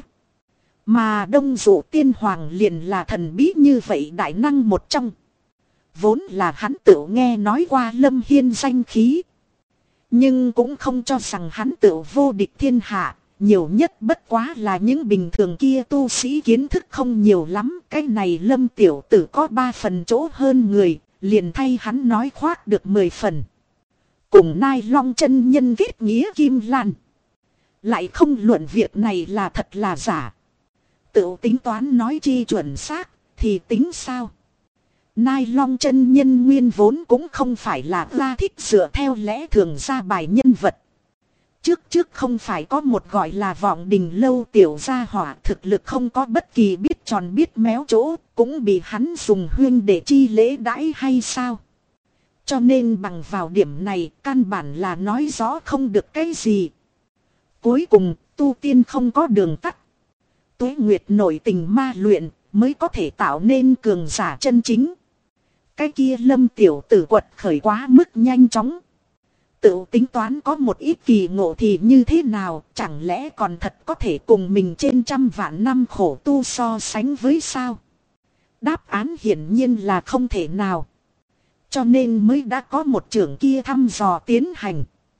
Mà Đông Dụ Tiên Hoàng liền là thần bí như vậy đại năng một trong. Vốn là hắn tự nghe nói qua Lâm Hiên danh khí, nhưng cũng không cho rằng hắn tự vô địch thiên hạ. Nhiều nhất bất quá là những bình thường kia tu sĩ kiến thức không nhiều lắm. Cái này Lâm tiểu tử có 3 phần chỗ hơn người, liền thay hắn nói khoác được 10 phần. Cùng Nai Long chân nhân kết nghĩa kim lan, lại không luận việc này là thật là giả. Tự tính toán nói chi chuẩn xác, thì tính sao? Nai Long chân nhân nguyên vốn cũng không phải là ra thích dựa theo lẽ thường ra bài nhân vật. Trước không phải có một gọi là Vọng Đình Lâu tiểu gia hỏa, thực lực không có bất kỳ biết tròn biết méo chỗ, cũng bị hắn dùng huyên để chi lễ đãi hay sao? Cho nên bằng vào điểm này, căn bản là nói rõ không được cái gì. Cuối cùng, tu tiên không có đường tắt. Tuế nguyệt nội tình ma luyện, mới có thể tạo nên cường giả chân chính. Cái kia Lâm tiểu tử quật khởi quá mức nhanh chóng. Tự tính toán có một ít kỳ ngộ thì như thế nào, chẳng lẽ còn thật có thể cùng mình trên trăm vạn năm khổ tu so sánh với sao? Đáp án hiển nhiên là không thể nào. Cho nên mới đã có một trưởng kia thăm dò tiến hành.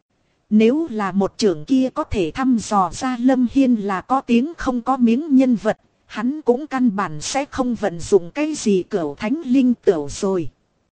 Nếu là một trưởng kia có thể thăm dò ra Lâm Hiên là có tiếng không có miếng nhân vật, hắn cũng căn bản sẽ không vận dụng cái gì cửu thánh linh tửu rồi.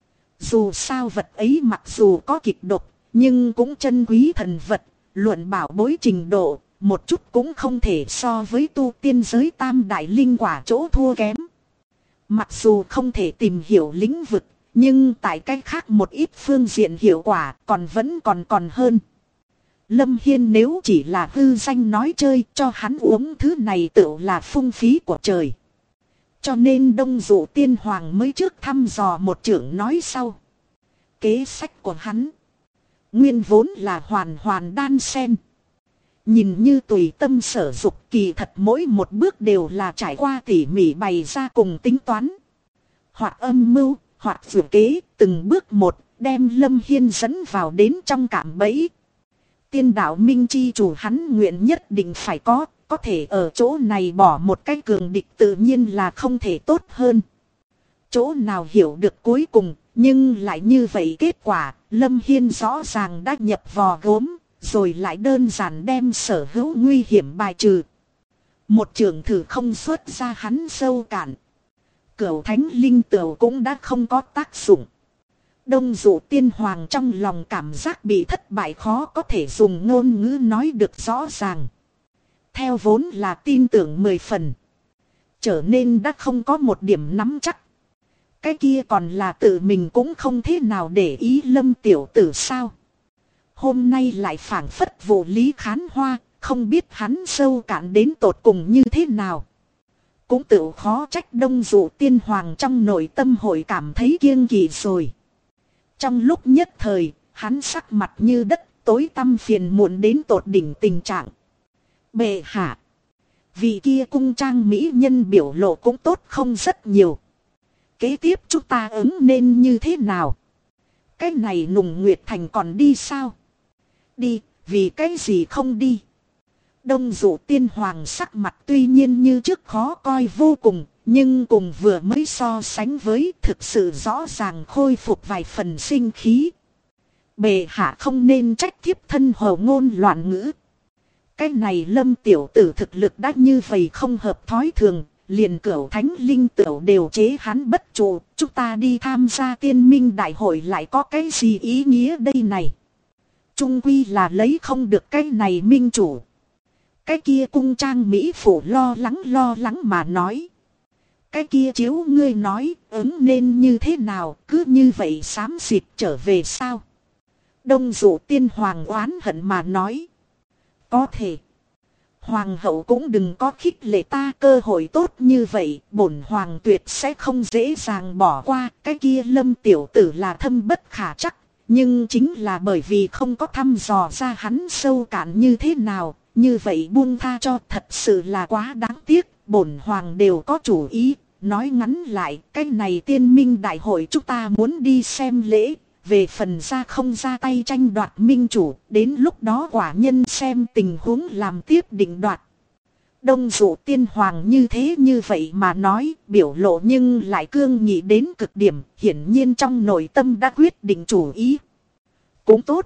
Dù sao vật ấy mặc dù có kịch độc, nhưng cũng chân quý thần vật, luận bảo bối trình độ, một chút cũng không thể so với tu tiên giới tam đại linh quả chỗ thua kém. Mặc dù không thể tìm hiểu lĩnh vực, nhưng tại cách khác một ít phương diện hiệu quả vẫn còn hơn. Lâm Hiên nếu chỉ là hư danh nói chơi, cho hắn uống thứ này tự là phung phí của trời. Cho nên Đông Dụ Tiên Hoàng mới trước thăm dò một trưởng nói sau. Kế sách của hắn nguyên vốn là hoàn đan xen. Nhìn như tùy tâm sở dục, kỳ thật mỗi một bước đều là trải qua tỉ mỉ bày ra cùng tính toán. Hoặc âm mưu, hoặc dự kế, từng bước một, đem Lâm Hiên dẫn vào đến trong cạm bẫy. Tiên đạo minh chi chủ hắn nguyện nhất định phải có thể ở chỗ này bỏ một cái cường địch tự nhiên là không thể tốt hơn. Chỗ nào hiểu được cuối cùng, nhưng lại như vậy kết quả, Lâm Hiên rõ ràng đã nhập vò gốm, rồi lại đơn giản đem sở hữu nguy hiểm bài trừ. Một trường thử không xuất ra hắn sâu cạn. Cửu thánh linh tửu cũng đã không có tác dụng. Đông Dụ Tiên Hoàng trong lòng cảm giác bị thất bại khó có thể dùng ngôn ngữ nói được rõ ràng. Theo vốn là tin tưởng 10 phần, trở nên đã không có một điểm nắm chắc. Cái kia còn là tự mình cũng không thế nào để ý Lâm tiểu tử sao. Hôm nay lại phảng phất vụ lý khán hoa, không biết hắn sâu cạn đến tột cùng như thế nào. Cũng tự khó trách Đông Dụ Tiên Hoàng trong nội tâm hội cảm thấy kiêng kỵ rồi. Trong lúc nhất thời, hắn sắc mặt như đất, tối tăm phiền muộn đến tột đỉnh tình trạng. Bệ hạ, vị kia cung trang mỹ nhân biểu lộ cũng tốt không rất nhiều. Kế tiếp chúng ta ứng nên như thế nào? Cái này Nùng Nguyệt Thành còn đi sao? Đi, vì cái gì không đi? Đông Dụ Tiên Hoàng sắc mặt tuy nhiên như trước khó coi vô cùng, nhưng cùng vừa mới so sánh với thực sự rõ ràng khôi phục vài phần sinh khí. Bệ hạ không nên trách thiếp thân hồ ngôn loạn ngữ. Cái này Lâm tiểu tử thực lực đã như vậy không hợp thói thường, liền cửu thánh linh tửu đều chế hắn bất trụ, chúng ta đi tham gia tiên minh đại hội lại có cái gì ý nghĩa đây này? Trung quy là lấy không được cái này minh chủ. Cái kia cung trang mỹ phụ lo lắng mà nói. Cái kia chiếu ngươi nói ứng nên như thế nào, cứ như vậy xám xịt trở về sao? Đông Dụ Tiên Hoàng oán hận mà nói. Có thể. Hoàng hậu cũng đừng có khích lệ ta, cơ hội tốt như vậy, bổn hoàng tuyệt sẽ không dễ dàng bỏ qua. Cái kia Lâm tiểu tử là thâm bất khả trắc, nhưng chính là bởi vì không có thăm dò ra hắn sâu cạn như thế nào, như vậy buông tha cho thật sự là quá đáng tiếc. Bổn hoàng đều có chủ ý. Nói ngắn lại, cái này tiên minh đại hội chúng ta muốn đi xem lễ. Về phần ra không ra tay tranh đoạt minh chủ, đến lúc đó quả nhân xem tình huống làm tiếp định đoạt. Đông Dụ tiên hoàng như thế như vậy mà nói, biểu lộ nhưng lại cương nghị đến cực điểm, hiển nhiên trong nội tâm đã quyết định chủ ý. Cũng tốt.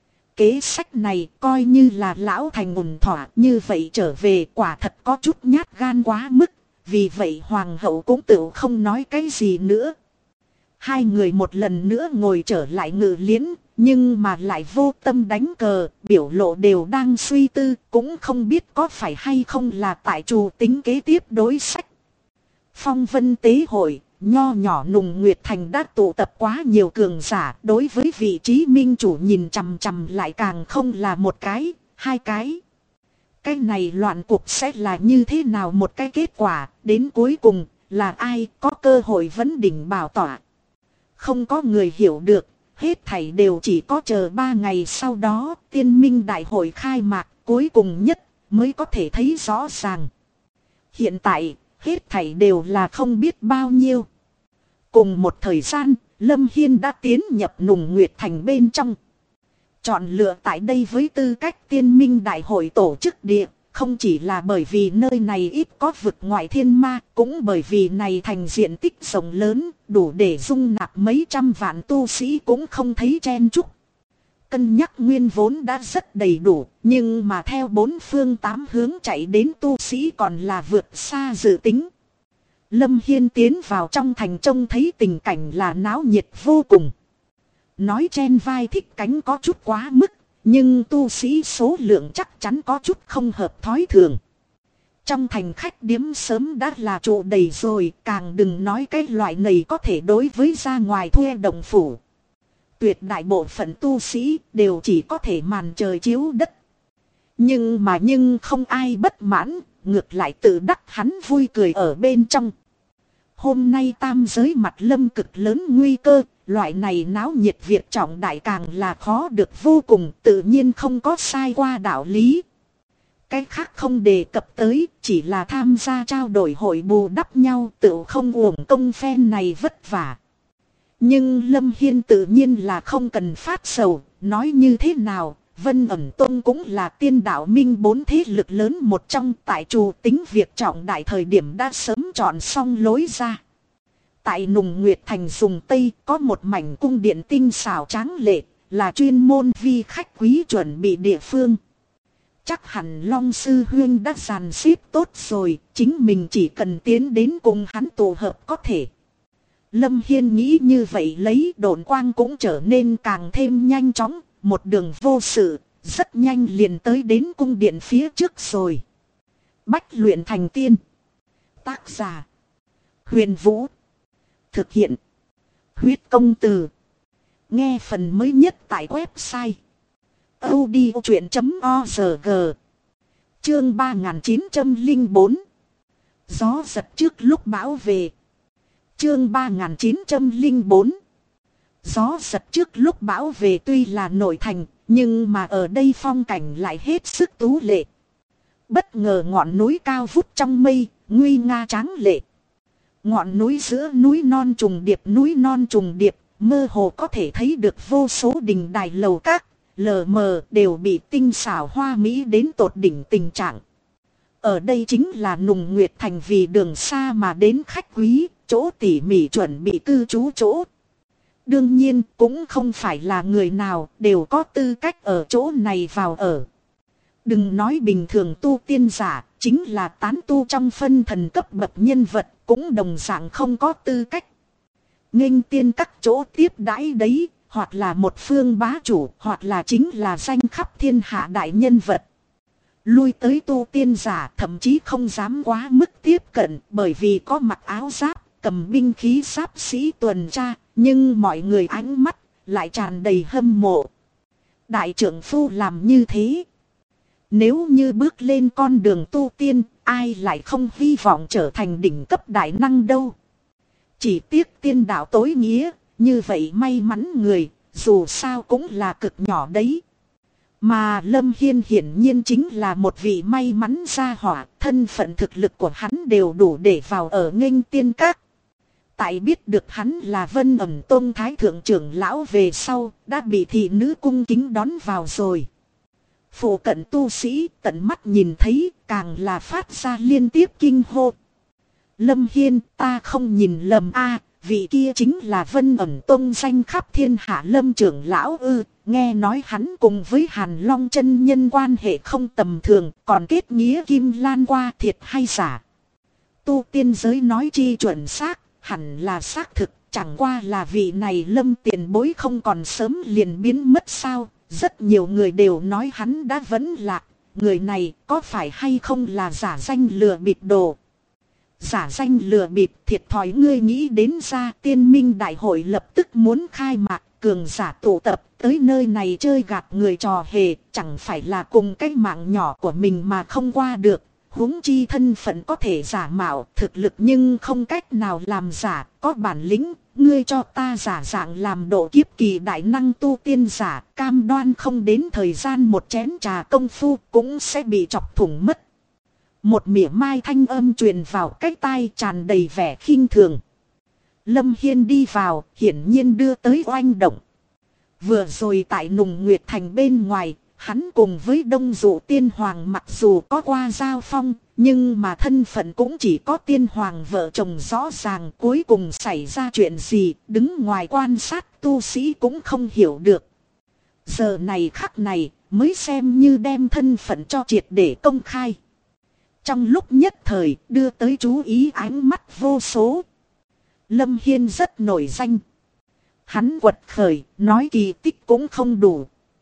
Kế sách này coi như là lão thành ổn thỏa, như vậy trở về quả thật có chút nhát gan quá mức, vì vậy hoàng hậu cũng tự không nói cái gì nữa. Hai người một lần nữa ngồi trở lại ngự liễn, nhưng mà lại vô tâm đánh cờ, biểu lộ đều đang suy tư, cũng không biết có phải hay không là tại chủ tính kế tiếp đối sách. Phong vân tế hội, nho nhỏ Nùng Nguyệt Thành đã tụ tập quá nhiều cường giả, đối với vị trí minh chủ nhìn chằm chằm lại càng không là một cái, hai cái. Cái này loạn cuộc sẽ là như thế nào một cái kết quả, đến cuối cùng là ai có cơ hội vấn đỉnh bảo tọa. Không có người hiểu được, hết thảy đều chỉ có chờ 3 ngày sau đó, tiên minh đại hội khai mạc, cuối cùng nhất mới có thể thấy rõ ràng. Hiện tại, hết thảy đều là không biết bao nhiêu. Cùng một thời gian, Lâm Hiên đã tiến nhập Nùng Nguyệt Thành bên trong. Chọn lựa tại đây với tư cách tiên minh đại hội tổ chức địa. Không chỉ là bởi vì nơi này ít có vực ngoại thiên ma, cũng bởi vì này thành diện tích rộng lớn, đủ để dung nạp mấy trăm vạn tu sĩ cũng không thấy chen chúc. Cân nhắc nguyên vốn đã rất đầy đủ, nhưng mà theo 4 phương 8 hướng chạy đến tu sĩ còn là vượt xa dự tính. Lâm Hiên tiến vào trong thành trông thấy tình cảnh là náo nhiệt vô cùng. Nói chen vai thích cánh có chút quá mức. Nhưng tu sĩ số lượng chắc chắn có chút không hợp thói thường. Trong thành khách điếm sớm đã là trụ đầy rồi, càng đừng nói cái loại này có thể đối với ra ngoài thuê đồng phủ. Tuyệt đại bộ phận tu sĩ đều chỉ có thể màn trời chiếu đất. Nhưng không ai bất mãn, ngược lại tự đắc hắn vui cười ở bên trong. Hôm nay tam giới mặt lâm cực lớn nguy cơ. Loại này náo nhiệt việc trọng đại càng là khó được vô cùng, tự nhiên không có sai qua đạo lý. Cái khác không đề cập tới, chỉ là tham gia trao đổi hội bù đắp nhau, tự không uổng công phen này vất vả. Nhưng Lâm Hiên tự nhiên là không cần phát sầu, nói như thế nào, Vân Ẩn Tông cũng là tiên đạo minh 4 thế lực lớn một trong, tại chủ tính việc trọng đại thời điểm đã sớm chọn xong lối ra. Tại Nùng Nguyệt Thành dùng Tây có một mảnh cung điện tinh xảo tráng lệ, là chuyên môn vi khách quý chuẩn bị địa phương. Chắc hẳn Long Sư Huyên đã dàn xếp tốt rồi, chính mình chỉ cần tiến đến cùng hắn tụ hợp có thể. Lâm Hiên nghĩ như vậy lấy độn quang cũng trở nên càng thêm nhanh chóng, một đường vô sự, rất nhanh liền tới đến cung điện phía trước rồi. Bách luyện thành tiên. Tác giả Huyền Vũ. Thực hiện Huyết Công Từ. Nghe phần mới nhất tại website audiochuyện.org. Chương 3904. Gió giật trước lúc bão về. Chương 3904. Gió giật trước lúc bão về tuy là nội thành, nhưng mà ở đây phong cảnh lại hết sức tú lệ. Bất ngờ ngọn núi cao vút trong mây, nguy nga tráng lệ. Ngọn núi giữa núi non trùng điệp, mơ hồ có thể thấy được vô số đình đài lầu các, lờ mờ đều bị tinh xảo hoa mỹ đến tột đỉnh tình trạng. Ở đây chính là Nùng Nguyệt Thành vì đường xa mà đến khách quý, chỗ tỉ mỉ chuẩn bị cư trú chỗ. Đương nhiên cũng không phải là người nào đều có tư cách ở chỗ này vào ở. Đừng nói bình thường tu tiên giả, chính là tán tu trong phân thần cấp bậc nhân vật cũng đồng dạng không có tư cách. Nghênh tiên các chỗ tiếp đãi đấy, hoặc là một phương bá chủ, hoặc là chính là danh khắp thiên hạ đại nhân vật. Lui tới tu tiên giả thậm chí không dám quá mức tiếp cận, bởi vì có mặc áo giáp, cầm binh khí giáp sĩ tuần tra, nhưng mọi người ánh mắt lại tràn đầy hâm mộ. Đại trưởng phu làm như thế. Nếu như bước lên con đường tu tiên, ai lại không hy vọng trở thành đỉnh cấp đại năng đâu. Chỉ tiếc tiên đạo tối nghĩa, như vậy may mắn người, dù sao cũng là cực nhỏ đấy. Mà Lâm Hiên hiển nhiên chính là một vị may mắn gia hỏa, thân phận thực lực của hắn đều đủ để vào ở nghênh tiên các. Tại biết được hắn là Vân Ẩn Tông Thái Thượng trưởng lão về sau, đã bị thị nữ cung kính đón vào rồi. Phụ cận tu sĩ tận mắt nhìn thấy, càng là phát ra liên tiếp kinh hô. Lâm Hiên, ta không nhìn lầm a, vị kia chính là Vân Ẩn Tông danh khắp thiên hạ Lâm trưởng lão ư. Nghe nói hắn cùng với Hàn Long chân nhân quan hệ không tầm thường, còn kết nghĩa Kim Lan qua, thiệt hay giả? Tu tiên giới nói chi chuẩn xác, hẳn là xác thực, chẳng qua là vị này Lâm tiền bối không còn sớm liền biến mất sao? Rất nhiều người đều nói hắn đã vẫn lạc, người này có phải hay không là giả danh lừa bịp đồ? Giả danh lừa bịp, thiệt thòi ngươi nghĩ đến ra. Tiên minh đại hội lập tức muốn khai mạc, cường giả tụ tập tới nơi này chơi gạt người trò hề, chẳng phải là cùng cái mạng nhỏ của mình mà không qua được. Huống chi thân phận có thể giả mạo, thực lực nhưng không cách nào làm giả, có bản lĩnh, ngươi cho ta giả dạng làm độ kiếp kỳ đại năng tu tiên giả, cam đoan không đến thời gian một chén trà công phu cũng sẽ bị chọc thủng mất. Một mỉa mai thanh âm truyền vào cái tai, tràn đầy vẻ khinh thường. Lâm Hiên đi vào, hiển nhiên đưa tới oanh động. Vừa rồi tại Nùng Nguyệt Thành bên ngoài, hắn cùng với Đông Dụ Tiên Hoàng mặc dù có qua giao phong, nhưng mà thân phận cũng chỉ có Tiên Hoàng vợ chồng rõ ràng. Cuối cùng xảy ra chuyện gì, đứng ngoài quan sát tu sĩ cũng không hiểu được. Giờ này khắc này, mới xem như đem thân phận cho triệt để công khai. Trong lúc nhất thời, đưa tới chú ý ánh mắt vô số. Lâm Hiên rất nổi danh. Hắn quật khởi, nói kỳ tích cũng không đủ.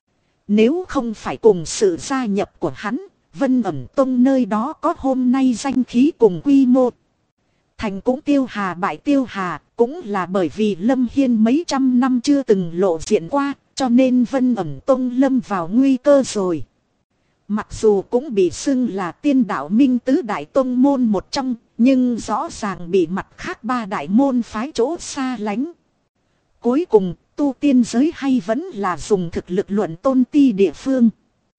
Nếu không phải cùng sự gia nhập của hắn, Vân Ẩn Tông nơi đó có hôm nay danh khí cùng quy mô. Thành cũng tiêu hà bại tiêu hà, cũng là bởi vì Lâm Hiên mấy trăm năm chưa từng lộ diện qua, cho nên Vân Ẩn Tông lâm vào nguy cơ rồi. Mặc dù cũng bị xưng là tiên đạo minh tứ đại tông môn một trong, nhưng rõ ràng bị mặt khác ba đại môn phái chỗ xa lánh. Cuối cùng, tu tiên giới hay vẫn là dùng thực lực luận tôn ti địa phương.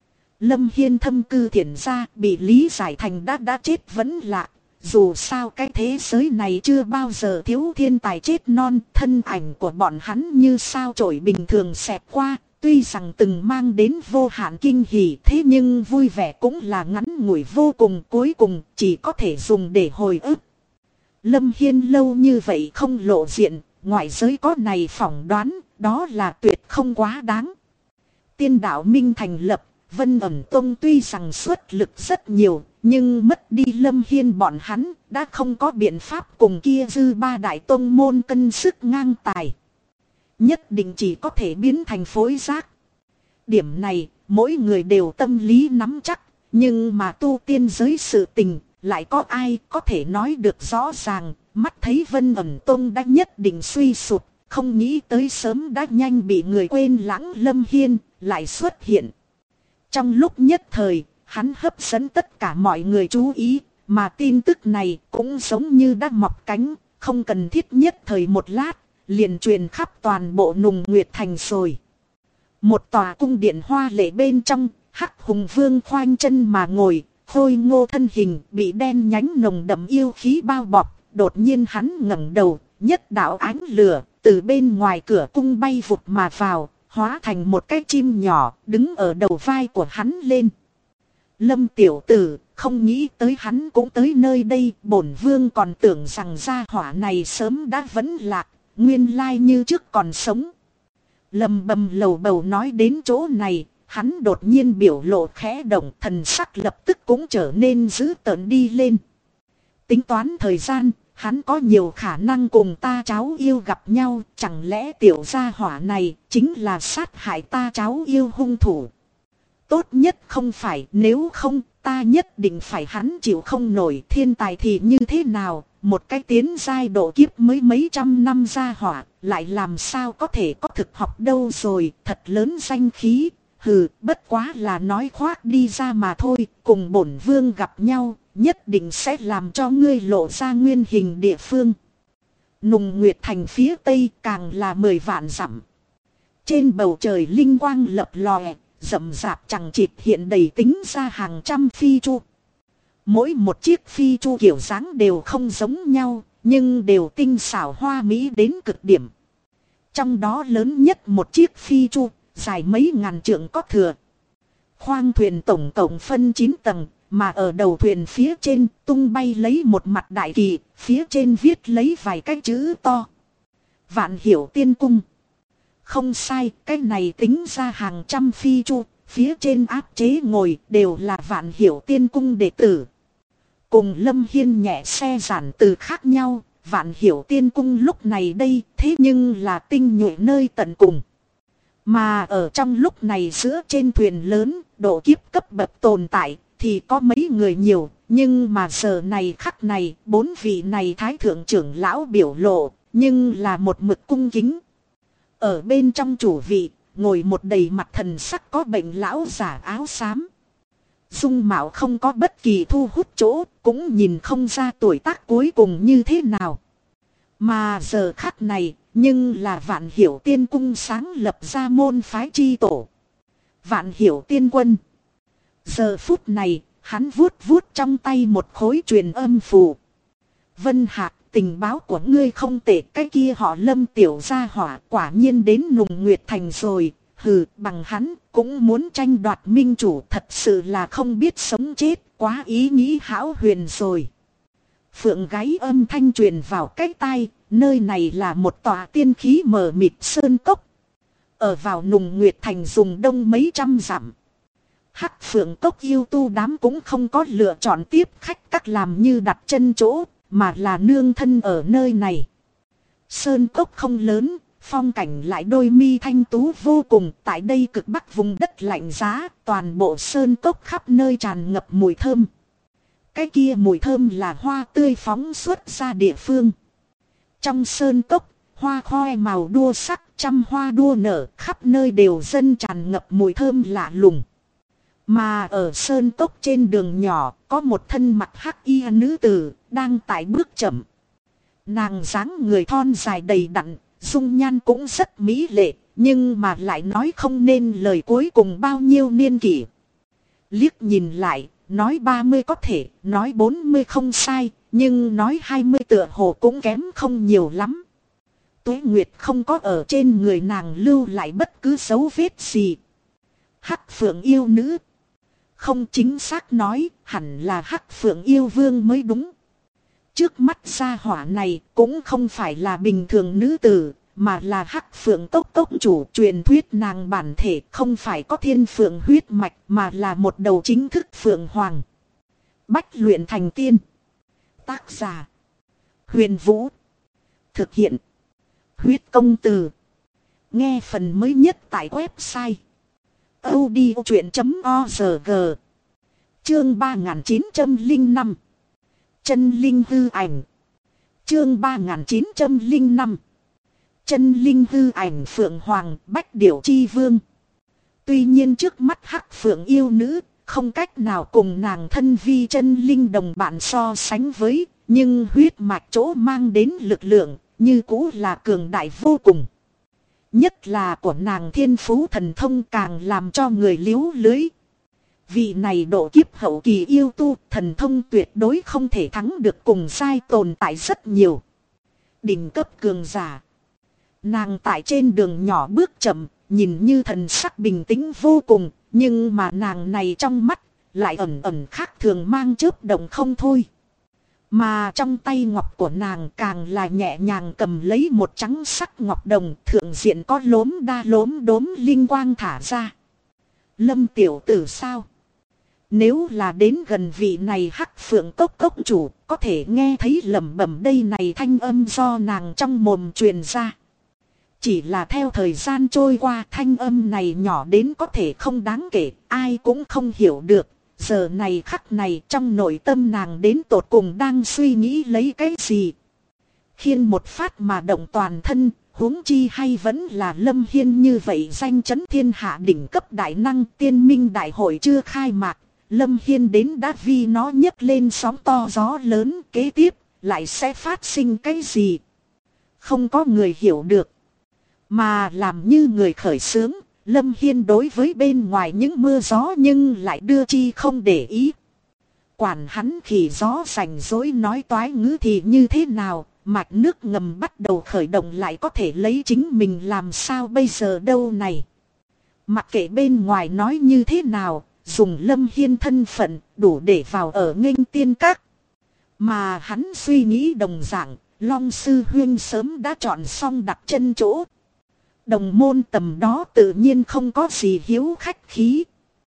Lâm Hiên thâm cư thiền gia, bị lý giải thành đã chết vẫn lạ. Dù sao cái thế giới này chưa bao giờ thiếu thiên tài chết non, thân ảnh của bọn hắn như sao chổi bình thường xẹt qua. Tuy rằng từng mang đến vô hạn kinh hỉ, thế nhưng vui vẻ cũng là ngắn ngủi vô cùng, cuối cùng chỉ có thể dùng để hồi ức. Lâm Hiên lâu như vậy không lộ diện, ngoại giới có này phỏng đoán, đó là tuyệt không quá đáng. Tiên đạo minh thành lập, Vân Ẩn Tông tuy rằng xuất lực rất nhiều, nhưng mất đi Lâm Hiên bọn hắn, đã không có biện pháp cùng kia dư ba đại tông môn cân sức ngang tài. Nhất định chỉ có thể biến thành phối rác. Điểm này, mỗi người đều tâm lý nắm chắc, nhưng mà tu tiên giới sự tình, lại có ai có thể nói được rõ ràng. Mắt thấy Vân Ẩn Tông đã nhất định suy sụp, không nghĩ tới sớm đã nhanh bị người quên lãng. Lâm Hiên lại xuất hiện. Trong lúc nhất thời, hắn hấp dẫn tất cả mọi người chú ý, mà tin tức này cũng giống như đã mọc cánh, không cần thiết nhất thời một lát, liền truyền khắp toàn bộ Nùng Nguyệt Thành rồi. Một tòa cung điện hoa lệ bên trong, Hắc Hùng Vương khoanh chân mà ngồi, khôi ngô thân hình bị đen nhánh nồng đậm yêu khí bao bọc. Đột nhiên hắn ngẩng đầu, nhất đạo ánh lửa từ bên ngoài cửa cung bay vụt mà vào, hóa thành một cái chim nhỏ đứng ở đầu vai của hắn lên. Lâm tiểu tử, không nghĩ tới hắn cũng tới nơi đây. Bổn vương còn tưởng rằng gia hỏa này sớm đã vẫn lạc, nguyên lai như trước còn sống. Lầm bầm lầu bầu nói đến chỗ này, hắn đột nhiên biểu lộ khẽ động, thần sắc lập tức cũng trở nên dữ tợn đi lên. Tính toán thời gian, hắn có nhiều khả năng cùng ta cháu yêu gặp nhau, chẳng lẽ tiểu gia hỏa này chính là sát hại ta cháu yêu hung thủ. Tốt nhất không phải, nếu không ta nhất định phải hắn chịu không nổi. Thiên tài thì như thế nào, một cái tiến giai độ kiếp mới mấy trăm năm gia hỏa, lại làm sao có thể có thực học đâu rồi. Thật lớn danh khí, hừ, bất quá là nói khoác đi ra mà thôi, cùng bổn vương gặp nhau, nhất định sẽ làm cho ngươi lộ ra nguyên hình địa phương. Nùng Nguyệt Thành phía tây càng là 10 vạn dặm. Trên bầu trời linh quang lập lòe, rậm rạp chẳng chịt hiện đầy tính ra hàng trăm phi chu. Mỗi một chiếc phi chu kiểu dáng đều không giống nhau, nhưng đều tinh xảo hoa mỹ đến cực điểm. Trong đó lớn nhất một chiếc phi chu, dài mấy ngàn trượng có thừa. Khoang thuyền tổng cộng phân 9 tầng, mà ở đầu thuyền phía trên tung bay lấy một mặt đại kỳ, phía trên viết lấy vài cái chữ to. Vạn Hiểu Tiên Cung. Không sai, cái này tính ra hàng trăm phi chu, phía trên áp chế ngồi đều là Vạn Hiểu Tiên Cung đệ tử. Cùng Lâm Hiên nhẹ xe giản từ khác nhau, Vạn Hiểu Tiên Cung lúc này đây thế nhưng là tinh nhuệ nơi tận cùng. Mà ở trong lúc này giữa trên thuyền lớn, độ kiếp cấp bậc tồn tại thì có mấy người nhiều, nhưng mà giờ này khắc này, 4 vị này thái thượng trưởng lão biểu lộ, nhưng là một mực cung kính. Ở bên trong chủ vị, ngồi một đầy mặt thần sắc có bệnh lão giả áo xám. Dung mạo không có bất kỳ thu hút chỗ, cũng nhìn không ra tuổi tác cuối cùng như thế nào. Mà giờ khắc này, nhưng là Vạn Hiểu Tiên Cung sáng lập ra môn phái chi tổ. Vạn Hiểu Tiên Quân. Giờ phút này, hắn vuốt vuốt trong tay một khối truyền âm phù. Vân Hạc, tình báo của ngươi không tệ, cái kia họ Lâm tiểu gia hỏa quả nhiên đến Nùng Nguyệt Thành rồi. Hừ, bằng hắn cũng muốn tranh đoạt minh chủ, thật sự là không biết sống chết, quá ý nghĩ hão huyền rồi. Phượng gáy âm thanh truyền vào cái tai, nơi này là một tòa tiên khí mờ mịt sơn cốc. Ở vào Nùng Nguyệt Thành dùng đông mấy trăm dặm. Hắc Phượng cốc yêu tu đám cũng không có lựa chọn tiếp khách các làm như đặt chân chỗ, mà là nương thân ở nơi này. Sơn cốc không lớn, phong cảnh lại đôi mi thanh tú vô cùng. Tại đây cực bắc vùng đất lạnh giá, toàn bộ sơn cốc khắp nơi tràn ngập mùi thơm. Cái kia mùi thơm là hoa tươi phóng xuất ra địa phương. Trong sơn cốc, hoa khoe màu đua sắc, trăm hoa đua nở, khắp nơi đều dân tràn ngập mùi thơm lạ lùng. Mà ở sơn cốc trên đường nhỏ, có một thân mặc hắc y nữ tử, đang tại bước chậm. Nàng dáng người thon dài đầy đặn, dung nhan cũng rất mỹ lệ, nhưng mà lại nói không nên lời cuối cùng bao nhiêu niên kỷ. Liếc nhìn lại, nói 30 có thể, nói 40 không sai, nhưng nói 20 tựa hồ cũng kém không nhiều lắm. Tuế Nguyệt không có ở trên người nàng lưu lại bất cứ dấu vết gì. Hắc Phượng yêu nữ. Không, chính xác nói, hẳn là Hắc Phượng yêu vương mới đúng. Trước mắt gia hỏa này cũng không phải là bình thường nữ tử, mà là Hắc Phượng cốc cốc chủ. Truyền thuyết nàng bản thể không phải có thiên phượng huyết mạch, mà là một đầu chính thức phượng hoàng. Bách luyện thành tiên. Tác giả Huyền Vũ. Thực hiện Huyết Công Từ. Nghe phần mới nhất tại website audiochuyện.org. Chương 3905. Chân linh hư ảnh. Chương 3905. Chân linh hư ảnh Phượng Hoàng Bách Điểu Chi Vương. Tuy nhiên trước mắt Hắc Phượng yêu nữ không cách nào cùng nàng thân vi chân linh đồng bạn so sánh với, nhưng huyết mạch chỗ mang đến lực lượng như cũ là cường đại vô cùng. Nhất là của nàng thiên phú thần thông càng làm cho người liếu lưới. Vị này độ kiếp hậu kỳ yêu tu, thần thông tuyệt đối không thể thắng được cùng giai tồn tại rất nhiều. Đỉnh cấp cường giả. Nàng tại trên đường nhỏ bước chậm, nhìn như thần sắc bình tĩnh vô cùng, nhưng mà nàng này trong mắt lại ẩn ẩn khác thường mang chớp động không thôi. Mà trong tay ngọc của nàng càng là nhẹ nhàng cầm lấy một trắng sắc ngọc đồng, thượng diện có lốm đa lốm đốm linh quang thả ra. Lâm tiểu tử sao? Nếu là đến gần vị này Hắc Phượng cốc cốc chủ, có thể nghe thấy lẩm bẩm đây này thanh âm do nàng trong mồm truyền ra. Chỉ là theo thời gian trôi qua, thanh âm này nhỏ đến có thể không đáng kể, ai cũng không hiểu được. Giờ này khắc này trong nội tâm nàng đến tột cùng đang suy nghĩ lấy cái gì. khiên một phát mà động toàn thân, huống chi hay vẫn là Lâm Hiên như vậy danh chấn thiên hạ đỉnh cấp đại năng. Tiên minh đại hội chưa khai mạc, Lâm Hiên đến đã vì nó nhấc lên sóng to gió lớn, kế tiếp lại sẽ phát sinh cái gì? Không có người hiểu được. Mà làm như người khởi xướng, Lâm Hiên đối với bên ngoài những mưa gió nhưng lại đưa chi không để ý. Quản hắn khỉ gió rảnh rỗi nói toái ngữ thì như thế nào, mạch nước ngầm bắt đầu khởi động lại có thể lấy chính mình làm sao bây giờ đâu này. Mặc kệ bên ngoài nói như thế nào, dùng Lâm Hiên thân phận đủ để vào ở nghênh tiên các. Mà hắn suy nghĩ đồng dạng, Long Sư Huyên sớm đã chọn xong đặt chân chỗ. Đồng môn tầm đó tự nhiên không có gì hiếu khách khí.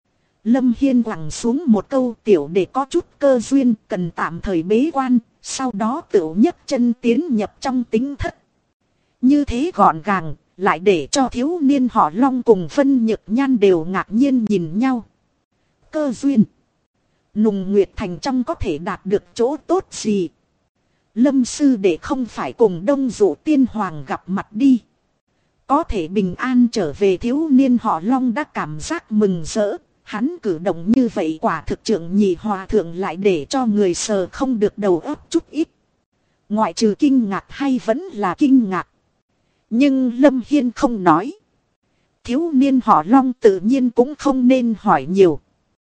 Lâm Hiên quẳng xuống một câu tiểu để có chút cơ duyên cần tạm thời bế quan, sau đó tự nhấc chân tiến nhập trong tính thất. Như thế gọn gàng, lại để cho thiếu niên họ Long cùng Vân Nhược Nhan đều ngạc nhiên nhìn nhau. Cơ duyên. Nùng Nguyệt Thành trong có thể đạt được chỗ tốt gì? Lâm sư đệ không phải cùng Đông Dụ Tiên Hoàng gặp mặt đi. Có thể bình an trở về, thiếu niên họ Long đã cảm giác mừng rỡ. Hắn cử động như vậy quả thực Trưởng Nhị Hòa thượng lại để cho người sờ không được đầu óc chút ít. Ngoại trừ kinh ngạc hay vẫn là kinh ngạc. Nhưng Lâm Hiên không nói. Thiếu niên họ Long tự nhiên cũng không nên hỏi nhiều.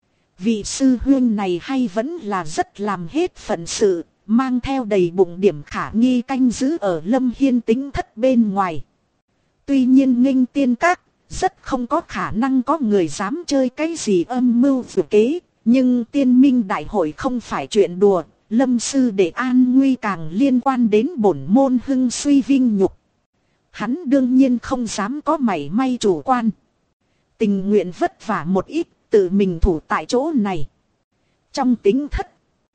Vị sư huynh này hay vẫn là rất làm hết phận sự, mang theo đầy bụng điểm khả nghi canh giữ ở Lâm Hiên tính thất bên ngoài. Tuy nhiên nghênh tiên các, rất không có khả năng có người dám chơi cái gì âm mưu vừa kế, nhưng tiên minh đại hội không phải chuyện đùa, Lâm sư đệ an nguy càng liên quan đến bổn môn hưng suy vinh nhục. Hắn đương nhiên không dám có mảy may chủ quan. Tình nguyện vất vả một ít, tự mình thủ tại chỗ này. Trong tính thất,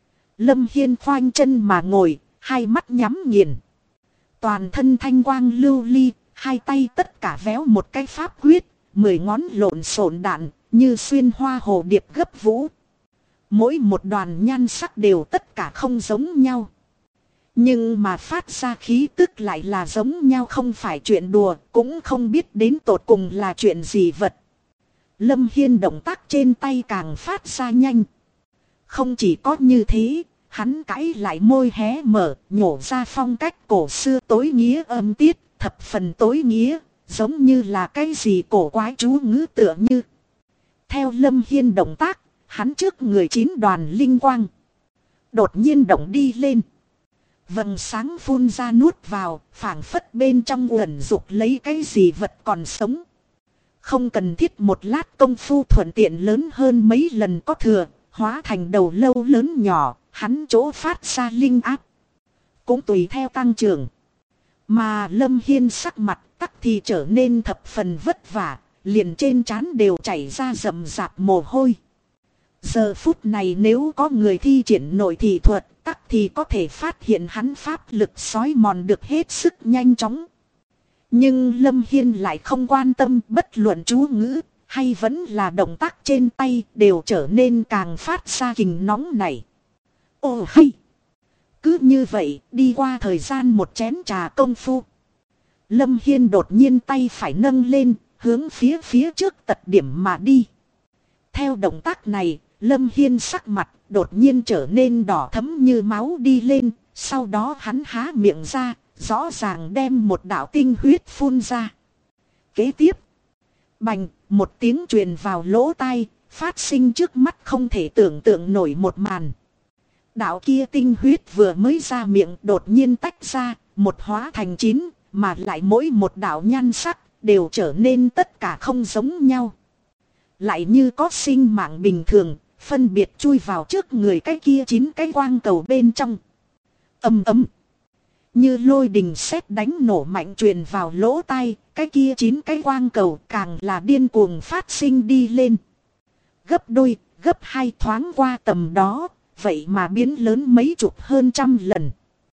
Lâm Hiên khoanh chân mà ngồi, hai mắt nhắm nghiền. Toàn thân thanh quang lưu ly, hai tay tất cả véo một cái pháp quyết, 10 ngón lộn xộn đạn, như xuyên hoa hồ điệp gấp vũ. Mỗi một đoàn nhan sắc đều tất cả không giống nhau. Nhưng mà phát ra khí tức lại là giống nhau, không phải chuyện đùa, cũng không biết đến tột cùng là chuyện gì vật. Lâm Hiên động tác trên tay càng phát ra nhanh. Không chỉ có như thế, hắn cãi lại môi hé mở, nhổ ra phong cách cổ xưa tối nghĩa âm tiết, thập phần tối nghĩa, giống như là cái gì cổ quái chú ngữ tựa như. Theo Lâm Hiên động tác, hắn trước người 9 đoàn linh quang đột nhiên động đi lên. Vầng sáng phun ra nuốt vào, phảng phất bên trong uẩn dục lấy cái gì vật còn sống. Không cần thiết một lát công phu thuận tiện lớn hơn mấy lần có thừa, hóa thành đầu lâu lớn nhỏ, hắn chỗ phát ra linh áp cũng tùy theo tăng trưởng. Mà Lâm Hiên sắc mặt tắc thì trở nên thập phần vất vả, liền trên trán đều chảy ra rầm rạp mồ hôi. Giờ phút này nếu có người thi triển nội thị thuật, tắc thì có thể phát hiện hắn pháp lực xói mòn được hết sức nhanh chóng. Nhưng Lâm Hiên lại không quan tâm, bất luận chú ngữ hay vẫn là động tác trên tay đều trở nên càng phát ra kình nóng này. Ồ hay! Cứ như vậy, đi qua thời gian một chén trà công phu, Lâm Hiên đột nhiên tay phải nâng lên, hướng phía trước tật điểm mà đi. Theo động tác này, Lâm Hiên sắc mặt đột nhiên trở nên đỏ thẫm như máu đi lên, sau đó hắn há miệng ra, rõ ràng đem một đạo tinh huyết phun ra. Kế tiếp, bành, một tiếng truyền vào lỗ tai, phát sinh trước mắt không thể tưởng tượng nổi một màn. Đạo kia tinh huyết vừa mới ra miệng đột nhiên tách ra, một hóa thành 9, mà lại mỗi một đạo nhan sắc đều trở nên tất cả không giống nhau. Lại như có sinh mạng bình thường, phân biệt chui vào trước người cái kia 9 cái quang cầu bên trong. Ầm ầm, như lôi đình sét đánh nổ mạnh truyền vào lỗ tai, cái kia 9 cái quang cầu càng là điên cuồng phát sinh đi lên. Gấp đôi, gấp 2 thoáng qua tầm đó, vậy mà biến lớn mấy chục hơn trăm lần.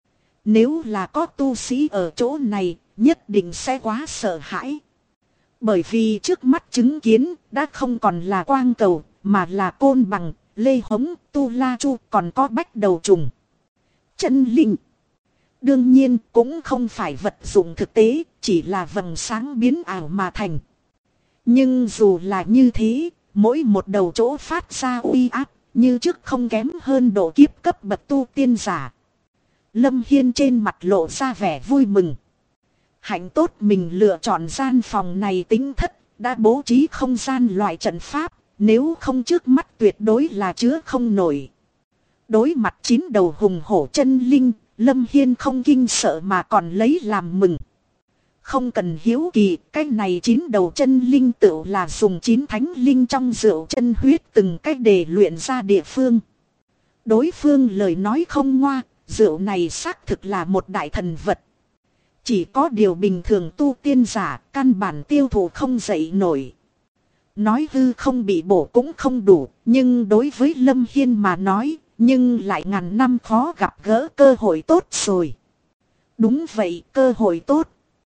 Nếu là có tu sĩ ở chỗ này, nhất định sẽ quá sợ hãi. Bởi vì trước mắt chứng kiến đã không còn là quang cầu, mà là côn bằng, lê hống, tu la chu, còn có bách đầu trùng. Chân linh. Đương nhiên cũng không phải vật dụng thực tế, chỉ là vầng sáng biến ảo mà thành. Nhưng dù là như thế, mỗi một đầu chỗ phát ra uy áp, như trước không kém hơn độ kiếp cấp bậc tu tiên giả. Lâm Hiên trên mặt lộ ra vẻ vui mừng. Hạnh tốt mình lựa chọn gian phòng này tính thất, đã bố trí không gian loại trận pháp, nếu không trước mắt tuyệt đối là chứa không nổi. Đối mặt 9 đầu hùng hổ chân linh, Lâm Hiên không kinh sợ mà còn lấy làm mừng. Không cần hiếu kỳ, cái này 9 đầu chân linh tựu là dùng 9 thánh linh trong rượu chân huyết từng cách để luyện ra địa phương. Đối phương lời nói không ngoa, rượu này xác thực là một đại thần vật. Chỉ có điều bình thường tu tiên giả, căn bản tiêu thụ không dậy nổi. Nói hư không bị bổ cũng không đủ, nhưng đối với Lâm Hiên mà nói, nhưng lại ngàn năm khó gặp gỡ cơ hội tốt rồi. Đúng vậy, cơ hội tốt.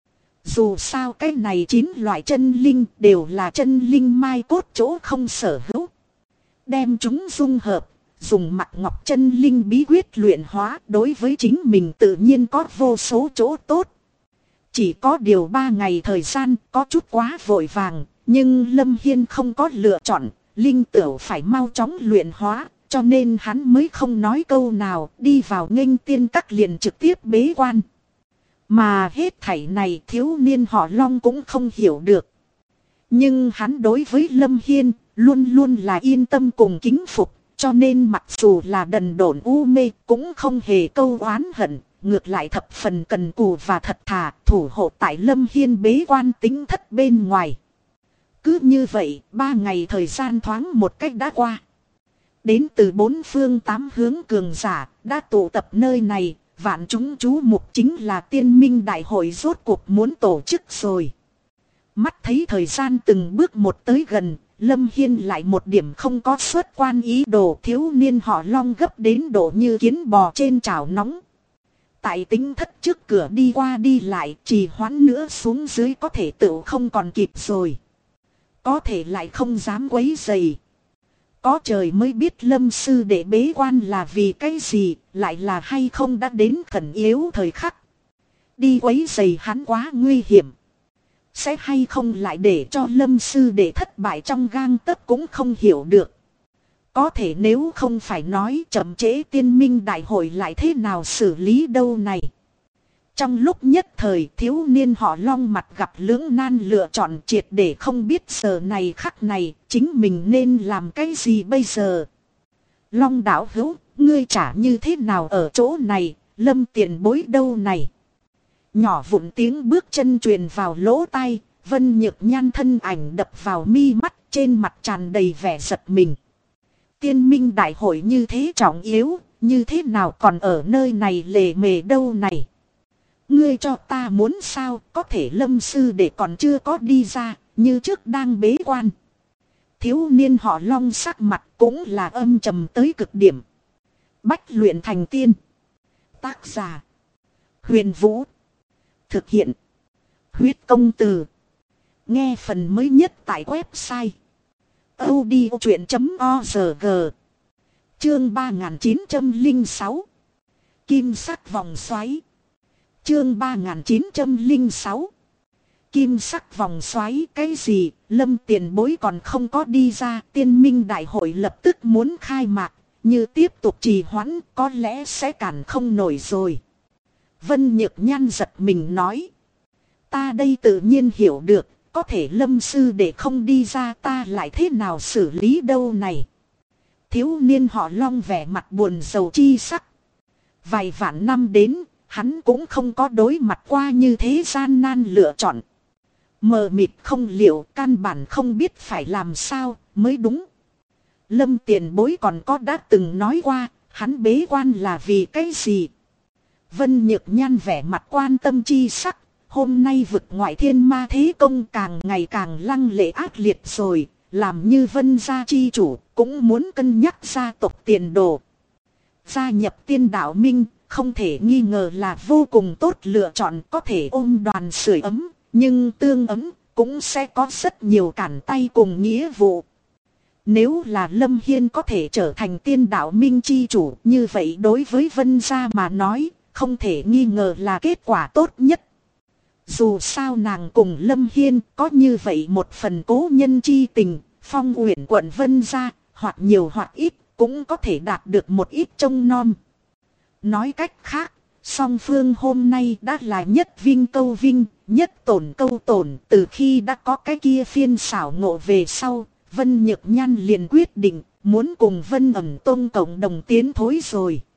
Dù sao cái này 9 loại chân linh đều là chân linh mai cốt chỗ không sở hữu. Đem chúng dung hợp, dùng mặt ngọc chân linh bí quyết luyện hóa, đối với chính mình tự nhiên có vô số chỗ tốt. Chỉ có điều 3 ngày thời gian có chút quá vội vàng, nhưng Lâm Hiên không có lựa chọn, linh tửu phải mau chóng luyện hóa, cho nên hắn mới không nói câu nào, đi vào nghênh tiên các liền trực tiếp bế quan. Mà hết thảy này thiếu niên họ Long cũng không hiểu được. Nhưng hắn đối với Lâm Hiên luôn luôn là yên tâm cùng kính phục, cho nên mặc dù là đần độn u mê cũng không hề câu oán hận, ngược lại thập phần cần cù và thật thà thủ hộ tại Lâm Hiên bế quan tính thất bên ngoài. Cứ như vậy 3 ngày thời gian thoáng một cách đã qua. Đến từ 4 phương 8 hướng cường giả đã tụ tập nơi này. Vạn chúng chú mục chính là tiên minh đại hội rốt cuộc muốn tổ chức rồi. Mắt thấy thời gian từng bước một tới gần, Lâm Hiên lại một điểm không có xuất quan ý đồ, thiếu niên họ Long gấp đến độ như kiến bò trên chảo nóng. Tại tính thất trước cửa đi qua đi lại, trì hoãn nữa xuống dưới có thể tự không còn kịp rồi. Có thể lại không dám quấy rầy. Có trời mới biết Lâm sư đệ bế quan là vì cái gì, lại là hay không đã đến khẩn yếu thời khắc. Đi quấy rầy hắn quá nguy hiểm. Sẽ hay không lại để cho Lâm sư đệ thất bại trong gang tấc cũng không hiểu được. Có thể nếu không phải nói chậm trễ tiên minh đại hội lại thế nào xử lý đâu này. Trong lúc nhất thời thiếu niên họ Long mặt gặp lưỡng nan lựa chọn triệt để không biết giờ này khắc này chính mình nên làm cái gì bây giờ. Long đạo hữu, ngươi trả như thế nào ở chỗ này, Lâm tiền bối đâu này. Nhỏ vụn tiếng bước chân truyền vào lỗ tai, Vân Nhược Nhan thân ảnh đập vào mi mắt, trên mặt tràn đầy vẻ giật mình. Tiên minh đại hội như thế trọng yếu, như thế nào còn ở nơi này lề mề đâu này. Ngươi cho ta muốn sao, có thể Lâm sư để còn chưa có đi ra, như trước đang bế quan. Thiếu niên họ Long sắc mặt cũng là âm trầm tới cực điểm. Bách luyện thành tiên. Tác giả: Huyền Vũ. Thực hiện: Huyết Công Từ. Nghe phần mới nhất tại website audiochuyện.org. Chương 3906. Kim sắc vòng xoáy. Chương 3906. Kim sắc vòng xoáy cái gì, Lâm tiền bối còn không có đi ra, tiên minh đại hội lập tức muốn khai mạc, như tiếp tục trì hoãn có lẽ sẽ cản không nổi rồi. Vân Nhược Nhan giật mình nói. Ta đây tự nhiên hiểu được, có thể Lâm sư để không đi ra ta lại thế nào xử lý đâu này. Thiếu niên họ Long vẻ mặt buồn rầu chi sắc. Vài vạn năm đến, hắn cũng không có đối mặt qua như thế gian nan lựa chọn. Mờ mịt không liệu, căn bản không biết phải làm sao mới đúng. Lâm tiền bối còn có đã từng nói qua, hắn bế quan là vì cái gì? Vân Nhược Nhan vẻ mặt quan tâm chi sắc. Hôm nay vực ngoại thiên ma thế công càng ngày càng lăng lệ ác liệt rồi. Làm như Vân gia chi chủ cũng muốn cân nhắc gia tộc tiền đồ. Gia nhập tiên đạo minh không thể nghi ngờ là vô cùng tốt lựa chọn, có thể ôm đoàn sưởi ấm. Nhưng tương ấm cũng sẽ có rất nhiều cản tay cùng nghĩa vụ. Nếu là Lâm Hiên có thể trở thành tiên đạo minh chi chủ, như vậy đối với Vân gia mà nói, không thể nghi ngờ là kết quả tốt nhất. Dù sao nàng cùng Lâm Hiên có như vậy một phần cố nhân chi tình, Phong Uyển quận Vân gia, hoặc nhiều hoặc ít, cũng có thể đạt được một ít trông nom. Nói cách khác, song phương hôm nay đã là nhất vinh câu vinh, nhất tổn câu tổn. Từ khi đã có cái kia phiên xảo ngộ về sau, Vân Nhược Nhan liền quyết định muốn cùng Vân Ẩn Tôn cộng đồng tiến thối rồi.